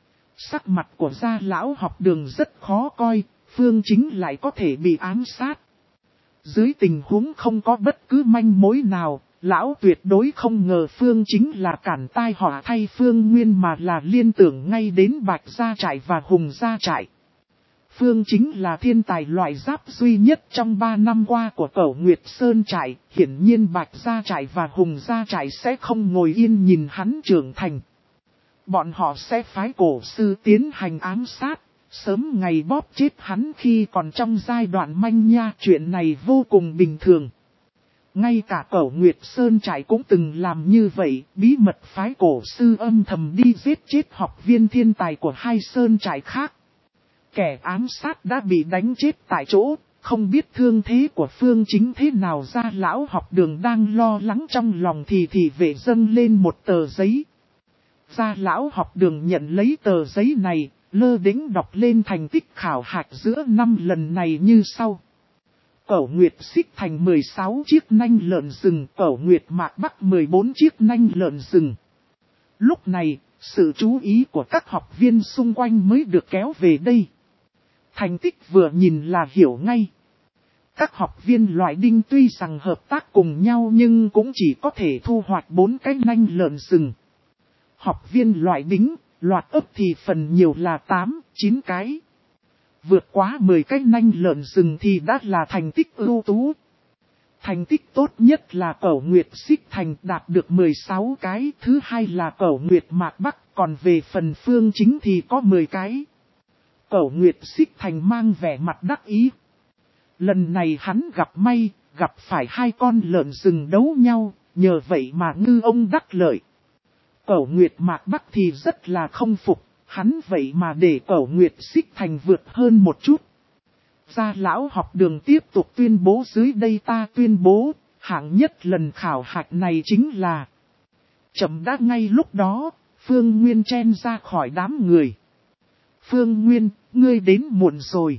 A: Sắc mặt của gia lão học đường rất khó coi, Phương Chính lại có thể bị ám sát. Dưới tình huống không có bất cứ manh mối nào, lão tuyệt đối không ngờ Phương Chính là cản tai họa thay Phương Nguyên mà là liên tưởng ngay đến Bạch Gia Trại và Hùng Gia Trại. Phương Chính là thiên tài loại giáp duy nhất trong ba năm qua của Cẩu Nguyệt Sơn Trại, hiển nhiên Bạch Gia Trại và Hùng Gia Trại sẽ không ngồi yên nhìn hắn trưởng thành. Bọn họ sẽ phái cổ sư tiến hành ám sát, sớm ngày bóp chết hắn khi còn trong giai đoạn manh nha. Chuyện này vô cùng bình thường. Ngay cả Cẩu Nguyệt Sơn Trại cũng từng làm như vậy, bí mật phái cổ sư âm thầm đi giết chết học viên thiên tài của hai Sơn Trại khác. Kẻ ám sát đã bị đánh chết tại chỗ, không biết thương thế của Phương Chính thế nào. Gia lão học đường đang lo lắng trong lòng thì thì vệ dâng lên một tờ giấy. Gia lão học đường nhận lấy tờ giấy này, lơ đễnh đọc lên thành tích khảo hạch giữa năm lần này như sau. Cẩu Nguyệt Xích Thành mười sáu chiếc nanh lợn rừng, Cẩu Nguyệt Mạc Bắc mười bốn chiếc nanh lợn rừng. Lúc này, sự chú ý của các học viên xung quanh mới được kéo về đây. Thành tích vừa nhìn là hiểu ngay. Các học viên loại đinh tuy rằng hợp tác cùng nhau nhưng cũng chỉ có thể thu hoạch bốn cái nanh lợn rừng. Học viên loại đính, loạt ấp thì phần nhiều là tám, chín cái. Vượt quá mười cái nanh lợn rừng thì đã là thành tích ưu tú. Thành tích tốt nhất là Cẩu Nguyệt Xích Thành đạt được mười sáu cái, thứ hai là Cẩu Nguyệt Mạc Bắc, còn về phần Phương Chính thì có mười cái. Cẩu Nguyệt Xích Thành mang vẻ mặt đắc ý. Lần này hắn gặp may, gặp phải hai con lợn rừng đấu nhau, nhờ vậy mà ngư ông đắc lợi. Cẩu Nguyệt Mạc Bắc thì rất là không phục, hắn vậy mà để Cẩu Nguyệt Xích Thành vượt hơn một chút. Gia lão học đường tiếp tục tuyên bố dưới đây ta tuyên bố, hạng nhất lần khảo hạch này chính là. Chậm đã ngay lúc đó, Phương Nguyên chen ra khỏi đám người. Phương Nguyên, ngươi đến muộn rồi.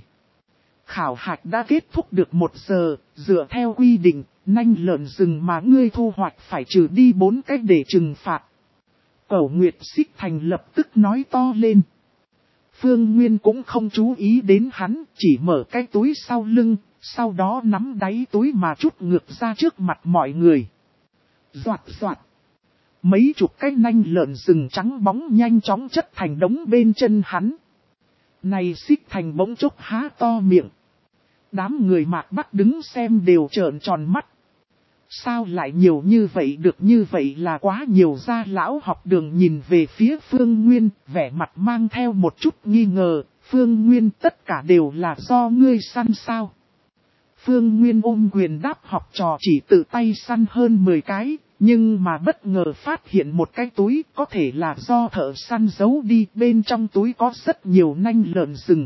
A: Khảo hạch đã kết thúc được một giờ, dựa theo quy định, nanh lợn rừng mà ngươi thu hoạch phải trừ đi bốn cách để trừng phạt. Cẩu Nguyệt Xích Thành lập tức nói to lên. Phương Nguyên cũng không chú ý đến hắn, chỉ mở cái túi sau lưng, sau đó nắm đáy túi mà trút ngược ra trước mặt mọi người. Doạt doạt. Mấy chục cái nanh lợn rừng trắng bóng nhanh chóng chất thành đống bên chân hắn. Này Xích Thành bỗng chốc há to miệng. Đám người Mạc Bắc đứng xem đều trợn tròn mắt. Sao lại nhiều như vậy được như vậy là quá nhiều. Gia lão học đường nhìn về phía Phương Nguyên, vẻ mặt mang theo một chút nghi ngờ. Phương Nguyên tất cả đều là do ngươi săn sao. Phương Nguyên ôm quyền đáp học trò chỉ tự tay săn hơn mười cái, nhưng mà bất ngờ phát hiện một cái túi có thể là do thợ săn giấu đi. Bên trong túi có rất nhiều nanh lợn rừng.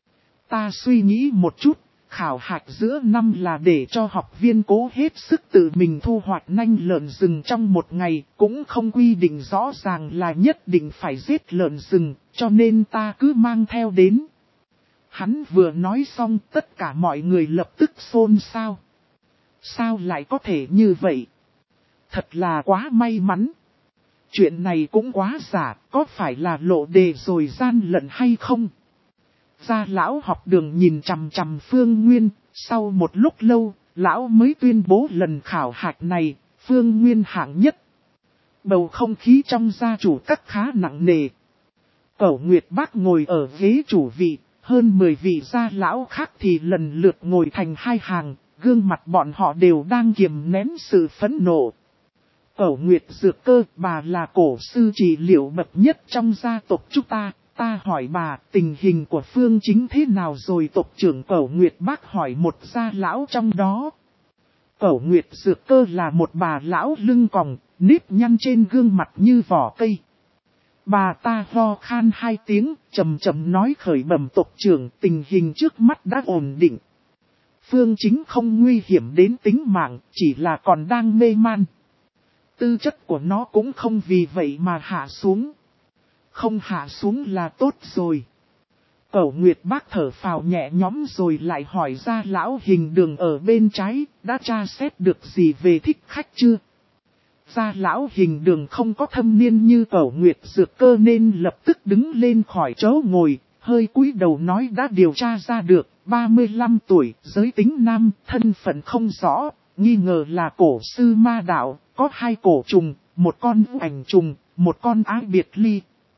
A: Ta suy nghĩ một chút. Khảo hạch giữa năm là để cho học viên cố hết sức tự mình thu hoạch nanh lợn rừng trong một ngày, cũng không quy định rõ ràng là nhất định phải giết lợn rừng, cho nên ta cứ mang theo đến. Hắn vừa nói xong tất cả mọi người lập tức xôn xao. Sao lại có thể như vậy? Thật là quá may mắn. Chuyện này cũng quá giả, có phải là lộ đề rồi gian lận hay không? Gia lão học đường nhìn chằm chằm Phương Nguyên, sau một lúc lâu, lão mới tuyên bố lần khảo hạch này, Phương Nguyên hạng nhất. Bầu không khí trong gia chủ các khá nặng nề. Cẩu Nguyệt Bác ngồi ở ghế chủ vị, hơn mười vị gia lão khác thì lần lượt ngồi thành hai hàng, gương mặt bọn họ đều đang kiềm nén sự phẫn nộ. Cẩu Nguyệt Dược Cơ, bà là cổ sư trị liệu bậc nhất trong gia tộc chúng ta. Ta hỏi bà, tình hình của Phương Chính thế nào rồi? Tộc trưởng Cẩu Nguyệt Bác hỏi một gia lão trong đó. Cẩu Nguyệt Dược Cơ là một bà lão lưng còng, nếp nhăn trên gương mặt như vỏ cây. Bà ta ho khan hai tiếng, trầm trầm nói khởi bẩm tộc trưởng, tình hình trước mắt đã ổn định. Phương Chính không nguy hiểm đến tính mạng, chỉ là còn đang mê man. Tư chất của nó cũng không vì vậy mà hạ xuống. Không hạ xuống là tốt rồi. Cẩu Nguyệt Bác thở phào nhẹ nhõm rồi lại hỏi ra lão Hình Đường ở bên trái, đã tra xét được gì về thích khách chưa? Gia lão Hình Đường không có thâm niên như Cẩu Nguyệt Dược Cơ nên lập tức đứng lên khỏi chỗ ngồi, hơi cúi đầu nói đã điều tra ra được, ba mươi lăm tuổi, giới tính nam, thân phận không rõ, nghi ngờ là cổ sư ma đạo, có hai cổ trùng, một con ảnh trùng, một con ái biệt ly.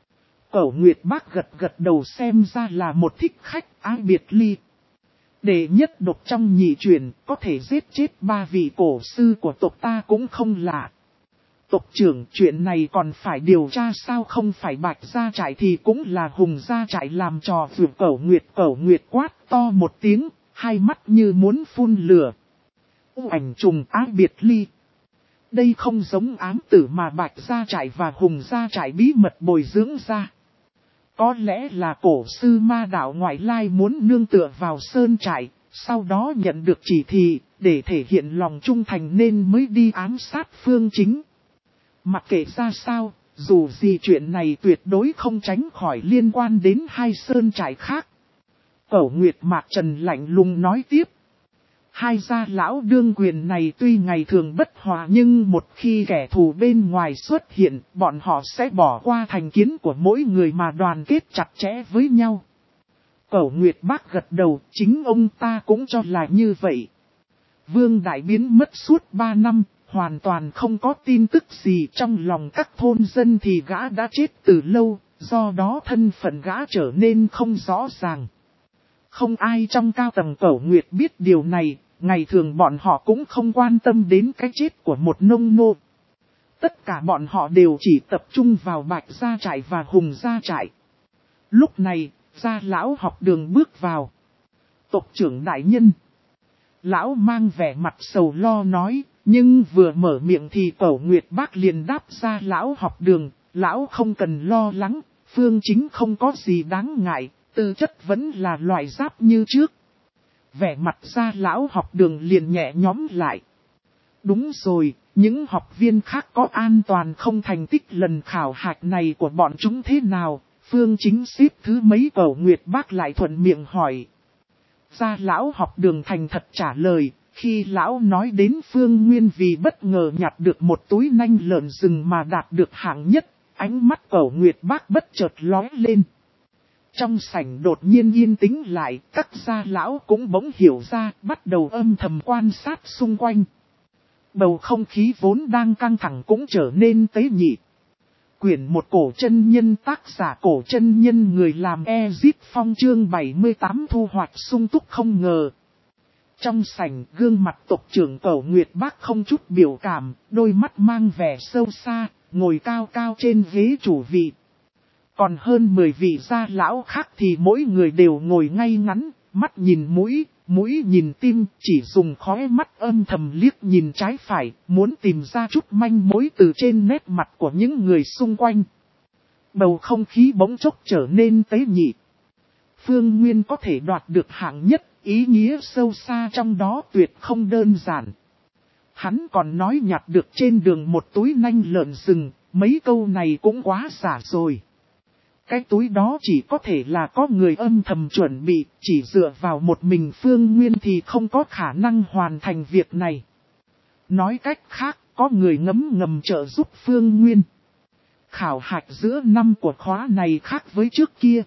A: Cẩu Nguyệt Bác gật gật đầu xem ra là một thích khách ái biệt ly. Đệ nhất độc trong nhị truyền có thể giết chết ba vị cổ sư của tộc ta cũng không lạ. Tộc trưởng chuyện này còn phải điều tra sao? Không phải Bạch Gia Trại thì cũng là Hùng Gia Trại làm trò vượt. Cẩu Nguyệt Cẩu Nguyệt quát to một tiếng, hai mắt như muốn phun lửa. U ảnh trùng ái biệt ly. Đây không giống ám tử mà Bạch Gia Trại và Hùng Gia Trại bí mật bồi dưỡng ra. Có lẽ là cổ sư ma đạo ngoại lai muốn nương tựa vào sơn trại, sau đó nhận được chỉ thị, để thể hiện lòng trung thành nên mới đi ám sát Phương Chính. Mặc kệ ra sao, dù gì chuyện này tuyệt đối không tránh khỏi liên quan đến hai sơn trại khác. Cẩu Nguyệt Mạc Trần lạnh lùng nói tiếp. Hai gia lão đương quyền này tuy ngày thường bất hòa nhưng một khi kẻ thù bên ngoài xuất hiện, bọn họ sẽ bỏ qua thành kiến của mỗi người mà đoàn kết chặt chẽ với nhau. Cẩu Nguyệt Bác gật đầu, chính ông ta cũng cho là như vậy. Vương Đại biến mất suốt ba năm, hoàn toàn không có tin tức gì trong lòng các thôn dân thì gã đã chết từ lâu, do đó thân phận gã trở nên không rõ ràng. Không ai trong cao tầng Cẩu Nguyệt biết điều này. Ngày thường bọn họ cũng không quan tâm đến cái chết của một nông nô. Tất cả bọn họ đều chỉ tập trung vào Bạch Gia Trại và Hùng Gia Trại. Lúc này, Gia Lão học đường bước vào. Tộc trưởng đại nhân. Lão mang vẻ mặt sầu lo nói, nhưng vừa mở miệng thì Cẩu Nguyệt Bác liền đáp Gia Lão học đường. Lão không cần lo lắng, Phương Chính không có gì đáng ngại, tư chất vẫn là loại giáp như trước. Vẻ mặt Gia Lão học đường liền nhẹ nhõm lại. Đúng rồi, những học viên khác có an toàn không thành tích lần khảo hạch này của bọn chúng thế nào? Phương Chính xếp thứ mấy? Cẩu Nguyệt Bác lại thuận miệng hỏi. Gia Lão học đường thành thật trả lời, khi Lão nói đến Phương Nguyên vì bất ngờ nhặt được một túi nanh lợn rừng mà đạt được hạng nhất, ánh mắt Cẩu Nguyệt Bác bất chợt lóe lên. Trong sảnh đột nhiên yên tĩnh lại, các Gia Lão cũng bỗng hiểu ra, bắt đầu âm thầm quan sát xung quanh. Bầu không khí vốn đang căng thẳng cũng trở nên tế nhị. Quyển một cổ chân nhân, tác giả Cổ Chân Nhân, người làm Ezip Phong, chương bảy mươi tám thu hoạch sung túc không ngờ. Trong sảnh, gương mặt tộc trưởng Cẩu Nguyệt Bác không chút biểu cảm, đôi mắt mang vẻ sâu xa, ngồi cao cao trên ghế chủ vị. Còn hơn mười vị gia lão khác thì mỗi người đều ngồi ngay ngắn, mắt nhìn mũi, mũi nhìn tim, chỉ dùng khóe mắt âm thầm liếc nhìn trái phải, muốn tìm ra chút manh mối từ trên nét mặt của những người xung quanh. Bầu không khí bỗng chốc trở nên tế nhị. Phương Nguyên có thể đoạt được hạng nhất, ý nghĩa sâu xa trong đó tuyệt không đơn giản. Hắn còn nói nhặt được trên đường một túi nanh lợn rừng, mấy câu này cũng quá giả rồi. Cái túi đó chỉ có thể là có người âm thầm chuẩn bị, chỉ dựa vào một mình Phương Nguyên thì không có khả năng hoàn thành việc này. Nói cách khác, có người ngấm ngầm trợ giúp Phương Nguyên. Khảo hạch giữa năm của khóa này khác với trước kia.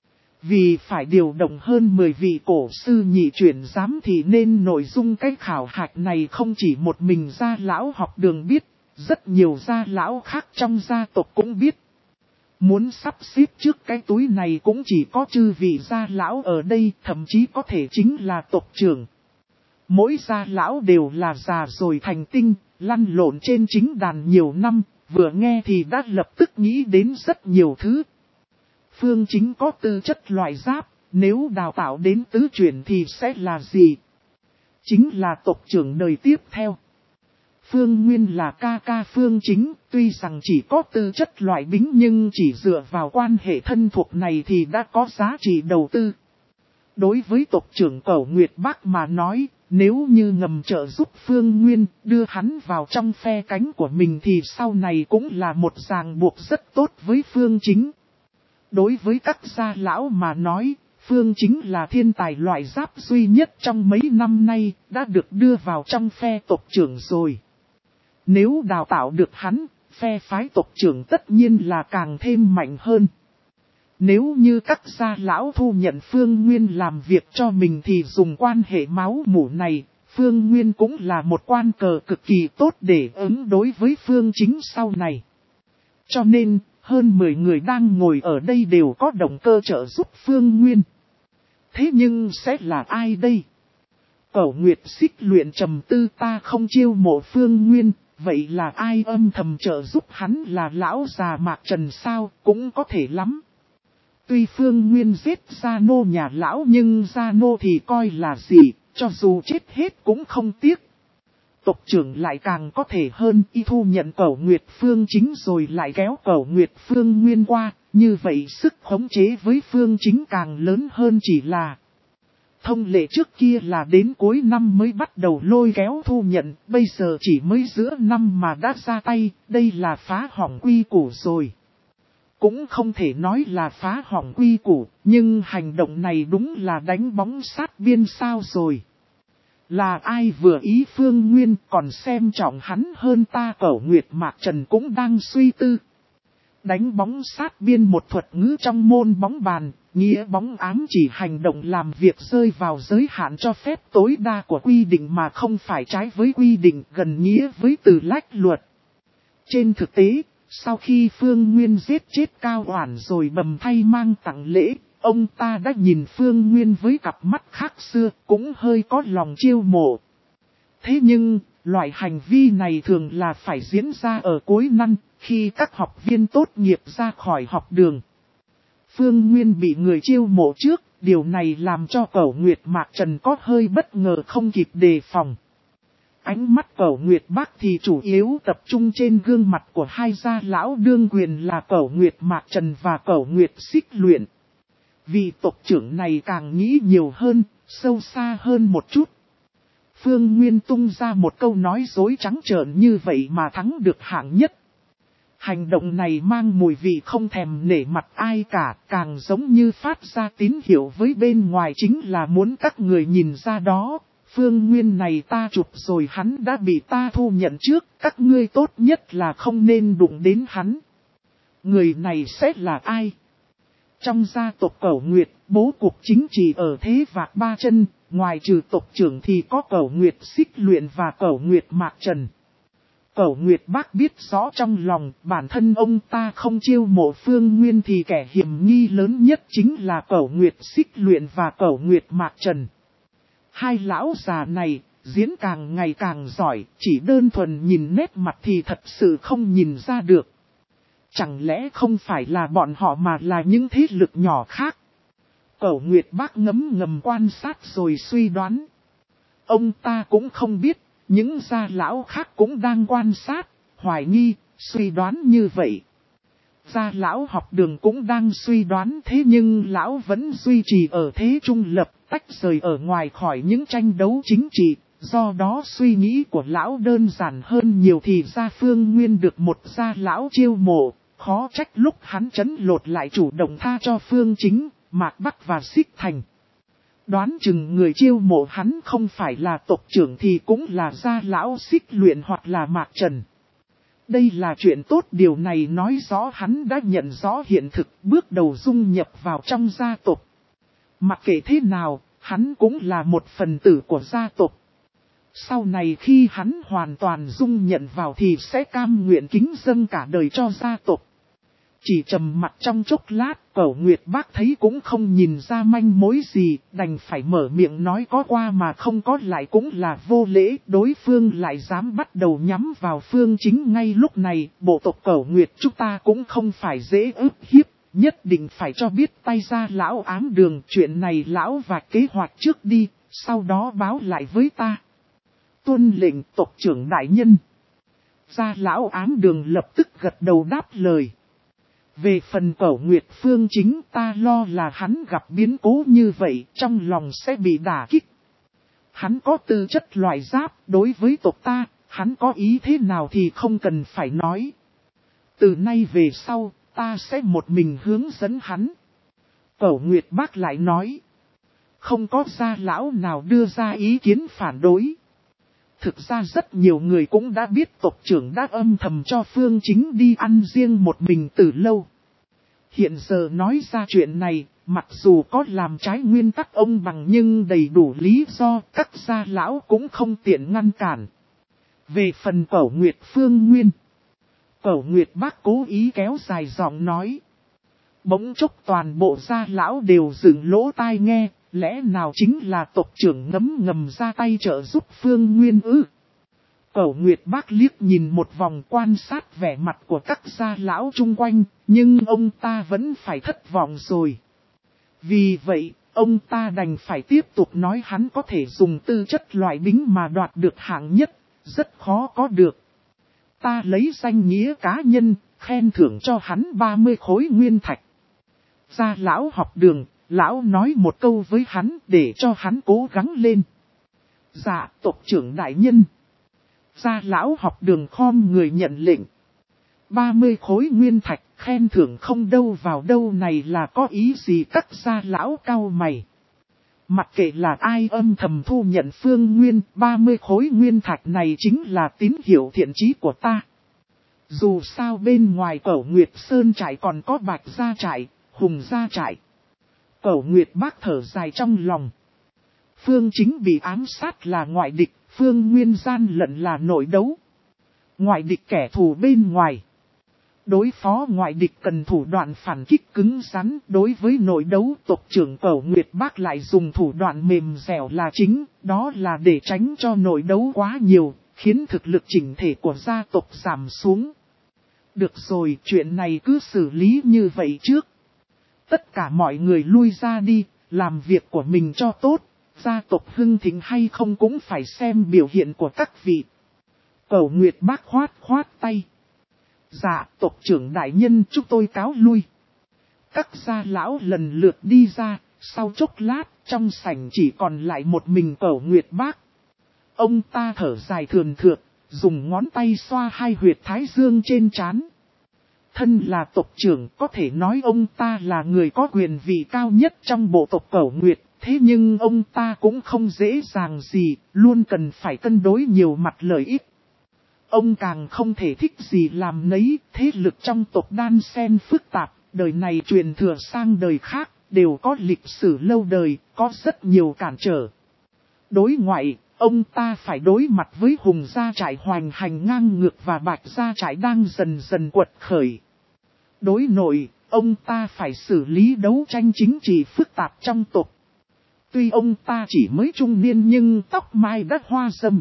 A: Vì phải điều động hơn mười vị cổ sư nhị chuyển giám thì nên nội dung cái khảo hạch này không chỉ một mình gia lão học đường biết, rất nhiều gia lão khác trong gia tộc cũng biết. Muốn sắp xếp trước cái túi này cũng chỉ có chư vị gia lão ở đây, thậm chí có thể chính là tộc trưởng. Mỗi gia lão đều là già rồi thành tinh, lăn lộn trên chính đàn nhiều năm, vừa nghe thì đã lập tức nghĩ đến rất nhiều thứ. Phương Chính có tư chất loại giáp, nếu đào tạo đến tứ chuyển thì sẽ là gì? Chính là tộc trưởng đời tiếp theo. Phương Nguyên là ca ca Phương Chính, tuy rằng chỉ có tư chất loại bính nhưng chỉ dựa vào quan hệ thân thuộc này thì đã có giá trị đầu tư. Đối với tộc trưởng Cẩu Nguyệt Bác mà nói, nếu như ngầm trợ giúp Phương Nguyên đưa hắn vào trong phe cánh của mình thì sau này cũng là một ràng buộc rất tốt với Phương Chính. Đối với các gia lão mà nói, Phương Chính là thiên tài loại giáp duy nhất trong mấy năm nay, đã được đưa vào trong phe tộc trưởng rồi. Nếu đào tạo được hắn, phe phái tộc trưởng tất nhiên là càng thêm mạnh hơn. Nếu như các gia lão thu nhận Phương Nguyên làm việc cho mình thì dùng quan hệ máu mủ này, Phương Nguyên cũng là một quan cờ cực kỳ tốt để ứng đối với Phương Chính sau này. Cho nên, hơn mười người đang ngồi ở đây đều có động cơ trợ giúp Phương Nguyên. Thế nhưng sẽ là ai đây? Cẩu Nguyệt Xích luyện trầm tư, ta không chiêu mộ Phương Nguyên, vậy là ai âm thầm trợ giúp hắn? Là lão già Mạc Trần sao? Cũng có thể lắm. Tuy Phương Nguyên giết Gia Nô nhà lão nhưng Gia Nô thì coi là gì, cho dù chết hết cũng không tiếc. Tộc trưởng lại càng có thể hơn, y thu nhận Cẩu Nguyệt Phương Chính rồi lại kéo Cẩu Nguyệt Phương Nguyên qua, như vậy sức khống chế với Phương Chính càng lớn hơn. Chỉ là thông lệ trước kia là đến cuối năm mới bắt đầu lôi kéo thu nhận, bây giờ chỉ mới giữa năm mà đã ra tay, đây là phá hỏng quy củ rồi. Cũng không thể nói là phá hỏng quy củ, nhưng hành động này đúng là đánh bóng sát biên sao rồi. Là ai vừa ý Phương Nguyên còn xem trọng hắn hơn ta? Cẩu Nguyệt Mạc Trần cũng đang suy tư. Đánh bóng sát biên một thuật ngữ trong môn bóng bàn, nghĩa bóng ám chỉ hành động làm việc rơi vào giới hạn cho phép tối đa của quy định mà không phải trái với quy định, gần nghĩa với từ lách luật. Trên thực tế, sau khi Phương Nguyên giết chết Cao Oản rồi bầm thay mang tặng lễ, ông ta đã nhìn Phương Nguyên với cặp mắt khác xưa, cũng hơi có lòng chiêu mộ. Thế nhưng, loại hành vi này thường là phải diễn ra ở cuối năm, khi các học viên tốt nghiệp ra khỏi học đường. Phương Nguyên bị người chiêu mộ trước, điều này làm cho Cẩu Nguyệt Mạc Trần có hơi bất ngờ không kịp đề phòng. Ánh mắt Cẩu Nguyệt Bác thì chủ yếu tập trung trên gương mặt của hai gia lão đương quyền là Cẩu Nguyệt Mạc Trần và Cẩu Nguyệt Xích Luyện. Vị tộc trưởng này càng nghĩ nhiều hơn, sâu xa hơn một chút. Phương Nguyên tung ra một câu nói dối trắng trợn như vậy mà thắng được hạng nhất. Hành động này mang mùi vị không thèm nể mặt ai cả, càng giống như phát ra tín hiệu với bên ngoài chính là muốn các người nhìn ra đó. Phương Nguyên này ta chụp rồi hắn đã bị ta thu nhận trước, các ngươi tốt nhất là không nên đụng đến hắn. Người này sẽ là ai? Trong gia tộc Cẩu Nguyệt, bố cục chính trị ở thế vạc ba chân, ngoài trừ tộc trưởng thì có Cẩu Nguyệt Xích Luyện và Cẩu Nguyệt Mạc Trần. Cẩu Nguyệt Bác biết rõ trong lòng bản thân ông ta không chiêu mộ Phương Nguyên thì kẻ hiểm nghi lớn nhất chính là Cẩu Nguyệt Xích Luyện và Cẩu Nguyệt Mạc Trần. Hai lão già này, diễn càng ngày càng giỏi, chỉ đơn thuần nhìn nét mặt thì thật sự không nhìn ra được. Chẳng lẽ không phải là bọn họ mà là những thế lực nhỏ khác? Cẩu Nguyệt Bác ngấm ngầm quan sát rồi suy đoán. Ông ta cũng không biết, những gia lão khác cũng đang quan sát, hoài nghi, suy đoán như vậy. Gia lão học đường cũng đang suy đoán thế nhưng lão vẫn duy trì ở thế trung lập, tách rời ở ngoài khỏi những tranh đấu chính trị. Do đó suy nghĩ của lão đơn giản hơn nhiều thì gia Phương Nguyên được một gia lão chiêu mộ, khó trách lúc hắn trấn lột lại chủ động tha cho Phương Chính, Mạc Bắc và Xích Thành. Đoán chừng người chiêu mộ hắn không phải là tộc trưởng thì cũng là gia lão Xích Luyện hoặc là Mạc Trần. Đây là chuyện tốt, điều này nói rõ hắn đã nhận rõ hiện thực, bước đầu dung nhập vào trong gia tộc. Mặc kệ thế nào, hắn cũng là một phần tử của gia tộc. Sau này khi hắn hoàn toàn dung nhận vào thì sẽ cam nguyện kính dâng cả đời cho gia tộc. Chỉ trầm mặt trong chốc lát, Cẩu Nguyệt Bác thấy cũng không nhìn ra manh mối gì, đành phải mở miệng nói có qua mà không có lại cũng là vô lễ. Đối phương lại dám bắt đầu nhắm vào Phương Chính ngay lúc này, bộ tộc Cẩu Nguyệt chúng ta cũng không phải dễ ức hiếp, nhất định phải cho biết tay ra lão ám đường. Chuyện này lão vạch kế hoạch trước đi, sau đó báo lại với ta. Tuân lệnh tộc trưởng đại nhân. Gia lão ám đường lập tức gật đầu đáp lời. Về phần Cẩu Nguyệt Phương Chính ta lo là hắn gặp biến cố như vậy trong lòng sẽ bị đả kích. Hắn có tư chất loại giáp, đối với tộc ta, hắn có ý thế nào thì không cần phải nói. Từ nay về sau, ta sẽ một mình hướng dẫn hắn. Cẩu Nguyệt Bác lại nói. Không có gia lão nào đưa ra ý kiến phản đối. Thực ra rất nhiều người cũng đã biết tộc trưởng đã âm thầm cho Phương Chính đi ăn riêng một mình từ lâu. Hiện giờ nói ra chuyện này, mặc dù có làm trái nguyên tắc ông bằng nhưng đầy đủ lý do các gia lão cũng không tiện ngăn cản. Về phần Cẩu Nguyệt Phương Nguyên, Cẩu Nguyệt Bác cố ý kéo dài giọng nói. Bỗng chốc toàn bộ gia lão đều dựng lỗ tai nghe. Lẽ nào chính là tộc trưởng ngấm ngầm ra tay trợ giúp Phương Nguyên ư? Cẩu Nguyệt Bác liếc nhìn một vòng quan sát vẻ mặt của các gia lão chung quanh, nhưng ông ta vẫn phải thất vọng rồi. Vì vậy, ông ta đành phải tiếp tục nói hắn có thể dùng tư chất loại bính mà đoạt được hạng nhất, rất khó có được. Ta lấy danh nghĩa cá nhân, khen thưởng cho hắn ba mươi khối nguyên thạch. Gia lão học đường. Lão nói một câu với hắn để cho hắn cố gắng lên. Dạ, tộc trưởng đại nhân. Gia lão học đường khom người nhận lệnh. ba mươi khối nguyên thạch khen thưởng không đâu vào đâu này là có ý gì các gia lão cao mày. Mặc kệ là ai âm thầm thu nhận Phương Nguyên, ba mươi khối nguyên thạch này chính là tín hiệu thiện chí của ta. Dù sao bên ngoài Cẩu Nguyệt Sơn trại còn có Bạch gia trại, Hùng gia trại. Cẩu Nguyệt Bác thở dài trong lòng. Phương Chính bị ám sát là ngoại địch, Phương Nguyên gian lận là nội đấu. Ngoại địch kẻ thù bên ngoài. Đối phó ngoại địch cần thủ đoạn phản kích cứng rắn, đối với nội đấu tộc trưởng Cẩu Nguyệt Bác lại dùng thủ đoạn mềm dẻo là chính, đó là để tránh cho nội đấu quá nhiều, khiến thực lực chỉnh thể của gia tộc giảm xuống. Được rồi, chuyện này cứ xử lý như vậy trước. Tất cả mọi người lui ra đi, làm việc của mình cho tốt, gia tộc hưng thịnh hay không cũng phải xem biểu hiện của các vị. Cẩu Nguyệt Bác khoát khoát tay. Dạ, tộc trưởng đại nhân, chúng tôi cáo lui. Các gia lão lần lượt đi ra, sau chốc lát, trong sảnh chỉ còn lại một mình Cẩu Nguyệt Bác. Ông ta thở dài thườn thượt, dùng ngón tay xoa hai huyệt thái dương trên trán. Thân là tộc trưởng, có thể nói ông ta là người có quyền vị cao nhất trong bộ tộc Cẩu Nguyệt, thế nhưng ông ta cũng không dễ dàng gì, luôn cần phải cân đối nhiều mặt lợi ích. Ông càng không thể thích gì làm nấy, thế lực trong tộc đan xen phức tạp, đời này truyền thừa sang đời khác, đều có lịch sử lâu đời, có rất nhiều cản trở. Đối ngoại, ông ta phải đối mặt với Hùng gia trại hoành hành ngang ngược và Bạch gia trại đang dần dần quật khởi. Đối nội, ông ta phải xử lý đấu tranh chính trị phức tạp trong tộc. Tuy ông ta chỉ mới trung niên nhưng tóc mai đã hoa râm.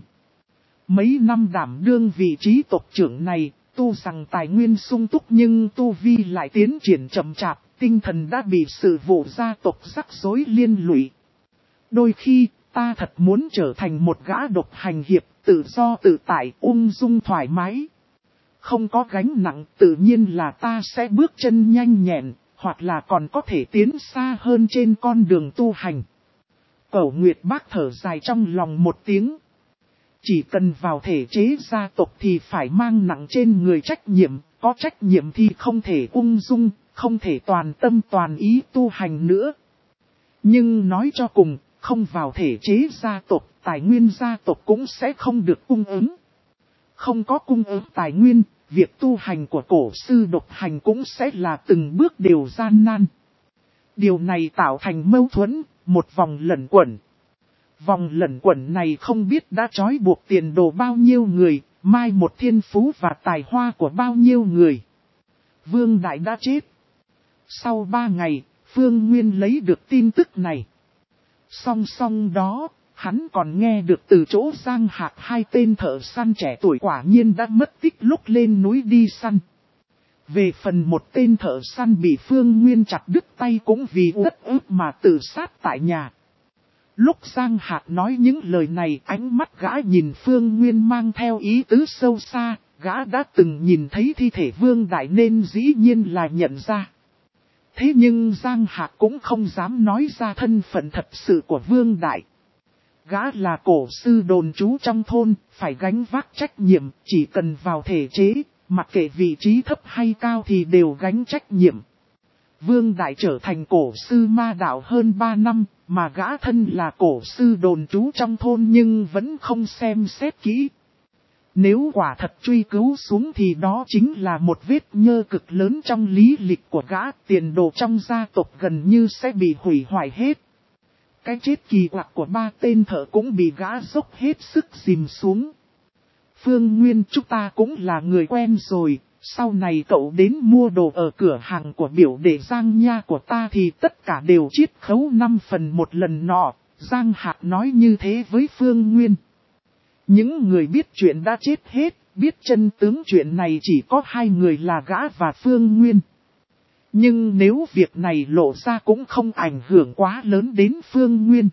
A: Mấy năm đảm đương vị trí tộc trưởng này, tu rằng tài nguyên sung túc nhưng tu vi lại tiến triển chậm chạp, tinh thần đã bị sự vụ gia tộc rắc rối liên lụy. Đôi khi, ta thật muốn trở thành một gã độc hành hiệp, tự do tự tại, ung dung thoải mái. Không có gánh nặng, tự nhiên là ta sẽ bước chân nhanh nhẹn, hoặc là còn có thể tiến xa hơn trên con đường tu hành. Cẩu Nguyệt Bác thở dài trong lòng một tiếng. Chỉ cần vào thể chế gia tộc thì phải mang nặng trên người trách nhiệm, có trách nhiệm thì không thể ung dung, không thể toàn tâm toàn ý tu hành nữa. Nhưng nói cho cùng, không vào thể chế gia tộc, tài nguyên gia tộc cũng sẽ không được cung ứng. Không có cung ứng tài nguyên, việc tu hành của cổ sư độc hành cũng sẽ là từng bước đều gian nan. Điều này tạo thành mâu thuẫn, một vòng lẩn quẩn. Vòng lẩn quẩn này không biết đã trói buộc tiền đồ bao nhiêu người, mai một thiên phú và tài hoa của bao nhiêu người. Vương Đại đã chết. Sau ba ngày, Phương Nguyên lấy được tin tức này. Song song đó, hắn còn nghe được từ chỗ Giang Hạc hai tên thợ săn trẻ tuổi quả nhiên đã mất tích lúc lên núi đi săn. Về phần một tên thợ săn bị Phương Nguyên chặt đứt tay cũng vì uất ức mà tự sát tại nhà. Lúc Giang Hạc nói những lời này, ánh mắt gã nhìn Phương Nguyên mang theo ý tứ sâu xa, gã đã từng nhìn thấy thi thể Vương Đại nên dĩ nhiên là nhận ra. Thế nhưng Giang Hạc cũng không dám nói ra thân phận thật sự của Vương Đại. Gã là cổ sư đồn trú trong thôn, phải gánh vác trách nhiệm, chỉ cần vào thể chế, mặc kệ vị trí thấp hay cao thì đều gánh trách nhiệm. Vương Đại trở thành cổ sư ma đạo hơn ba năm, mà gã thân là cổ sư đồn trú trong thôn nhưng vẫn không xem xét kỹ. Nếu quả thật truy cứu xuống thì đó chính là một vết nhơ cực lớn trong lý lịch của gã, tiền đồ trong gia tộc gần như sẽ bị hủy hoại hết. Cái chết kỳ quặc của ba tên thợ cũng bị gã dốc hết sức dìm xuống. Phương Nguyên, chúng ta cũng là người quen rồi, sau này cậu đến mua đồ ở cửa hàng của biểu đệ Giang Nha của ta thì tất cả đều chiết khấu năm phần một lần nọ. Giang Hạc nói như thế với Phương Nguyên. Những người biết chuyện đã chết hết, biết chân tướng chuyện này chỉ có hai người là gã và Phương Nguyên. Nhưng nếu việc này lộ ra cũng không ảnh hưởng quá lớn đến Phương Nguyên.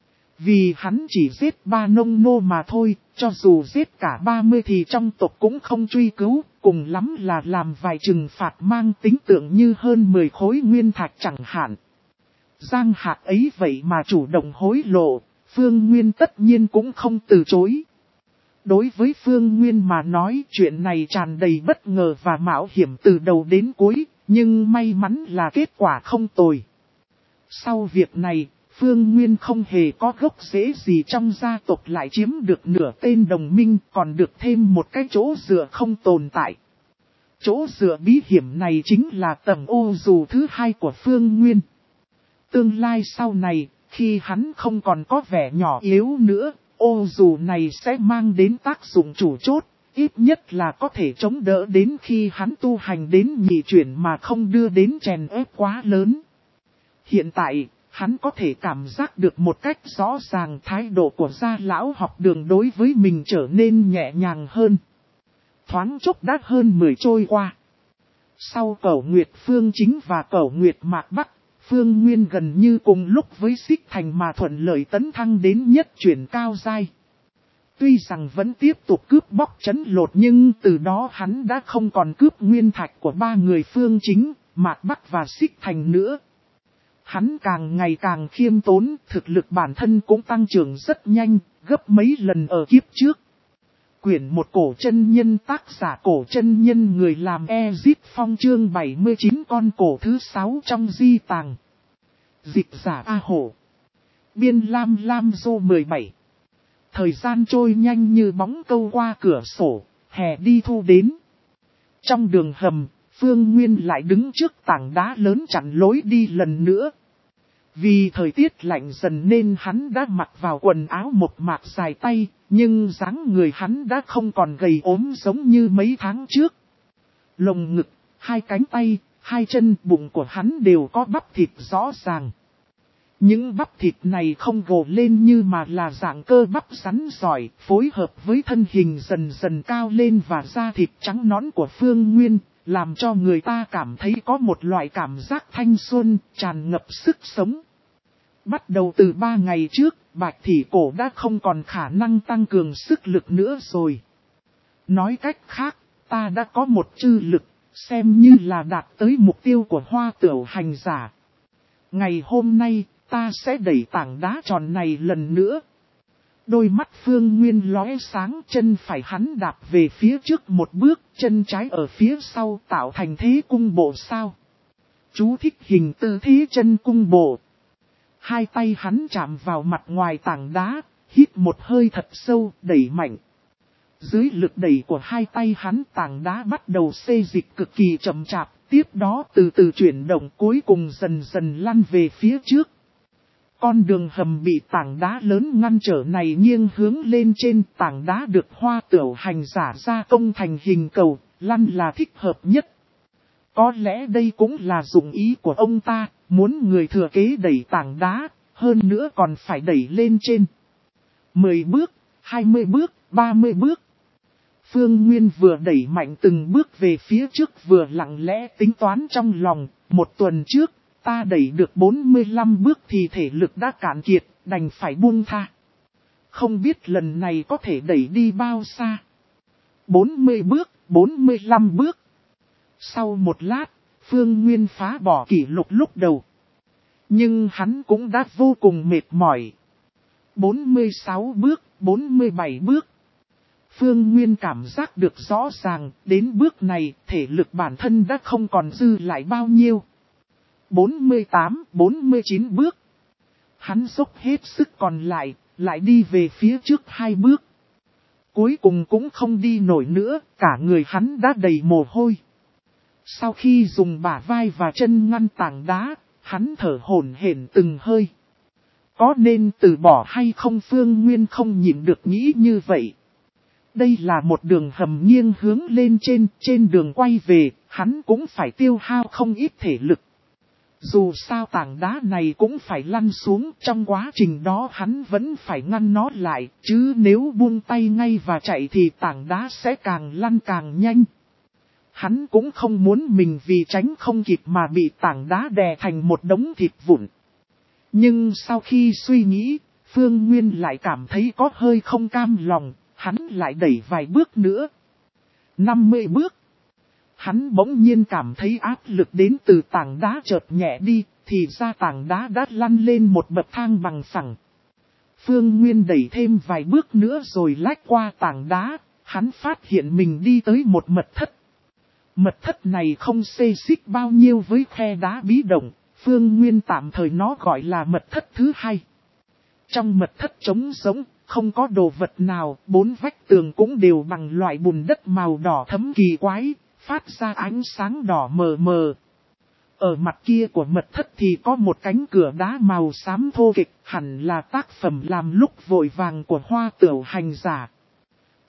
A: Vì hắn chỉ giết ba nông nô mà thôi, cho dù giết cả ba mươi thì trong tộc cũng không truy cứu, cùng lắm là làm vài trừng phạt mang tính tượng như hơn mười khối nguyên thạch chẳng hạn. Giang Hạc ấy vậy mà chủ động hối lộ, Phương Nguyên tất nhiên cũng không từ chối. Đối với Phương Nguyên mà nói chuyện này tràn đầy bất ngờ và mạo hiểm từ đầu đến cuối, nhưng may mắn là kết quả không tồi. Sau việc này, Phương Nguyên không hề có gốc rễ gì trong gia tộc lại chiếm được nửa tên đồng minh, còn được thêm một cái chỗ dựa không tồn tại. Chỗ dựa bí hiểm này chính là tầng ô dù thứ hai của Phương Nguyên. Tương lai sau này, khi hắn không còn có vẻ nhỏ yếu nữa, ô dù này sẽ mang đến tác dụng chủ chốt, ít nhất là có thể chống đỡ đến khi hắn tu hành đến nhị chuyển mà không đưa đến chèn ép quá lớn. Hiện tại, hắn có thể cảm giác được một cách rõ ràng thái độ của gia lão học đường đối với mình trở nên nhẹ nhàng hơn. Thoáng chốc đã hơn mười trôi qua. Sau Cẩu Nguyệt Phương Chính và Cẩu Nguyệt Mạc Bắc, Phương Nguyên gần như cùng lúc với Xích Thành mà thuận lợi tấn thăng đến nhất chuyển cao giai. Tuy rằng vẫn tiếp tục cướp bóc trấn lột nhưng từ đó hắn đã không còn cướp nguyên thạch của ba người Phương Chính, Mạc Bắc và Xích Thành nữa. Hắn càng ngày càng khiêm tốn, thực lực bản thân cũng tăng trưởng rất nhanh, gấp mấy lần ở kiếp trước. Quyển một Cổ chân nhân, tác giả Cổ chân nhân, người làm Ezip Phong, chương bảy mươi chín, con cổ thứ sáu trong di tàng. Dịch giả A Hổ. Biên Lam Lam Dô mười bảy. Thời gian trôi nhanh như bóng câu qua cửa sổ, hè đi thu đến. Trong đường hầm, Phương Nguyên lại đứng trước tảng đá lớn chặn lối đi lần nữa. Vì thời tiết lạnh dần nên hắn đã mặc vào quần áo một mạc dài tay, nhưng dáng người hắn đã không còn gầy ốm giống như mấy tháng trước. Lồng ngực, hai cánh tay, hai chân, bụng của hắn đều có bắp thịt rõ ràng. Những bắp thịt này không gồ lên như mà là dạng cơ bắp rắn giỏi, phối hợp với thân hình dần dần cao lên và da thịt trắng nõn của Phương Nguyên, làm cho người ta cảm thấy có một loại cảm giác thanh xuân, tràn ngập sức sống. Bắt đầu từ ba ngày trước, Bạch Thị Cổ đã không còn khả năng tăng cường sức lực nữa rồi. Nói cách khác, ta đã có một chư lực, xem như là đạt tới mục tiêu của Hoa Tửu hành giả. Ngày hôm nay, ta sẽ đẩy tảng đá tròn này lần nữa. Đôi mắt Phương Nguyên lóe sáng, chân phải hắn đạp về phía trước một bước, chân trái ở phía sau tạo thành thế cung bộ sao. Chú thích hình tư thế chân cung bộ. Hai tay hắn chạm vào mặt ngoài tảng đá, hít một hơi thật sâu, đẩy mạnh. Dưới lực đẩy của hai tay hắn, tảng đá bắt đầu xê dịch cực kỳ chậm chạp, tiếp đó từ từ chuyển động, cuối cùng dần dần lăn về phía trước. Con đường hầm bị tảng đá lớn ngăn trở này nghiêng hướng lên trên, tảng đá được Hoa Tửu hành giả gia công thành hình cầu, lăn là thích hợp nhất. Có lẽ đây cũng là dụng ý của ông ta, muốn người thừa kế đẩy tảng đá, hơn nữa còn phải đẩy lên trên. mười bước, hai mươi bước, ba mươi bước. Phương Nguyên vừa đẩy mạnh từng bước về phía trước vừa lặng lẽ tính toán trong lòng, một tuần trước, ta đẩy được bốn mươi lăm bước thì thể lực đã cạn kiệt, đành phải buông tha. Không biết lần này có thể đẩy đi bao xa. bốn mươi bước, bốn mươi lăm bước. Sau một lát, Phương Nguyên phá bỏ kỷ lục lúc đầu. Nhưng hắn cũng đã vô cùng mệt mỏi. bốn mươi sáu bước, bốn mươi bảy bước. Phương Nguyên cảm giác được rõ ràng, đến bước này, thể lực bản thân đã không còn dư lại bao nhiêu. bốn mươi tám, bốn mươi chín bước. Hắn dốc hết sức còn lại, lại đi về phía trước hai bước. Cuối cùng cũng không đi nổi nữa, cả người hắn đã đầy mồ hôi. Sau khi dùng bả vai và chân ngăn tảng đá, hắn thở hổn hển từng hơi. Có nên từ bỏ hay không? Phương Nguyên không nhịn được nghĩ như vậy. Đây là một đường hầm nghiêng hướng lên trên, trên đường quay về, hắn cũng phải tiêu hao không ít thể lực. Dù sao tảng đá này cũng phải lăn xuống, trong quá trình đó hắn vẫn phải ngăn nó lại, chứ nếu buông tay ngay và chạy thì tảng đá sẽ càng lăn càng nhanh. Hắn cũng không muốn mình vì tránh không kịp mà bị tảng đá đè thành một đống thịt vụn. Nhưng sau khi suy nghĩ, Phương Nguyên lại cảm thấy có hơi không cam lòng, hắn lại đẩy vài bước nữa. năm mươi bước. Hắn bỗng nhiên cảm thấy áp lực đến từ tảng đá chợt nhẹ đi, thì ra tảng đá đã lăn lên một bậc thang bằng phẳng. Phương Nguyên đẩy thêm vài bước nữa rồi lách qua tảng đá, hắn phát hiện mình đi tới một mật thất. Mật thất này không xê xích bao nhiêu với khe đá bí động, Phương Nguyên tạm thời nó gọi là mật thất thứ hai. Trong mật thất trống rỗng, không có đồ vật nào, bốn vách tường cũng đều bằng loại bùn đất màu đỏ thẫm kỳ quái, phát ra ánh sáng đỏ mờ mờ. Ở mặt kia của mật thất thì có một cánh cửa đá màu xám thô kịch, hẳn là tác phẩm làm lúc vội vàng của Hoa Tửu hành giả.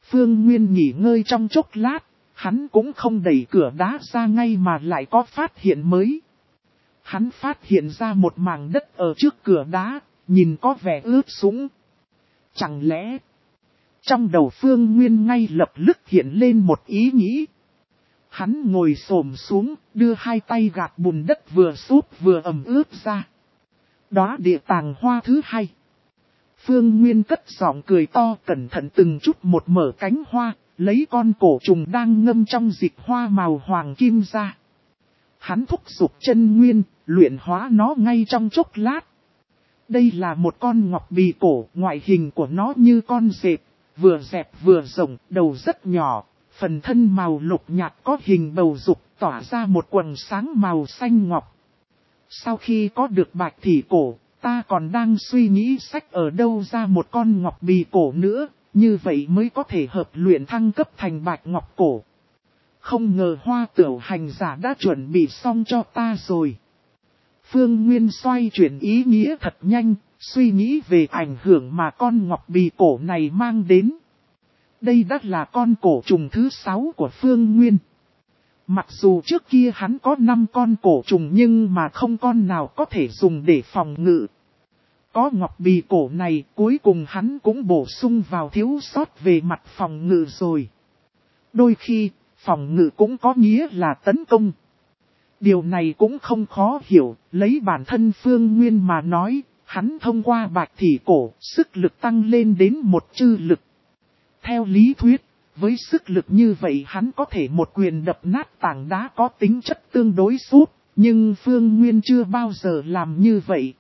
A: Phương Nguyên nghỉ ngơi trong chốc lát, hắn cũng không đẩy cửa đá ra ngay mà lại có phát hiện mới. Hắn phát hiện ra một mảng đất ở trước cửa đá, nhìn có vẻ ướt sũng. Chẳng lẽ, trong đầu Phương Nguyên ngay lập tức hiện lên một ý nghĩ. Hắn ngồi xổm xuống, đưa hai tay gạt bùn đất vừa xốp vừa ẩm ướt ra. Đó địa tàng hoa thứ hai. Phương Nguyên cất giọng cười to, cẩn thận từng chút một mở cánh hoa, lấy con cổ trùng đang ngâm trong dịch hoa màu hoàng kim ra. Hắn thúc giục chân nguyên, luyện hóa nó ngay trong chốc lát. Đây là một con ngọc bì cổ, ngoại hình của nó như con dẹp, vừa dẹp vừa rộng, đầu rất nhỏ, phần thân màu lục nhạt có hình bầu dục, tỏa ra một quầng sáng màu xanh ngọc. Sau khi có được bạch thỉ cổ, ta còn đang suy nghĩ sách ở đâu ra một con ngọc bì cổ nữa, như vậy mới có thể hợp luyện thăng cấp thành bạch ngọc cổ. Không ngờ Hoa Tửu hành giả đã chuẩn bị xong cho ta rồi. Phương Nguyên xoay chuyển ý nghĩa thật nhanh, suy nghĩ về ảnh hưởng mà con ngọc bì cổ này mang đến. Đây đã là con cổ trùng thứ sáu của Phương Nguyên. Mặc dù trước kia hắn có năm con cổ trùng nhưng mà không con nào có thể dùng để phòng ngự. Có ngọc bì cổ này cuối cùng hắn cũng bổ sung vào thiếu sót về mặt phòng ngự rồi. Đôi khi, phòng ngự cũng có nghĩa là tấn công. Điều này cũng không khó hiểu, lấy bản thân Phương Nguyên mà nói, hắn thông qua bạch thỉ cổ, sức lực tăng lên đến một chư lực. Theo lý thuyết, với sức lực như vậy hắn có thể một quyền đập nát tảng đá có tính chất tương đối sút, nhưng Phương Nguyên chưa bao giờ làm như vậy.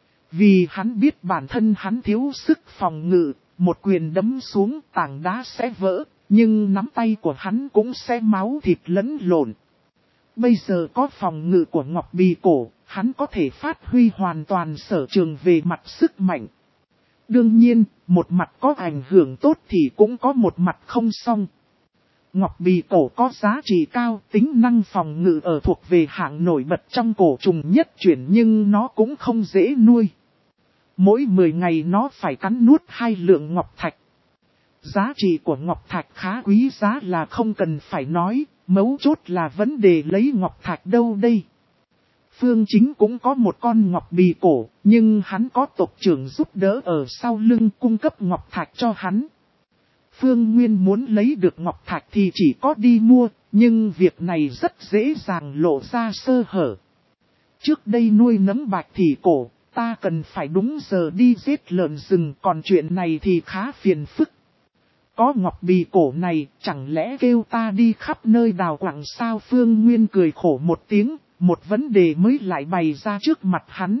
A: Vì hắn biết bản thân hắn thiếu sức phòng ngự, một quyền đấm xuống tảng đá sẽ vỡ, nhưng nắm tay của hắn cũng sẽ máu thịt lẫn lộn. Bây giờ có phòng ngự của ngọc bì cổ, hắn có thể phát huy hoàn toàn sở trường về mặt sức mạnh. Đương nhiên, một mặt có ảnh hưởng tốt thì cũng có một mặt không xong. Ngọc bì cổ có giá trị cao, tính năng phòng ngự ở thuộc về hạng nổi bật trong cổ trùng nhất chuyển nhưng nó cũng không dễ nuôi. Mỗi mười ngày nó phải cắn nuốt hai lượng ngọc thạch. Giá trị của ngọc thạch khá quý giá là không cần phải nói, mấu chốt là vấn đề lấy ngọc thạch đâu đây. Phương Chính cũng có một con ngọc bì cổ, nhưng hắn có tộc trưởng giúp đỡ ở sau lưng cung cấp ngọc thạch cho hắn. Phương Nguyên muốn lấy được ngọc thạch thì chỉ có đi mua, nhưng việc này rất dễ dàng lộ ra sơ hở. Trước đây nuôi nấng bạch thỉ cổ, ta cần phải đúng giờ đi giết lợn rừng, còn chuyện này thì khá phiền phức. Có ngọc bì cổ này, chẳng lẽ kêu ta đi khắp nơi đào quặng sao? Phương Nguyên cười khổ một tiếng, một vấn đề mới lại bày ra trước mặt hắn.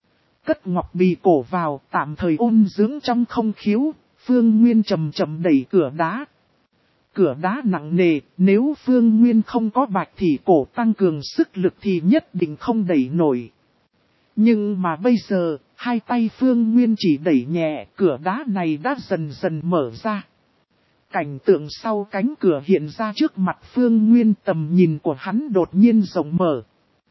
A: Cất ngọc bì cổ vào, tạm thời ôn dưỡng trong không khiếu, Phương Nguyên chậm chậm đẩy cửa đá. Cửa đá nặng nề, nếu Phương Nguyên không có bạch thỉ cổ tăng cường sức lực thì nhất định không đẩy nổi. Nhưng mà bây giờ, hai tay Phương Nguyên chỉ đẩy nhẹ, cửa đá này đã dần dần mở ra. Cảnh tượng sau cánh cửa hiện ra trước mặt Phương Nguyên, tầm nhìn của hắn đột nhiên rộng mở.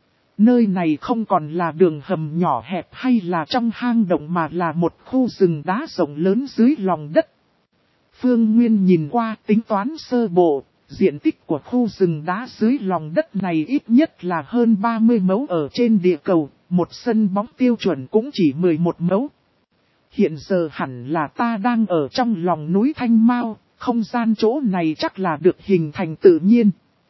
A: Nơi này không còn là đường hầm nhỏ hẹp hay là trong hang động mà là một khu rừng đá rộng lớn dưới lòng đất. Phương Nguyên nhìn qua tính toán sơ bộ, diện tích của khu rừng đá dưới lòng đất này ít nhất là hơn ba mươi mẫu ở trên địa cầu, một sân bóng tiêu chuẩn cũng chỉ mười một mẫu. Hiện giờ hẳn là ta đang ở trong lòng núi Thanh Mao, không gian chỗ này chắc là được hình thành tự nhiên.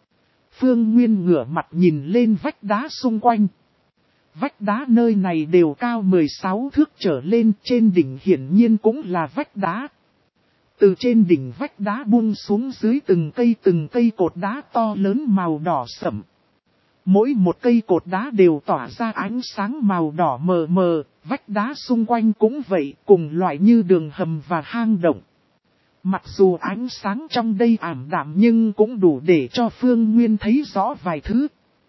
A: Phương Nguyên ngửa mặt nhìn lên vách đá xung quanh. Vách đá nơi này đều cao mười sáu thước trở lên, trên đỉnh hiển nhiên cũng là vách đá. Từ trên đỉnh vách đá buông xuống dưới từng cây từng cây cột đá to lớn màu đỏ sẫm. Mỗi một cây cột đá đều tỏa ra ánh sáng màu đỏ mờ mờ, vách đá xung quanh cũng vậy, cùng loại như đường hầm và hang động. Mặc dù ánh sáng trong đây ảm đạm nhưng cũng đủ để cho Phương Nguyên thấy rõ vài thứ.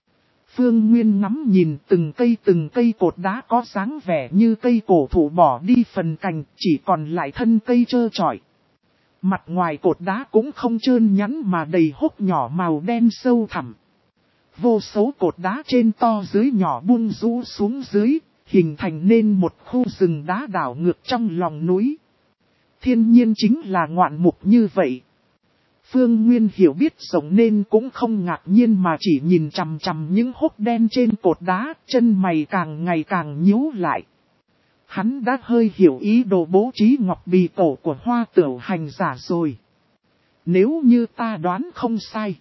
A: Phương Nguyên ngắm nhìn từng cây từng cây cột đá có dáng vẻ như cây cổ thụ bỏ đi phần cành, chỉ còn lại thân cây trơ trọi. Mặt ngoài cột đá cũng không trơn nhẵn mà đầy hốc nhỏ màu đen sâu thẳm. Vô số cột đá trên to dưới nhỏ buông rũ xuống dưới, hình thành nên một khu rừng đá đảo ngược trong lòng núi. Thiên nhiên chính là ngoạn mục như vậy. Phương Nguyên hiểu biết rộng nên cũng không ngạc nhiên mà chỉ nhìn chằm chằm những hốc đen trên cột đá, chân mày càng ngày càng nhíu lại. Hắn đã hơi hiểu ý đồ bố trí ngọc bì cổ của Hoa Tửu hành giả rồi. Nếu như ta đoán không sai.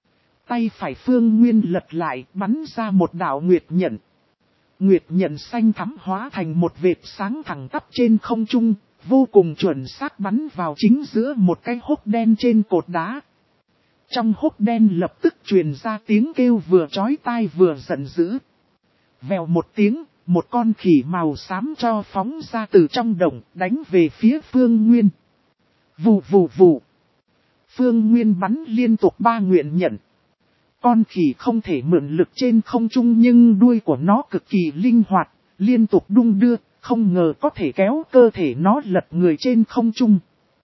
A: Tay phải Phương Nguyên lật lại bắn ra một đạo nguyệt nhận. Nguyệt nhận xanh thắm hóa thành một vệt sáng thẳng tắp trên không trung, vô cùng chuẩn xác bắn vào chính giữa một cái hốc đen trên cột đá. Trong hốc đen lập tức truyền ra tiếng kêu vừa chói tai vừa giận dữ. Vèo một tiếng, một con khỉ màu xám cho phóng ra từ trong động đánh về phía Phương Nguyên. Vù vù vù. Phương Nguyên bắn liên tục ba nguyện nhận. Con khỉ không thể mượn lực trên không trung nhưng đuôi của nó cực kỳ linh hoạt, liên tục đung đưa, không ngờ có thể kéo cơ thể nó lật người trên không trung.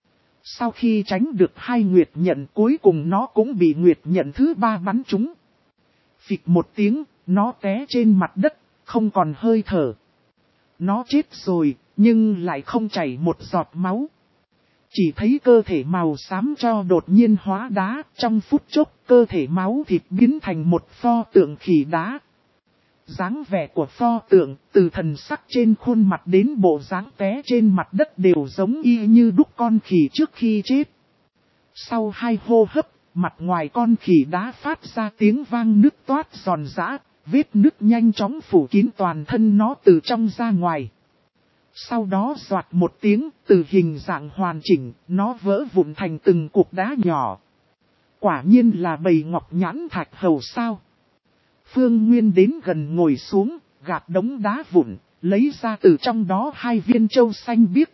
A: Sau khi tránh được hai nguyệt nhận cuối cùng nó cũng bị nguyệt nhận thứ ba bắn trúng. Phịch một tiếng, nó té trên mặt đất, không còn hơi thở. Nó chết rồi, nhưng lại không chảy một giọt máu. Chỉ thấy cơ thể màu xám cho đột nhiên hóa đá, trong phút chốc cơ thể máu thịt biến thành một pho tượng khỉ đá. Dáng vẻ của pho tượng, từ thần sắc trên khuôn mặt đến bộ dáng té trên mặt đất đều giống y như đúc con khỉ trước khi chết. Sau hai hô hấp, mặt ngoài con khỉ đá phát ra tiếng vang nứt toát giòn giã, vết nứt nhanh chóng phủ kín toàn thân nó từ trong ra ngoài. Sau đó doạt một tiếng, từ hình dạng hoàn chỉnh, nó vỡ vụn thành từng cục đá nhỏ. Quả nhiên là bầy ngọc nhãn thạch hầu sao. Phương Nguyên đến gần ngồi xuống, gạt đống đá vụn, lấy ra từ trong đó hai viên châu xanh biếc.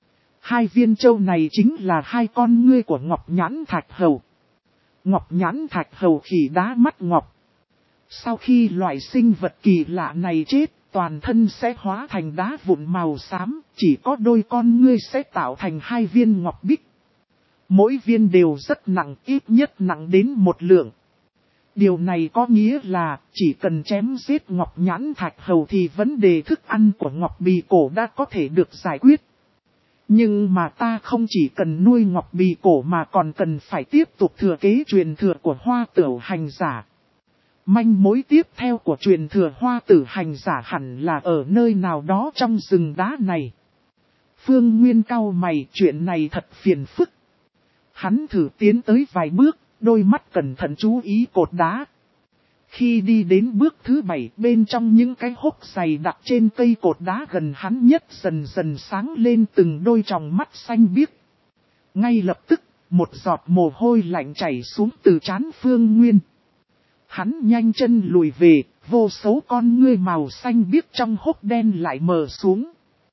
A: Hai viên châu này chính là hai con ngươi của ngọc nhãn thạch hầu. Ngọc nhãn thạch hầu khỉ đá mắt ngọc. Sau khi loại sinh vật kỳ lạ này chết, toàn thân sẽ hóa thành đá vụn màu xám, chỉ có đôi con ngươi sẽ tạo thành hai viên ngọc bích. Mỗi viên đều rất nặng, ít nhất nặng đến một lượng. Điều này có nghĩa là, chỉ cần chém giết ngọc nhãn thạch hầu thì vấn đề thức ăn của ngọc bì cổ đã có thể được giải quyết. Nhưng mà ta không chỉ cần nuôi ngọc bì cổ mà còn cần phải tiếp tục thừa kế truyền thừa của Hoa Tửu hành giả. Manh mối tiếp theo của truyền thừa Hoa Tử hành giả hẳn là ở nơi nào đó trong rừng đá này. Phương Nguyên cau mày, chuyện này thật phiền phức. Hắn thử tiến tới vài bước, đôi mắt cẩn thận chú ý cột đá. Khi đi đến bước thứ bảy, bên trong những cái hốc dày đặc trên cây cột đá gần hắn nhất dần dần sáng lên từng đôi tròng mắt xanh biếc. Ngay lập tức, một giọt mồ hôi lạnh chảy xuống từ trán Phương Nguyên. Hắn nhanh chân lùi về, vô số con ngươi màu xanh biếc trong hốc đen lại mờ xuống.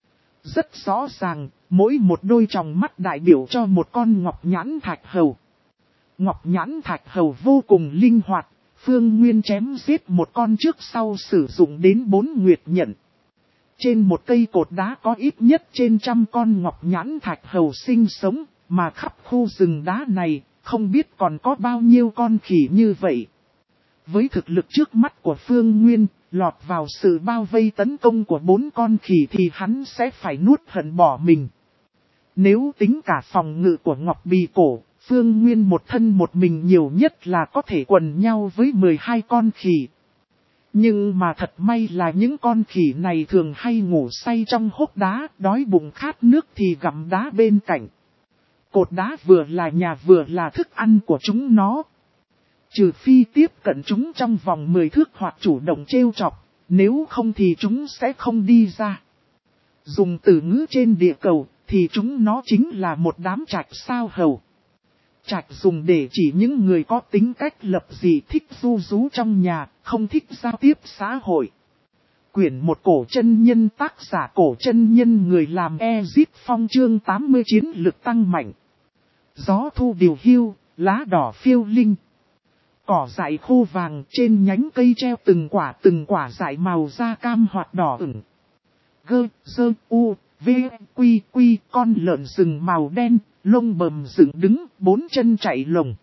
A: Rất rõ ràng, mỗi một đôi tròng mắt đại biểu cho một con ngọc nhãn thạch hầu. Ngọc nhãn thạch hầu vô cùng linh hoạt, Phương Nguyên chém giết một con trước sau sử dụng đến bốn nguyệt nhận. Trên một cây cột đá có ít nhất trên trăm con ngọc nhãn thạch hầu sinh sống, mà khắp khu rừng đá này, không biết còn có bao nhiêu con khỉ như vậy. Với thực lực trước mắt của Phương Nguyên, lọt vào sự bao vây tấn công của bốn con khỉ thì hắn sẽ phải nuốt hận bỏ mình. Nếu tính cả phòng ngự của Ngọc Bì Cổ, Phương Nguyên một thân một mình nhiều nhất là có thể quần nhau với mười hai con khỉ. Nhưng mà thật may là những con khỉ này thường hay ngủ say trong hốc đá, đói bụng khát nước thì gặm đá bên cạnh. Cột đá vừa là nhà vừa là thức ăn của chúng nó. Trừ phi tiếp cận chúng trong vòng mười thước hoặc chủ động trêu chọc, nếu không thì chúng sẽ không đi ra. Dùng từ ngữ trên địa cầu, thì chúng nó chính là một đám trạch sao hầu. Trạch dùng để chỉ những người có tính cách lập dị, thích du rú trong nhà, không thích giao tiếp xã hội. Quyển một cổ chân nhân, tác giả cổ chân nhân, người làm Ezip Phong, chương tám mươi chiến lực tăng mạnh. Gió thu điều hiu, lá đỏ phiêu linh. Cỏ dại khô vàng, trên nhánh cây treo từng quả từng quả dại màu da cam hoặc đỏ ửng. Gơ, dơ, u, v, quy, quy, con lợn rừng màu đen, lông bầm dựng đứng, bốn chân chạy lồng.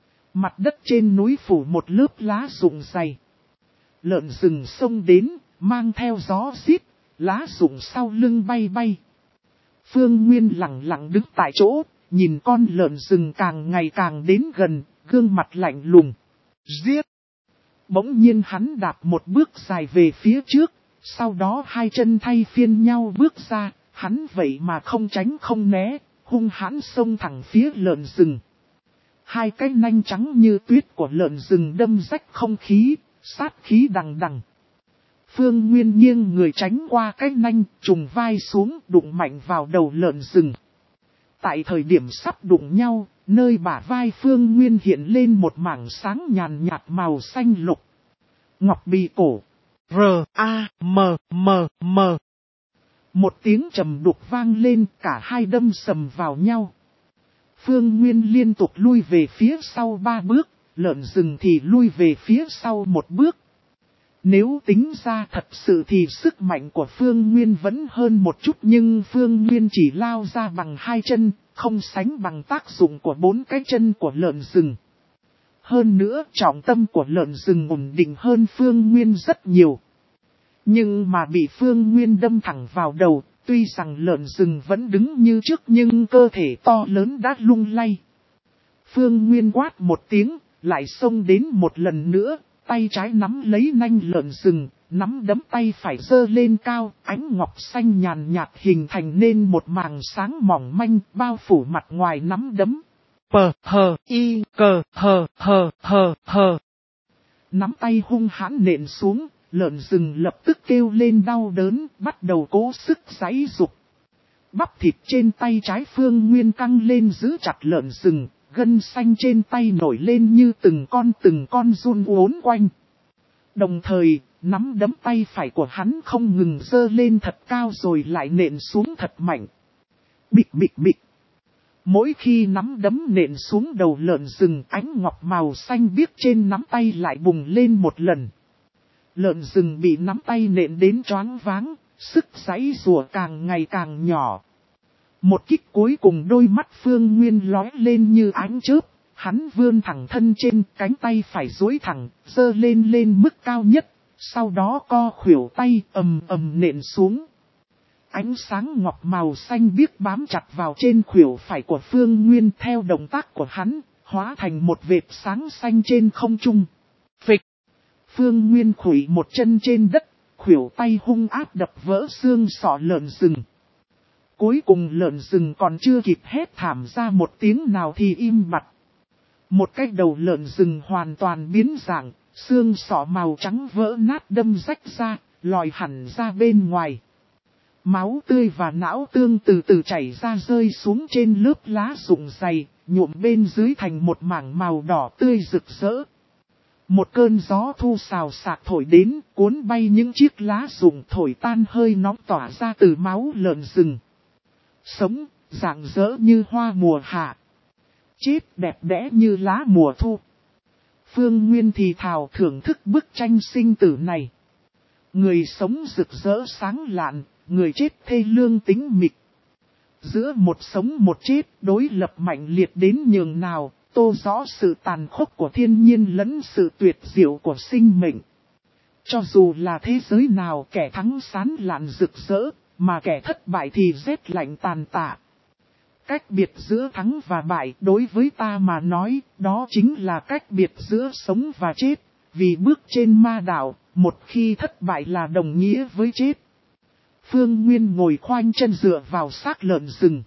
A: Mặt đất trên núi phủ một lớp lá rụng dày. Lợn rừng xông đến, mang theo gió rít, lá rụng sau lưng bay bay. Phương Nguyên lặng lặng đứng tại chỗ, nhìn con lợn rừng càng ngày càng đến gần, gương mặt lạnh lùng. Giết! Bỗng nhiên hắn đạp một bước dài về phía trước, sau đó hai chân thay phiên nhau bước ra, hắn vậy mà không tránh không né, hung hãn xông thẳng phía lợn rừng. Hai cái nanh trắng như tuyết của lợn rừng đâm rách không khí, sát khí đằng đằng. Phương Nguyên nghiêng người tránh qua cái nanh, trùng vai xuống đụng mạnh vào đầu lợn rừng. Tại thời điểm sắp đụng nhau, nơi bả vai Phương Nguyên hiện lên một mảng sáng nhàn nhạt màu xanh lục. Ngọc bì cổ. R A M M M. Một tiếng trầm đục vang lên, cả hai đâm sầm vào nhau. Phương Nguyên liên tục lui về phía sau ba bước, lợn rừng thì lui về phía sau một bước. Nếu tính ra thật sự thì sức mạnh của Phương Nguyên vẫn hơn một chút, nhưng Phương Nguyên chỉ lao ra bằng hai chân, không sánh bằng tác dụng của bốn cái chân của lợn rừng. Hơn nữa, trọng tâm của lợn rừng ổn định hơn Phương Nguyên rất nhiều. Nhưng mà bị Phương Nguyên đâm thẳng vào đầu, tuy rằng lợn rừng vẫn đứng như trước nhưng cơ thể to lớn đã lung lay. Phương Nguyên quát một tiếng, lại xông đến một lần nữa, tay trái nắm lấy nanh lợn rừng, nắm đấm tay phải giơ lên cao, ánh ngọc xanh nhàn nhạt hình thành nên một màng sáng mỏng manh bao phủ mặt ngoài nắm đấm. Pờ hờ y cờ hờ hờ hờ hờ. Nắm tay hung hãn nện xuống, lợn rừng lập tức kêu lên đau đớn, bắt đầu cố sức giãy giụt. Bắp thịt trên tay trái Phương Nguyên căng lên giữ chặt lợn rừng, gân xanh trên tay nổi lên như từng con từng con run uốn quanh. Đồng thời, nắm đấm tay phải của hắn không ngừng giơ lên thật cao rồi lại nện xuống thật mạnh. Bịch bịch bịch. Mỗi khi nắm đấm nện xuống đầu lợn rừng, ánh ngọc màu xanh biếc trên nắm tay lại bùng lên một lần. Lợn rừng bị nắm tay nện đến choáng váng, sức giãy giụa càng ngày càng nhỏ. Một kích cuối cùng đôi mắt Phương Nguyên lóe lên như ánh chớp, hắn vươn thẳng thân trên, cánh tay phải duỗi thẳng, giơ lên lên mức cao nhất, sau đó co khuỷu tay ầm ầm nện xuống. Ánh sáng ngọc màu xanh biếc bám chặt vào trên khuỷu phải của Phương Nguyên theo động tác của hắn, hóa thành một vệt sáng xanh trên không trung. Phịch! Phương Nguyên khuỵu một chân trên đất, khuỷu tay hung ác đập vỡ xương sọ lợn rừng. Cuối cùng lợn rừng còn chưa kịp hét thảm ra một tiếng nào thì im bặt. Một cái đầu lợn rừng hoàn toàn biến dạng, xương sọ màu trắng vỡ nát đâm rách ra, lòi hẳn ra bên ngoài. Máu tươi và não tương từ từ chảy ra rơi xuống trên lớp lá rụng dày, nhuộm bên dưới thành một mảng màu đỏ tươi rực rỡ. Một cơn gió thu xào xạc thổi đến, cuốn bay những chiếc lá rụng thổi tan hơi nóng tỏa ra từ máu lợn rừng. Sống, rạng rỡ như hoa mùa hạ. Chết đẹp đẽ như lá mùa thu. Phương Nguyên thì thào thưởng thức bức tranh sinh tử này. Người sống rực rỡ sáng lạn, người chết thê lương tĩnh mịch. Giữa một sống một chết, đối lập mạnh liệt đến nhường nào, tô rõ sự tàn khốc của thiên nhiên lẫn sự tuyệt diệu của sinh mệnh. Cho dù là thế giới nào, kẻ thắng sán lạn rực rỡ, mà kẻ thất bại thì rét lạnh tàn tạ. Cách biệt giữa thắng và bại đối với ta mà nói, đó chính là cách biệt giữa sống và chết. Vì bước trên ma đạo, một khi thất bại là đồng nghĩa với chết. Phương Nguyên ngồi khoanh chân dựa vào xác lợn rừng.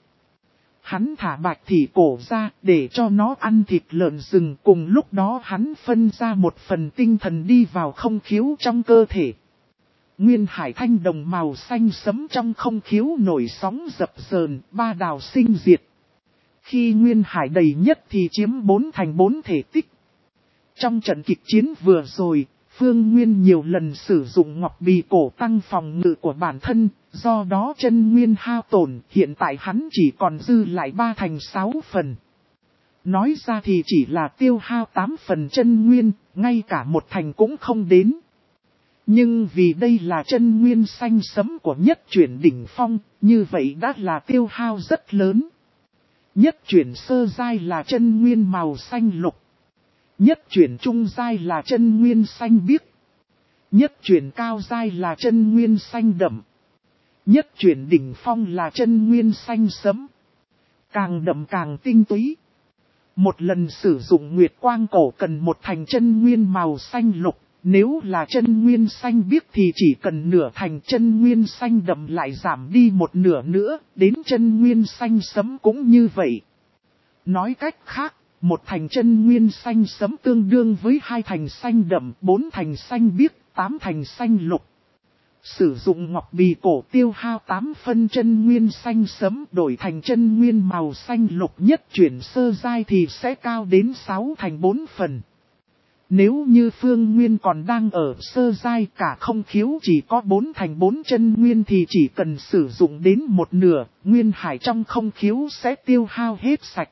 A: Hắn thả bạch thị cổ ra để cho nó ăn thịt lợn rừng, cùng lúc đó hắn phân ra một phần tinh thần đi vào không khiếu trong cơ thể. Nguyên hải thanh đồng màu xanh sẫm trong không khiếu nổi sóng dập dờn, ba đào sinh diệt. Khi nguyên hải đầy nhất thì chiếm bốn thành bốn thể tích. Trong trận kịch chiến vừa rồi, Phương Nguyên nhiều lần sử dụng ngọc bì cổ tăng phòng ngự của bản thân, do đó chân nguyên hao tổn, hiện tại hắn chỉ còn dư lại ba thành sáu phần. Nói ra thì chỉ là tiêu hao tám phần chân nguyên, ngay cả một thành cũng không đến. Nhưng vì đây là chân nguyên xanh sẫm của nhất chuyển đỉnh phong, như vậy đã là tiêu hao rất lớn. Nhất chuyển sơ giai là chân nguyên màu xanh lục. Nhất chuyển trung giai là chân nguyên xanh biếc. Nhất chuyển cao giai là chân nguyên xanh đậm. Nhất chuyển đỉnh phong là chân nguyên xanh sẫm. Càng đậm càng tinh túy. Một lần sử dụng nguyệt quang cổ cần một thành chân nguyên màu xanh lục, nếu là chân nguyên xanh biếc thì chỉ cần nửa thành chân nguyên xanh đậm lại giảm đi một nửa nữa, đến chân nguyên xanh sẫm cũng như vậy. Nói cách khác, một thành chân nguyên xanh sẫm tương đương với hai thành xanh đậm, bốn thành xanh biếc, tám thành xanh lục. Sử dụng ngọc bì cổ tiêu hao tám phân chân nguyên xanh sẫm đổi thành chân nguyên màu xanh lục nhất chuyển sơ giai thì sẽ cao đến sáu thành bốn phần. Nếu như phương nguyên còn đang ở sơ giai cả không khiếu chỉ có bốn thành bốn chân nguyên thì chỉ cần sử dụng đến một nửa, nguyên hải trong không khiếu sẽ tiêu hao hết sạch.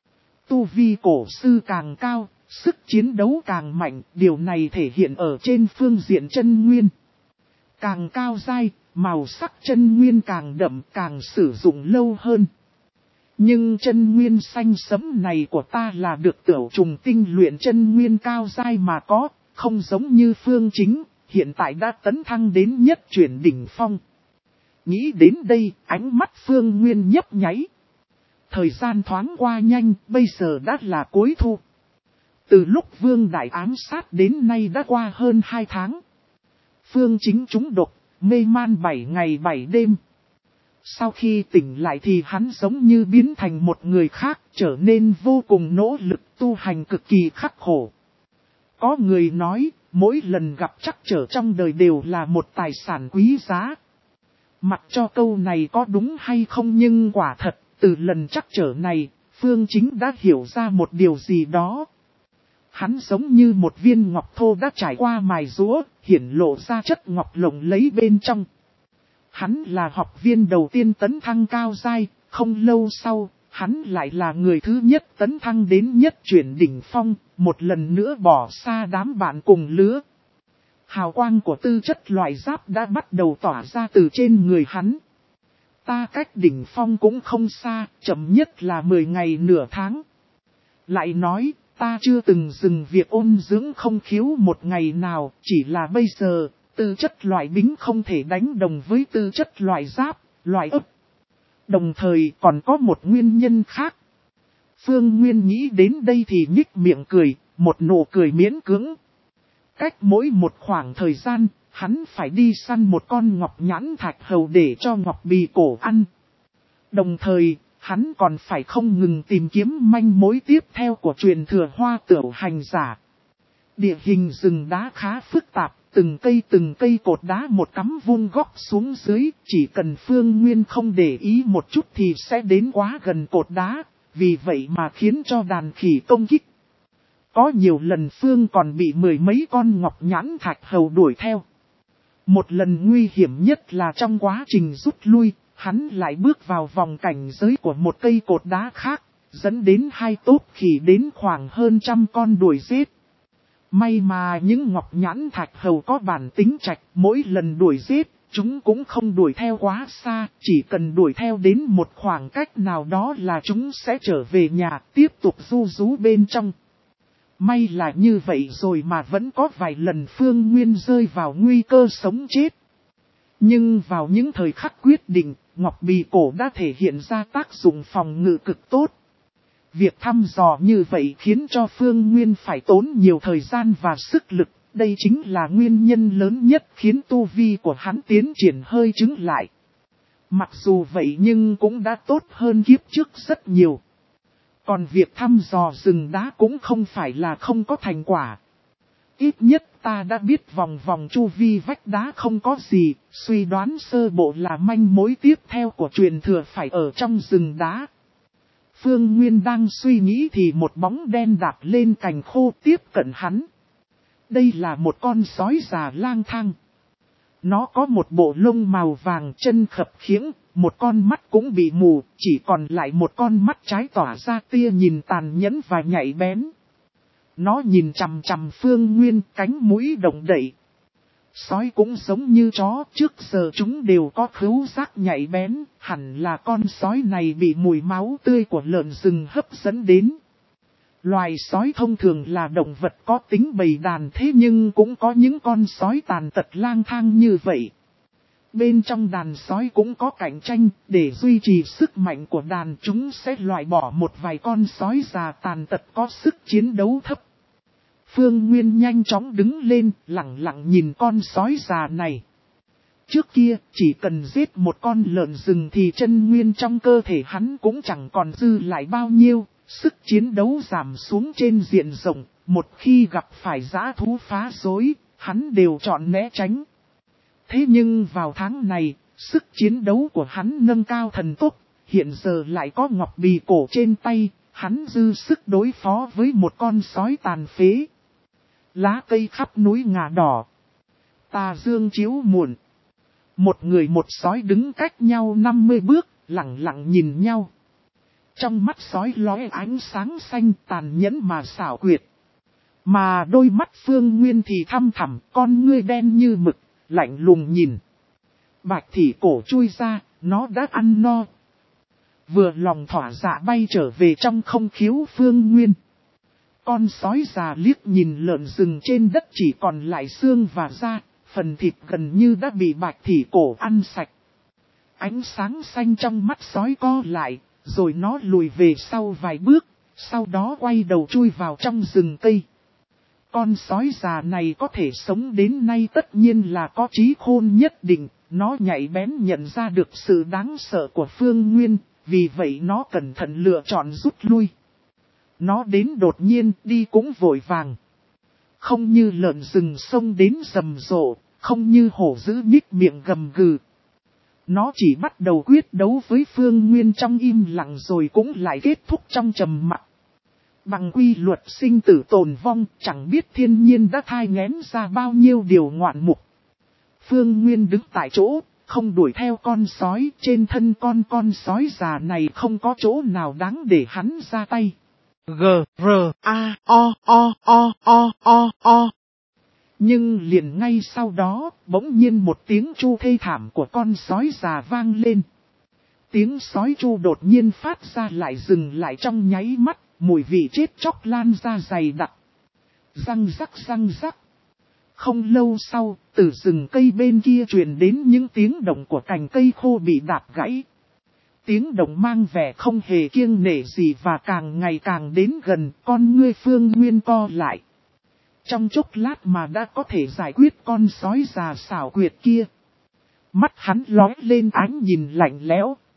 A: Tu vi cổ sư càng cao, sức chiến đấu càng mạnh, điều này thể hiện ở trên phương diện chân nguyên. Càng cao giai, màu sắc chân nguyên càng đậm càng sử dụng lâu hơn. Nhưng chân nguyên xanh sẫm này của ta là được tiểu trùng tinh luyện chân nguyên cao giai mà có, không giống như Phương Chính, hiện tại đã tấn thăng đến nhất chuyển đỉnh phong. Nghĩ đến đây, ánh mắt Phương Nguyên nhấp nháy. Thời gian thoáng qua nhanh, bây giờ đã là cuối thu. Từ lúc Vương Đại ám sát đến nay đã qua hơn hai tháng. Phương Chính trúng độc, mê man bảy ngày bảy đêm. Sau khi tỉnh lại thì hắn giống như biến thành một người khác, trở nên vô cùng nỗ lực tu hành cực kỳ khắc khổ. Có người nói, mỗi lần gặp trắc trở trong đời đều là một tài sản quý giá. Mặc cho câu này có đúng hay không nhưng quả thật, từ lần trắc trở này, Phương Chính đã hiểu ra một điều gì đó. Hắn giống như một viên ngọc thô đã trải qua mài rũa, hiển lộ ra chất ngọc lộng lẫy bên trong. Hắn là học viên đầu tiên tấn thăng cao giai, không lâu sau, hắn lại là người thứ nhất tấn thăng đến nhất chuyển đỉnh phong, một lần nữa bỏ xa đám bạn cùng lứa. Hào quang của tư chất loại giáp đã bắt đầu tỏa ra từ trên người hắn. Ta cách đỉnh phong cũng không xa, chậm nhất là mười ngày nửa tháng. Lại nói, ta chưa từng dừng việc ôn dưỡng không khiếu một ngày nào, chỉ là bây giờ, tư chất loại bính không thể đánh đồng với tư chất loại giáp, loại ấp. Đồng thời còn có một nguyên nhân khác. Phương Nguyên nghĩ đến đây thì nhích miệng cười, một nụ cười miễn cưỡng. Cách mỗi một khoảng thời gian, hắn phải đi săn một con ngọc nhãn thạch hầu để cho ngọc bì cổ ăn. Đồng thời, hắn còn phải không ngừng tìm kiếm manh mối tiếp theo của truyền thừa hoa tửu hành giả. Địa hình rừng đá khá phức tạp, từng cây từng cây cột đá một cắm vuông góc xuống dưới, chỉ cần Phương Nguyên không để ý một chút thì sẽ đến quá gần cột đá, vì vậy mà khiến cho đàn khỉ công kích. Có nhiều lần Phương còn bị mười mấy con ngọc nhãn thạch hầu đuổi theo. Một lần nguy hiểm nhất là trong quá trình rút lui, hắn lại bước vào vòng cảnh giới của một cây cột đá khác, dẫn đến hai tốp khỉ đến khoảng hơn trăm con đuổi giết. May mà những ngọc nhãn thạch hầu có bản tính trạch, mỗi lần đuổi giết, chúng cũng không đuổi theo quá xa, chỉ cần đuổi theo đến một khoảng cách nào đó là chúng sẽ trở về nhà, tiếp tục du rú bên trong. May là như vậy rồi mà vẫn có vài lần Phương Nguyên rơi vào nguy cơ sống chết. Nhưng vào những thời khắc quyết định, ngọc bì cổ đã thể hiện ra tác dụng phòng ngự cực tốt. Việc thăm dò như vậy khiến cho Phương Nguyên phải tốn nhiều thời gian và sức lực, đây chính là nguyên nhân lớn nhất khiến tu vi của hắn tiến triển hơi chững lại. Mặc dù vậy nhưng cũng đã tốt hơn kiếp trước rất nhiều. Còn việc thăm dò rừng đá cũng không phải là không có thành quả. Ít nhất ta đã biết vòng vòng chu vi vách đá không có gì, suy đoán sơ bộ là manh mối tiếp theo của truyền thừa phải ở trong rừng đá. Phương Nguyên đang suy nghĩ thì một bóng đen đạp lên cành khô tiếp cận hắn. Đây là một con sói già lang thang. Nó có một bộ lông màu vàng chân khập khiễng, một con mắt cũng bị mù, chỉ còn lại một con mắt trái tỏa ra tia nhìn tàn nhẫn và nhạy bén. Nó nhìn chằm chằm Phương Nguyên, cánh mũi động đậy. Sói cũng giống như chó, trước giờ chúng đều có khứu giác nhạy bén, hẳn là con sói này bị mùi máu tươi của lợn rừng hấp dẫn đến. Loài sói thông thường là động vật có tính bầy đàn thế nhưng cũng có những con sói tàn tật lang thang như vậy. Bên trong đàn sói cũng có cạnh tranh, để duy trì sức mạnh của đàn chúng sẽ loại bỏ một vài con sói già tàn tật có sức chiến đấu thấp. Phương Nguyên nhanh chóng đứng lên, lặng lặng nhìn con sói già này. Trước kia, chỉ cần giết một con lợn rừng thì chân nguyên trong cơ thể hắn cũng chẳng còn dư lại bao nhiêu, sức chiến đấu giảm xuống trên diện rộng, một khi gặp phải dã thú phá rối, hắn đều chọn né tránh. Thế nhưng vào tháng này, sức chiến đấu của hắn nâng cao thần tốc, hiện giờ lại có ngọc bì cổ trên tay, hắn dư sức đối phó với một con sói tàn phế. Lá cây khắp núi ngả đỏ. Tà dương chiếu muộn. Một người một sói đứng cách nhau năm mươi bước, lặng lặng nhìn nhau. Trong mắt sói lóe ánh sáng xanh tàn nhẫn mà xảo quyệt. Mà đôi mắt Phương Nguyên thì thăm thẳm, con ngươi đen như mực, lạnh lùng nhìn. Bạch thị cổ chui ra, nó đã ăn no. Vừa lòng thỏa dạ bay trở về trong không khiếu Phương Nguyên. Con sói già liếc nhìn lợn rừng trên đất chỉ còn lại xương và da, phần thịt gần như đã bị bạch thị cổ ăn sạch. Ánh sáng xanh trong mắt sói co lại, rồi nó lùi về sau vài bước, sau đó quay đầu chui vào trong rừng cây. Con sói già này có thể sống đến nay tất nhiên là có trí khôn nhất định, nó nhạy bén nhận ra được sự đáng sợ của Phương Nguyên, vì vậy nó cẩn thận lựa chọn rút lui. Nó đến đột nhiên, đi cũng vội vàng. Không như lợn rừng xông đến rầm rộ, không như hổ dữ nhích miệng gầm gừ. Nó chỉ bắt đầu quyết đấu với Phương Nguyên trong im lặng rồi cũng lại kết thúc trong trầm mặc. Bằng quy luật sinh tử tồn vong, chẳng biết thiên nhiên đã thai nghén ra bao nhiêu điều ngoạn mục. Phương Nguyên đứng tại chỗ, không đuổi theo con sói, trên thân con con sói già này không có chỗ nào đáng để hắn ra tay. G, R, A, O, O, O, O, O, O. Nhưng liền ngay sau đó, bỗng nhiên một tiếng chu thê thảm của con sói già vang lên. Tiếng sói chu đột nhiên phát ra lại dừng lại trong nháy mắt, mùi vị chết chóc lan ra dày đặc. Răng rắc răng rắc. Không lâu sau, từ rừng cây bên kia truyền đến những tiếng động của cành cây khô bị đạp gãy. Tiếng động mang vẻ không hề kiêng nể gì và càng ngày càng đến gần, con ngươi Phương Nguyên co lại. Trong chốc lát mà đã có thể giải quyết con sói già xảo quyệt kia. Mắt hắn lóe lên ánh nhìn lạnh lẽo.